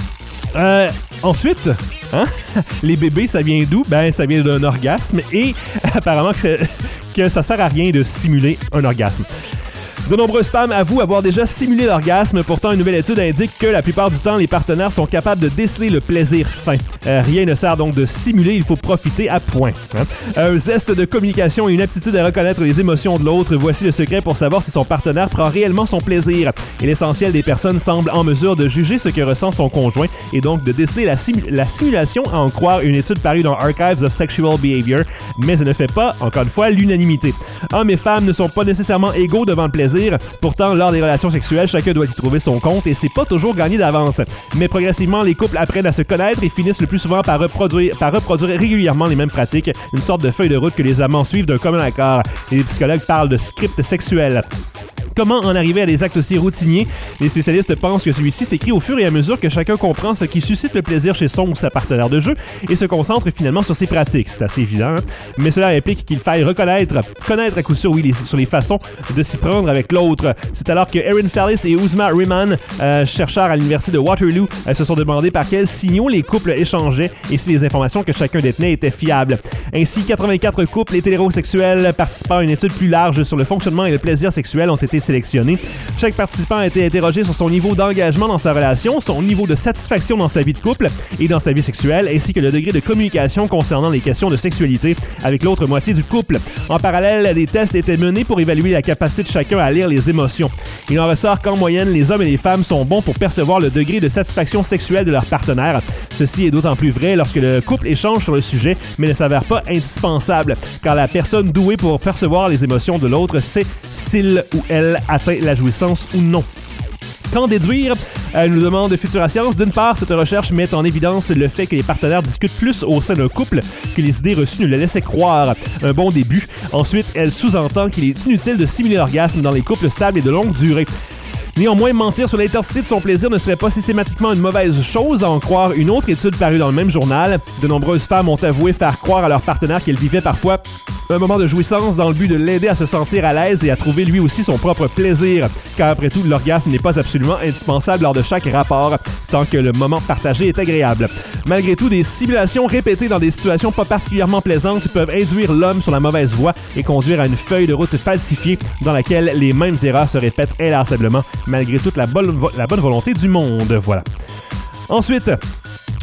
Euh, ensuite, hein? Les bébés, ça vient d'où? Ben, ça vient d'un orgasme et apparemment que, que ça sert à rien de simuler un orgasme. De nombreuses femmes avouent avoir déjà simulé l'orgasme. Pourtant, une nouvelle étude indique que la plupart du temps, les partenaires sont capables de déceler le plaisir fin. Euh, rien ne sert donc de simuler, il faut profiter à point. Hein? Un zeste de communication et une aptitude à reconnaître les émotions de l'autre, voici le secret pour savoir si son partenaire prend réellement son plaisir. Et l'essentiel des personnes semble en mesure de juger ce que ressent son conjoint et donc de déceler la, simu- la simulation à en croire une étude parue dans Archives of Sexual Behavior, mais elle ne fait pas, encore une fois, l'unanimité. Hommes et femmes ne sont pas nécessairement égaux devant le plaisir. Pourtant, lors des relations sexuelles, chacun doit y trouver son compte et c'est pas toujours gagné d'avance. Mais progressivement, les couples apprennent à se connaître et finissent le plus souvent par reproduire, par reproduire régulièrement les mêmes pratiques, une sorte de feuille de route que les amants suivent d'un commun accord. Les psychologues parlent de script sexuel. Comment en arriver à des actes aussi routiniers? Les spécialistes pensent que celui-ci s'écrit au fur et à mesure que chacun comprend ce qui suscite le plaisir chez son ou sa partenaire de jeu et se concentre finalement sur ses pratiques. C'est assez évident, hein? Mais cela implique qu'il faille reconnaître, connaître à coup sûr, oui, les, sur les façons de s'y prendre avec l'autre. C'est alors que Erin Fallis et Uzma Riemann, euh, chercheurs à l'université de Waterloo, euh, se sont demandé par quels signaux les couples échangeaient et si les informations que chacun détenait étaient fiables. Ainsi, quatre-vingt-quatre couples hétérosexuels participant à une étude plus large sur le fonctionnement et le plaisir sexuel ont été sélectionnés. Chaque participant a été interrogé sur son niveau d'engagement dans sa relation, son niveau de satisfaction dans sa vie de couple et dans sa vie sexuelle, ainsi que le degré de communication concernant les questions de sexualité avec l'autre moitié du couple. En parallèle, des tests étaient menés pour évaluer la capacité de chacun à lire les émotions. Il en ressort qu'en moyenne, les hommes et les femmes sont bons pour percevoir le degré de satisfaction sexuelle de leur partenaire. Ceci est d'autant plus vrai lorsque le couple échange sur le sujet, mais ne s'avère pas indispensable, car la personne douée pour percevoir les émotions de l'autre sait s'il ou elle atteint la jouissance ou non. Qu'en déduire? Euh, nous demande Futura Science. D'une part, cette recherche met en évidence le fait que les partenaires discutent plus au sein d'un couple que les idées reçues ne le laissaient croire. Un bon début. Ensuite, elle sous-entend qu'il est inutile de simuler l'orgasme dans les couples stables et de longue durée. Néanmoins, mentir sur l'intensité de son plaisir ne serait pas systématiquement une mauvaise chose, à en croire une autre étude parue dans le même journal. De nombreuses femmes ont avoué faire croire à leur partenaire qu'elles vivaient parfois un moment de jouissance dans le but de l'aider à se sentir à l'aise et à trouver lui aussi son propre plaisir. Car après tout, l'orgasme n'est pas absolument indispensable lors de chaque rapport, tant que le moment partagé est agréable. Malgré tout, des simulations répétées dans des situations pas particulièrement plaisantes peuvent induire l'homme sur la mauvaise voie et conduire à une feuille de route falsifiée dans laquelle les mêmes erreurs se répètent inlassablement, malgré toute la bonne, vo- la bonne volonté du monde. Voilà. Ensuite,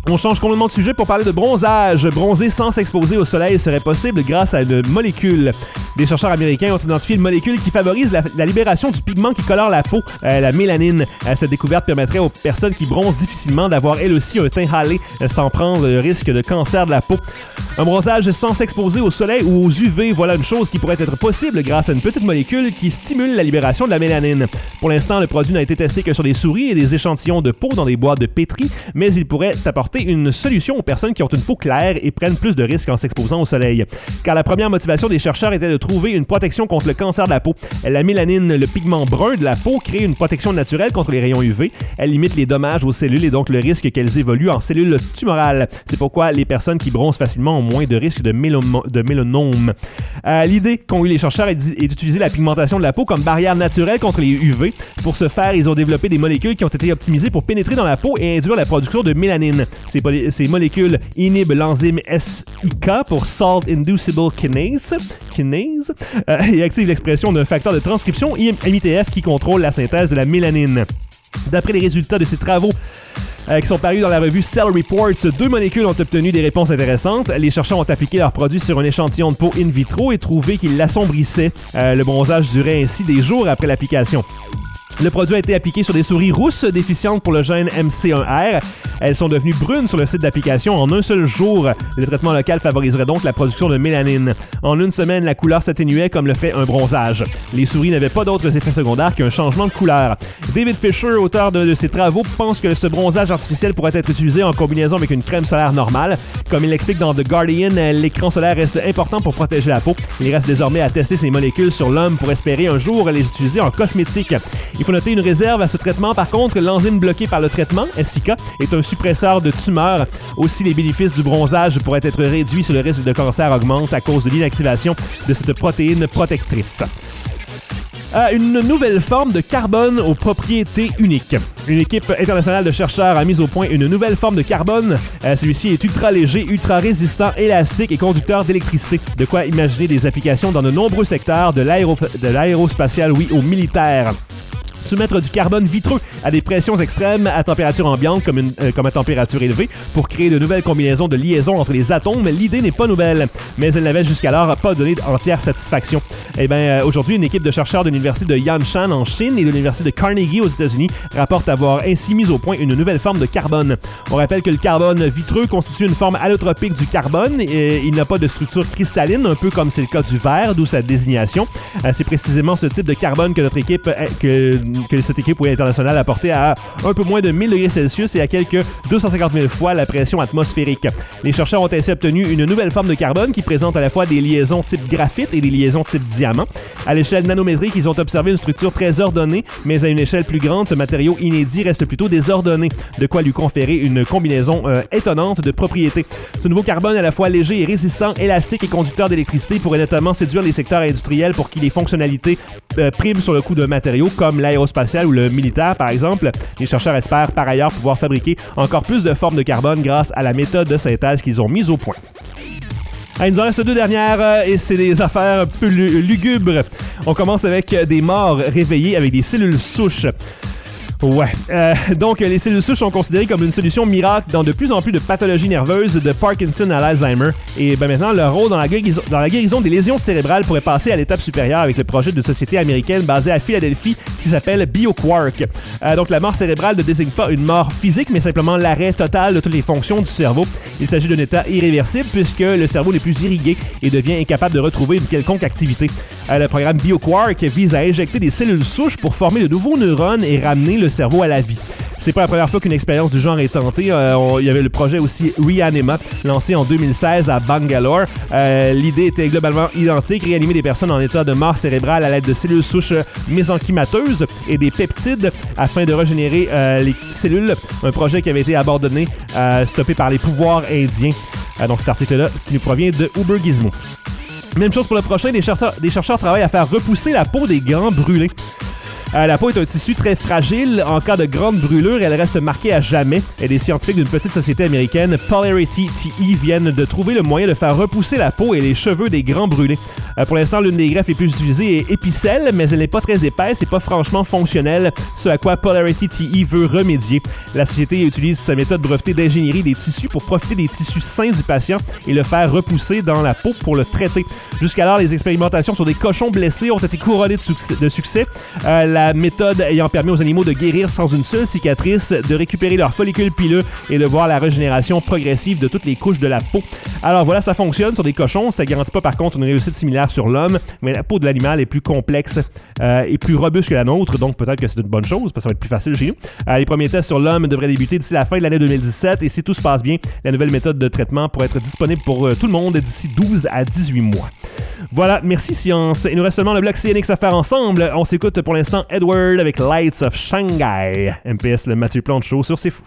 On change complètement de sujet pour parler de bronzage. Bronzer sans s'exposer au soleil serait possible grâce à une molécule. Des chercheurs américains ont identifié une molécule qui favorise la, la libération du pigment qui colore la peau, euh, la mélanine. Euh, cette découverte permettrait aux personnes qui bronzent difficilement d'avoir elles aussi un teint hâlé euh, sans prendre le risque de cancer de la peau. Un bronzage sans s'exposer au soleil ou aux U V, voilà une chose qui pourrait être possible grâce à une petite molécule qui stimule la libération de la mélanine. Pour l'instant, le produit n'a été testé que sur des souris et des échantillons de peau dans des boîtes de pétri, mais il pourrait apporter une solution aux personnes qui ont une peau claire et prennent plus de risques en s'exposant au soleil. Car la première motivation des chercheurs était de trouver une protection contre le cancer de la peau. La mélanine, le pigment brun de la peau, crée une protection naturelle contre les rayons U V. Elle limite les dommages aux cellules et donc le risque qu'elles évoluent en cellules tumorales. C'est pourquoi les personnes qui bronzent facilement ont moins de risques de, mélo- de mélanome. Euh, l'idée qu'ont eu les chercheurs est, d- est d'utiliser la pigmentation de la peau comme barrière naturelle contre les U V. Pour ce faire, ils ont développé des molécules qui ont été optimisées pour pénétrer dans la peau et induire la production de mélanine. Ces, poly- ces molécules inhibent l'enzyme S I K pour Salt Inducible Kinase, kinase euh, et activent l'expression d'un facteur de transcription I M I T F qui contrôle la synthèse de la mélanine. D'après les résultats de ces travaux euh, qui sont parus dans la revue Cell Reports, deux molécules ont obtenu des réponses intéressantes. Les chercheurs ont appliqué leurs produits sur un échantillon de peau in vitro et trouvé qu'ils l'assombrissaient. Euh, le bronzage durait ainsi des jours après l'application. Le produit a été appliqué sur des souris rousses déficientes pour le gène M C un R. Elles sont devenues brunes sur le site d'application en un seul jour. Le traitement local favoriserait donc la production de mélanine. En une semaine, la couleur s'atténuait comme le ferait un bronzage. Les souris n'avaient pas d'autres effets secondaires qu'un changement de couleur. David Fisher, auteur de, de ces travaux, pense que ce bronzage artificiel pourrait être utilisé en combinaison avec une crème solaire normale. Comme il l'explique dans The Guardian, l'écran solaire reste important pour protéger la peau. Il reste désormais à tester ces molécules sur l'homme pour espérer un jour les utiliser en cosmétique. Il faut noter une réserve à ce traitement. Par contre, l'enzyme bloquée par le traitement, S I K, est un suppresseur de tumeurs. Aussi, les bénéfices du bronzage pourraient être réduits si le risque de cancer augmente à cause de l'inactivation de cette protéine protectrice. Euh, une nouvelle forme de carbone aux propriétés uniques. Une équipe internationale de chercheurs a mis au point une nouvelle forme de carbone. Euh, celui-ci est ultra léger, ultra résistant, élastique et conducteur d'électricité. De quoi imaginer des applications dans de nombreux secteurs, de, l'aéro- de l'aérospatial, oui, au militaire. Soumettre du carbone vitreux à des pressions extrêmes à température ambiante comme, une, euh, comme à température élevée pour créer de nouvelles combinaisons de liaisons entre les atomes, l'idée n'est pas nouvelle, mais elle n'avait jusqu'alors pas donné entière satisfaction. Eh bien, euh, aujourd'hui, une équipe de chercheurs de l'université de Yanshan en Chine et de l'université de Carnegie aux États-Unis rapporte avoir ainsi mis au point une nouvelle forme de carbone. On rappelle que le carbone vitreux constitue une forme allotropique du carbone et il n'a pas de structure cristalline, un peu comme c'est le cas du verre, d'où sa désignation. Euh, c'est précisément ce type de carbone que notre équipe, euh, que que cette équipe internationale a porté à un peu moins de mille degrés Celsius et à quelques deux cent cinquante mille fois la pression atmosphérique. Les chercheurs ont ainsi obtenu une nouvelle forme de carbone qui présente à la fois des liaisons type graphite et des liaisons type diamant. À l'échelle nanométrique, ils ont observé une structure très ordonnée, mais à une échelle plus grande, ce matériau inédit reste plutôt désordonné, de quoi lui conférer une combinaison euh, étonnante de propriétés. Ce nouveau carbone, à la fois léger et résistant, élastique et conducteur d'électricité, pourrait notamment séduire les secteurs industriels pour qui les fonctionnalités euh, priment sur le coût d'un matériau, comme l'aérospatial ou le militaire, par exemple. Les chercheurs espèrent par ailleurs pouvoir fabriquer encore plus de formes de carbone grâce à la méthode de synthèse qu'ils ont mise au point. Ah, il nous en reste deux dernières euh, et c'est des affaires un petit peu lugubres. On commence avec des morts réveillés avec des cellules souches. Ouais. Euh, donc, les cellules souches sont considérées comme une solution miracle dans de plus en plus de pathologies nerveuses, de Parkinson à l'Alzheimer. Et ben maintenant, leur rôle dans la, guérison, dans la guérison des lésions cérébrales pourrait passer à l'étape supérieure avec le projet de société américaine basée à Philadelphie qui s'appelle BioQuark. Euh, donc, la mort cérébrale ne désigne pas une mort physique, mais simplement l'arrêt total de toutes les fonctions du cerveau. Il s'agit d'un état irréversible puisque le cerveau n'est plus irrigué et devient incapable de retrouver une quelconque activité. Euh, le programme BioQuark vise à injecter des cellules souches pour former de nouveaux neurones et ramener le cerveau à la vie. C'est pas la première fois qu'une expérience du genre est tentée. Euh, on, il y avait le projet aussi Reanima, lancé en deux mille seize à Bangalore. Euh, l'idée était globalement identique, réanimer des personnes en état de mort cérébrale à l'aide de cellules souches mésenchymateuses et des peptides afin de régénérer euh, les cellules. Un projet qui avait été abandonné, euh, stoppé par les pouvoirs indiens. Euh, donc cet article-là qui nous provient de Uber Gizmo. Même chose pour le prochain, des chercheurs, des chercheurs travaillent à faire repousser la peau des gants brûlés. Euh, la peau est un tissu très fragile. En cas de grande brûlure, elle reste marquée à jamais. Et des scientifiques d'une petite société américaine, Polarity T E, viennent de trouver le moyen de faire repousser la peau et les cheveux des grands brûlés. Euh, pour l'instant, l'une des greffes les plus utilisées est Epicel, mais elle n'est pas très épaisse et pas franchement fonctionnelle, ce à quoi Polarity T E veut remédier. La société utilise sa méthode brevetée d'ingénierie des tissus pour profiter des tissus sains du patient et le faire repousser dans la peau pour le traiter. Jusqu'alors, les expérimentations sur des cochons blessés ont été couronnées de succès. De succès. Euh, la méthode ayant permis aux animaux de guérir sans une seule cicatrice, de récupérer leurs follicules pileux et de voir la régénération progressive de toutes les couches de la peau. Alors voilà, ça fonctionne sur des cochons. Ça garantit pas par contre une réussite similaire sur l'homme, mais la peau de l'animal est plus complexe euh, et plus robuste que la nôtre, donc peut-être que c'est une bonne chose, parce que ça va être plus facile chez nous. Euh, les premiers tests sur l'homme devraient débuter d'ici la fin de l'année deux mille dix-sept, et si tout se passe bien, la nouvelle méthode de traitement pourrait être disponible pour euh, tout le monde d'ici douze à dix-huit mois. Voilà, merci Science. Il nous reste seulement le bloc C N X à faire ensemble. On s'écoute pour l'instant Edward avec Lights of Shanghai. M P S, le Mathieu Plante Show sur C'est Fou.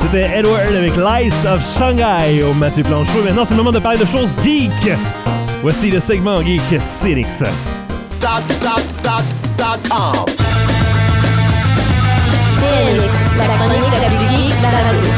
C'était Edward avec Lights of Shanghai au Mathieu Planchot. Maintenant, c'est le moment de parler de choses geek. Voici le segment geek Célix. Dot, dot, dot, dot com. Célix, la chronique la plus geek de la radio.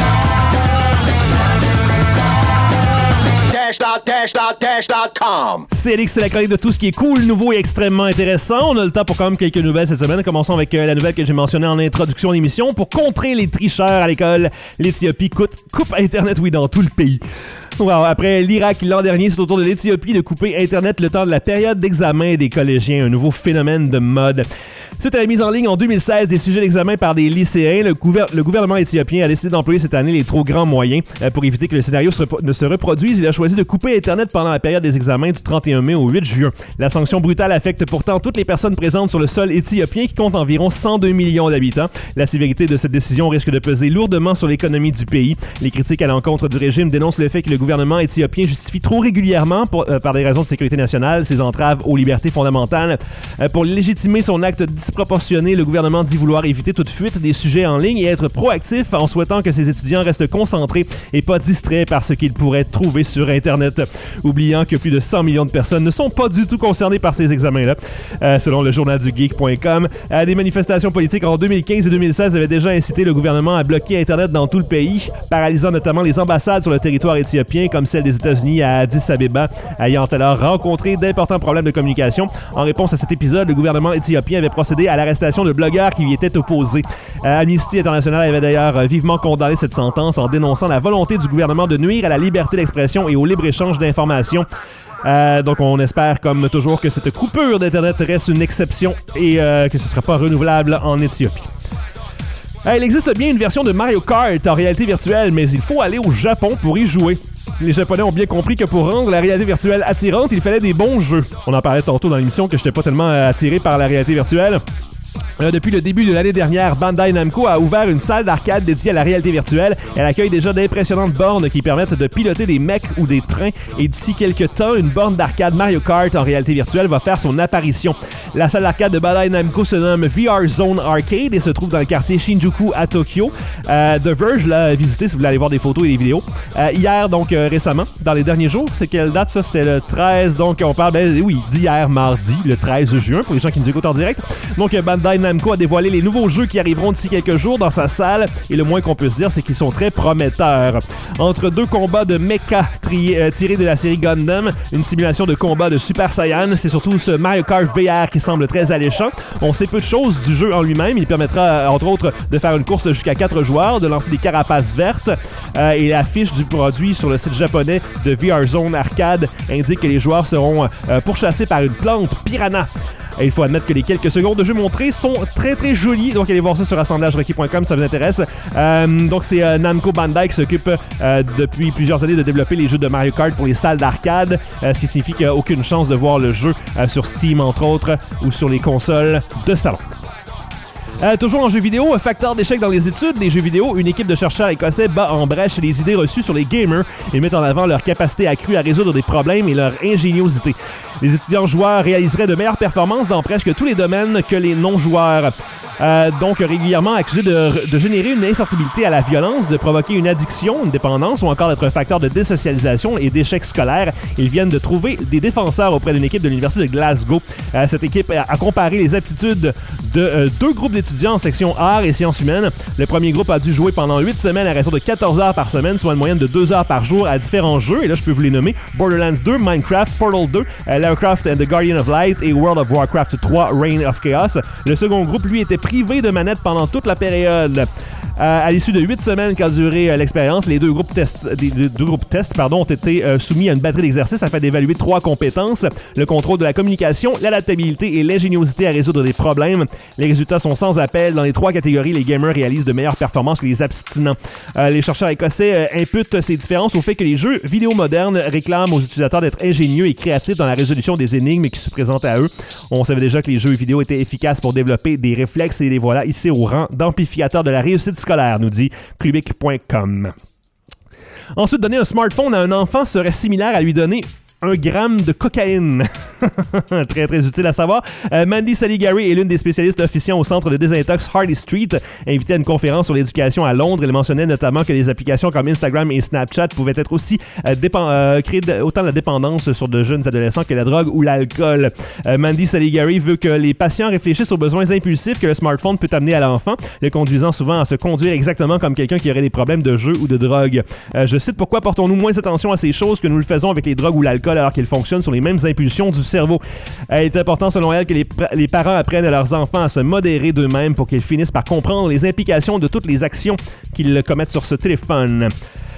Dash, dot, dash, dot, dash, dot com. Célix, c'est la chronique de tout ce qui est cool, nouveau et extrêmement intéressant. On a le temps pour quand même quelques nouvelles cette semaine. Commençons avec euh, la nouvelle que j'ai mentionnée en introduction d'émission. Pour contrer les tricheurs à l'école, l'Éthiopie coupe, coupe Internet, oui, dans tout le pays. Wow, après l'Irak l'an dernier, c'est au tour de l'Éthiopie de couper Internet le temps de la période d'examen des collégiens, un nouveau phénomène de mode. Suite à la mise en ligne en deux mille seize des sujets d'examen par des lycéens, le, gouver- le gouvernement éthiopien a décidé d'employer cette année les trop grands moyens. Euh, pour éviter que le scénario se rep- ne se reproduise, il a choisi de couper Internet pendant la période des examens du trente et un mai au huit juin. La sanction brutale affecte pourtant toutes les personnes présentes sur le sol éthiopien qui compte environ cent deux millions d'habitants. La sévérité de cette décision risque de peser lourdement sur l'économie du pays. Les critiques à l'encontre du régime dénoncent le fait que le gouvernement éthiopien justifie trop régulièrement, pour, euh, par des raisons de sécurité nationale, ses entraves aux libertés fondamentales. Euh, pour légitimer son acte disproportionné, le gouvernement dit vouloir éviter toute fuite des sujets en ligne et être proactif en souhaitant que ses étudiants restent concentrés et pas distraits par ce qu'ils pourraient trouver sur Internet. Oubliant que plus de cent millions de personnes ne sont pas du tout concernées par ces examens-là. Euh, selon le journal du geek point com, euh, des manifestations politiques en deux mille quinze et deux mille seize avaient déjà incité le gouvernement à bloquer Internet dans tout le pays, paralysant notamment les ambassades sur le territoire éthiopien comme celle des États-Unis à Addis Abeba, ayant alors rencontré d'importants problèmes de communication. En réponse à cet épisode, le gouvernement éthiopien avait procédé à l'arrestation de blogueurs qui lui étaient opposés. Euh, Amnesty International avait d'ailleurs vivement condamné cette sentence en dénonçant la volonté du gouvernement de nuire à la liberté d'expression et au libre-échange d'informations. Euh, donc on espère comme toujours que cette coupure d'Internet reste une exception et euh, que ce ne sera pas renouvelable en Éthiopie. Il existe bien une version de Mario Kart en réalité virtuelle, mais il faut aller au Japon pour y jouer. Les Japonais ont bien compris que pour rendre la réalité virtuelle attirante, il fallait des bons jeux. On en parlait tantôt dans l'émission que j'étais pas tellement attiré par la réalité virtuelle. Euh, depuis le début de l'année dernière, Bandai Namco a ouvert une salle d'arcade dédiée à la réalité virtuelle. Elle accueille déjà d'impressionnantes bornes qui permettent de piloter des mecs ou des trains. Et d'ici quelques temps, une borne d'arcade Mario Kart en réalité virtuelle va faire son apparition. La salle d'arcade de Bandai Namco se nomme V R Zone Arcade et se trouve dans le quartier Shinjuku à Tokyo. Euh, The Verge l'a visité si vous voulez aller voir des photos et des vidéos. Euh, hier, donc euh, récemment, dans les derniers jours, c'est quelle date ça? C'était le treize, donc on parle, ben oui, d'hier mardi, le treize juin, pour les gens qui nous écoutent en direct. Donc euh, Bandai Namco a dévoilé les nouveaux jeux qui arriveront d'ici quelques jours dans sa salle et le moins qu'on puisse dire, c'est qu'ils sont très prometteurs. Entre deux combats de mecha tri- euh, tirés de la série Gundam, une simulation de combat de Super Saiyan, c'est surtout ce Mario Kart V R qui semble très alléchant. On sait peu de choses du jeu en lui-même. Il permettra, entre autres, de faire une course jusqu'à quatre joueurs, de lancer des carapaces vertes euh, et l'affiche du produit sur le site japonais de V R Zone Arcade indique que les joueurs seront euh, pourchassés par une plante piranha. Et il faut admettre que les quelques secondes de jeu montrées sont très très jolies. Donc allez voir ça sur assemblage requis point com si ça vous intéresse. Euh, donc c'est euh, Namco Bandai qui s'occupe euh, depuis plusieurs années de développer les jeux de Mario Kart pour les salles d'arcade. Euh, ce qui signifie qu'il n'y a aucune chance de voir le jeu euh, sur Steam entre autres ou sur les consoles de salon. Euh, toujours en jeux vidéo, un facteur d'échec dans les études des jeux vidéo, une équipe de chercheurs écossais bat en brèche les idées reçues sur les gamers et met en avant leur capacité accrue à résoudre des problèmes et leur ingéniosité. Les étudiants joueurs réaliseraient de meilleures performances dans presque tous les domaines que les non-joueurs. Euh, donc régulièrement accusés de, de générer une insensibilité à la violence, de provoquer une addiction, une dépendance ou encore d'être un facteur de désocialisation et d'échec scolaire. Ils viennent de trouver des défenseurs auprès d'une équipe de l'Université de Glasgow. Euh, cette équipe a, a comparé les aptitudes de euh, deux groupes d'étudiants en section arts et sciences humaines. Le premier groupe a dû jouer pendant huit semaines à raison de quatorze heures par semaine, soit une moyenne de deux heures par jour à différents jeux. Et là, je peux vous les nommer. Borderlands deux, Minecraft, Portal deux, euh, Lovecraft and the Guardian of Light et World of Warcraft trois, Reign of Chaos. Le second groupe, lui, était privé de manette pendant toute la période. Euh, à l'issue de huit semaines qu'a duré euh, l'expérience, les deux groupes tests, les deux groupes tests pardon, ont été euh, soumis à une batterie d'exercices afin d'évaluer trois compétences: le contrôle de la communication, l'adaptabilité et l'ingéniosité à résoudre des problèmes. Les résultats sont sans appel. Dans les trois catégories, les gamers réalisent de meilleures performances que les abstinents. Euh, les chercheurs écossais euh, imputent ces différences au fait que les jeux vidéo modernes réclament aux utilisateurs d'être ingénieux et créatifs dans la résolution des énigmes qui se présentent à eux. On savait déjà que les jeux vidéo étaient efficaces pour développer des réflexes et les voilà ici au rang d'amplificateurs de la réussite scolaire, nous dit Clubic point com. Ensuite, donner un smartphone à un enfant serait similaire à lui donner un gramme de cocaïne. Très, très utile à savoir. Euh, Mandy Saligari est l'une des spécialistes officiants au centre de désintox Harley Street. Invitée à une conférence sur l'éducation à Londres, elle mentionnait notamment que les applications comme Instagram et Snapchat pouvaient être aussi euh, dépen- euh, créer de, autant la dépendance sur de jeunes adolescents que la drogue ou l'alcool. Euh, Mandy Saligari veut que les patients réfléchissent aux besoins impulsifs que le smartphone peut amener à l'enfant, le conduisant souvent à se conduire exactement comme quelqu'un qui aurait des problèmes de jeu ou de drogue. Euh, je cite: pourquoi portons-nous moins attention à ces choses que nous le faisons avec les drogues ou l'alcool alors qu'ils fonctionnent sur les mêmes impulsions du cerveau. Il est important selon elle que les, pr- les parents apprennent à leurs enfants à se modérer d'eux-mêmes pour qu'ils finissent par comprendre les implications de toutes les actions qu'ils commettent sur ce téléphone.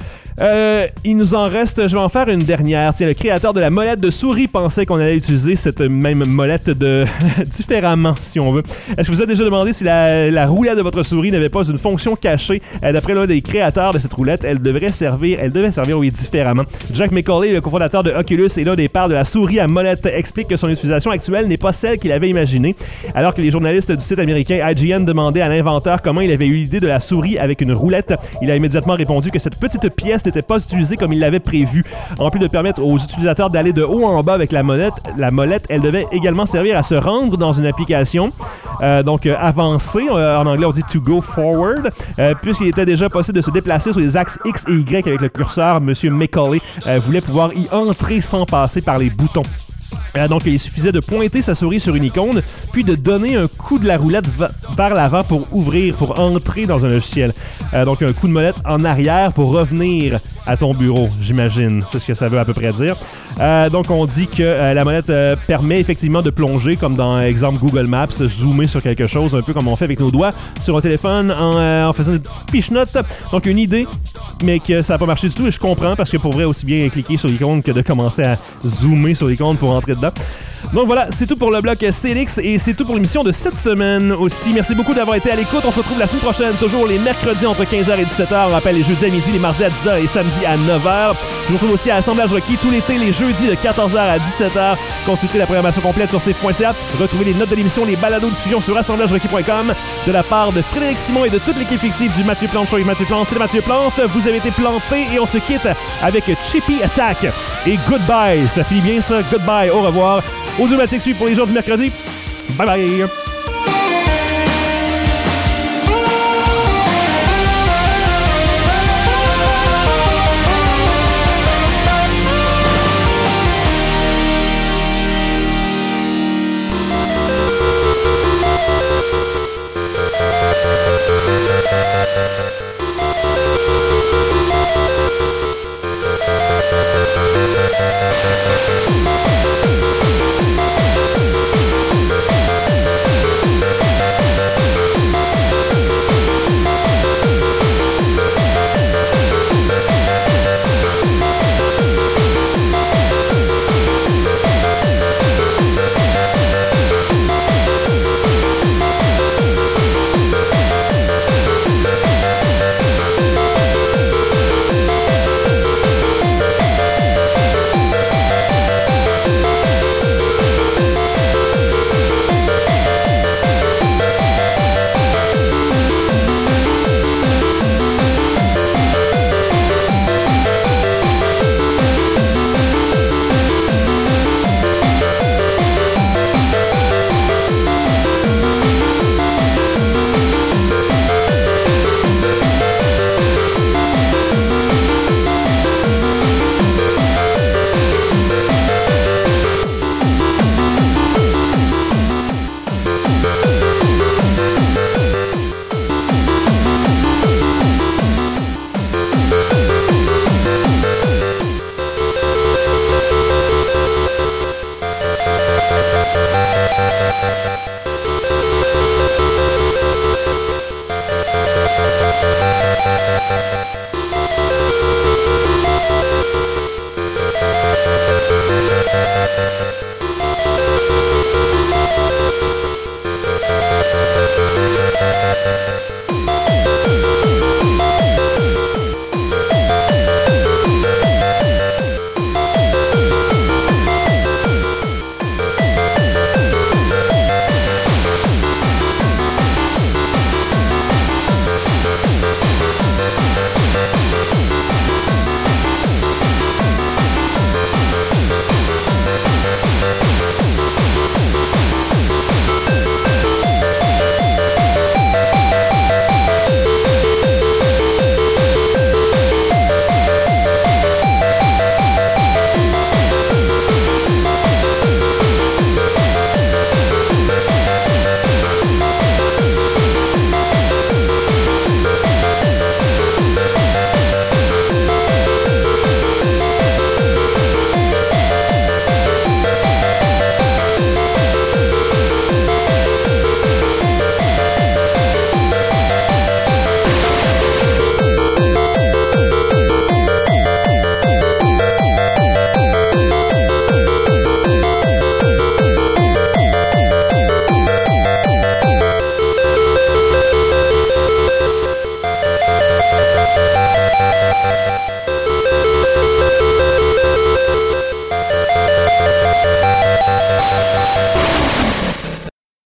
Euh, il nous en reste, je vais en faire une dernière. Tiens, le créateur de la molette de souris pensait qu'on allait utiliser cette même molette de différemment, si on veut. Est-ce que vous avez déjà demandé si la, la roulette de votre souris n'avait pas une fonction cachée? Euh, d'après l'un des créateurs de cette roulette, elle devrait servir, elle devait servir, oui, différemment. Jack McCauley, le cofondateur de Oculus et l'un des pères de la souris à molette, explique que son utilisation actuelle n'est pas celle qu'il avait imaginée. Alors que les journalistes du site américain I G N demandaient à l'inventeur comment il avait eu l'idée de la souris avec une roulette, il a immédiatement répondu que cette petite pièce n'était pas utilisée comme il l'avait prévu. En plus de permettre aux utilisateurs d'aller de haut en bas avec la molette, la molette, elle devait également servir à se rendre dans une application, euh, donc euh, avancée, euh, en anglais on dit to go forward, euh, puisqu'il était déjà possible de se déplacer sur les axes X et Y avec le curseur. Monsieur McCauley euh, voulait pouvoir y entrer sans passer par les boutons. Euh, donc, il suffisait de pointer sa souris sur une icône, puis de donner un coup de la roulette va- vers l'avant pour ouvrir, pour entrer dans un logiciel. Euh, donc, un coup de molette en arrière pour revenir à ton bureau, j'imagine. C'est ce que ça veut à peu près dire. Euh, donc, on dit que euh, la molette euh, permet effectivement de plonger, comme dans, exemple, Google Maps, zoomer sur quelque chose, un peu comme on fait avec nos doigts sur un téléphone en, euh, en faisant une petite pichenote. Donc, une idée, mais que ça n'a pas marché du tout, et je comprends, parce que pour vrai, aussi bien cliquer sur l'icône que de commencer à zoomer sur l'icône pour entrer dedans. Donc voilà, c'est tout pour le bloc C L X et c'est tout pour l'émission de cette semaine aussi. Merci beaucoup d'avoir été à l'écoute. On se retrouve la semaine prochaine, toujours les mercredis entre quinze heures et dix-sept heures. On rappelle les jeudis à midi, les mardis à dix heures et samedi à neuf heures. Je vous retrouve aussi à Assemblage Rocky tout l'été, les jeudis de quatorze heures à dix-sept heures. Consultez la programmation complète sur C F point C A. Retrouvez les notes de l'émission, les balados-diffusions sur assemblage rocky point com. De la part de Frédéric Simon et de toute l'équipe fictive du Mathieu Plante Show avec Mathieu Plante, c'est Mathieu Plante. Vous avez été planté et on se quitte avec Chippy Attack et Goodbye. Ça finit bien ça, Goodbye, au revoir. Audiomatique suit pour les jours du mercredi. Bye bye! Thank you.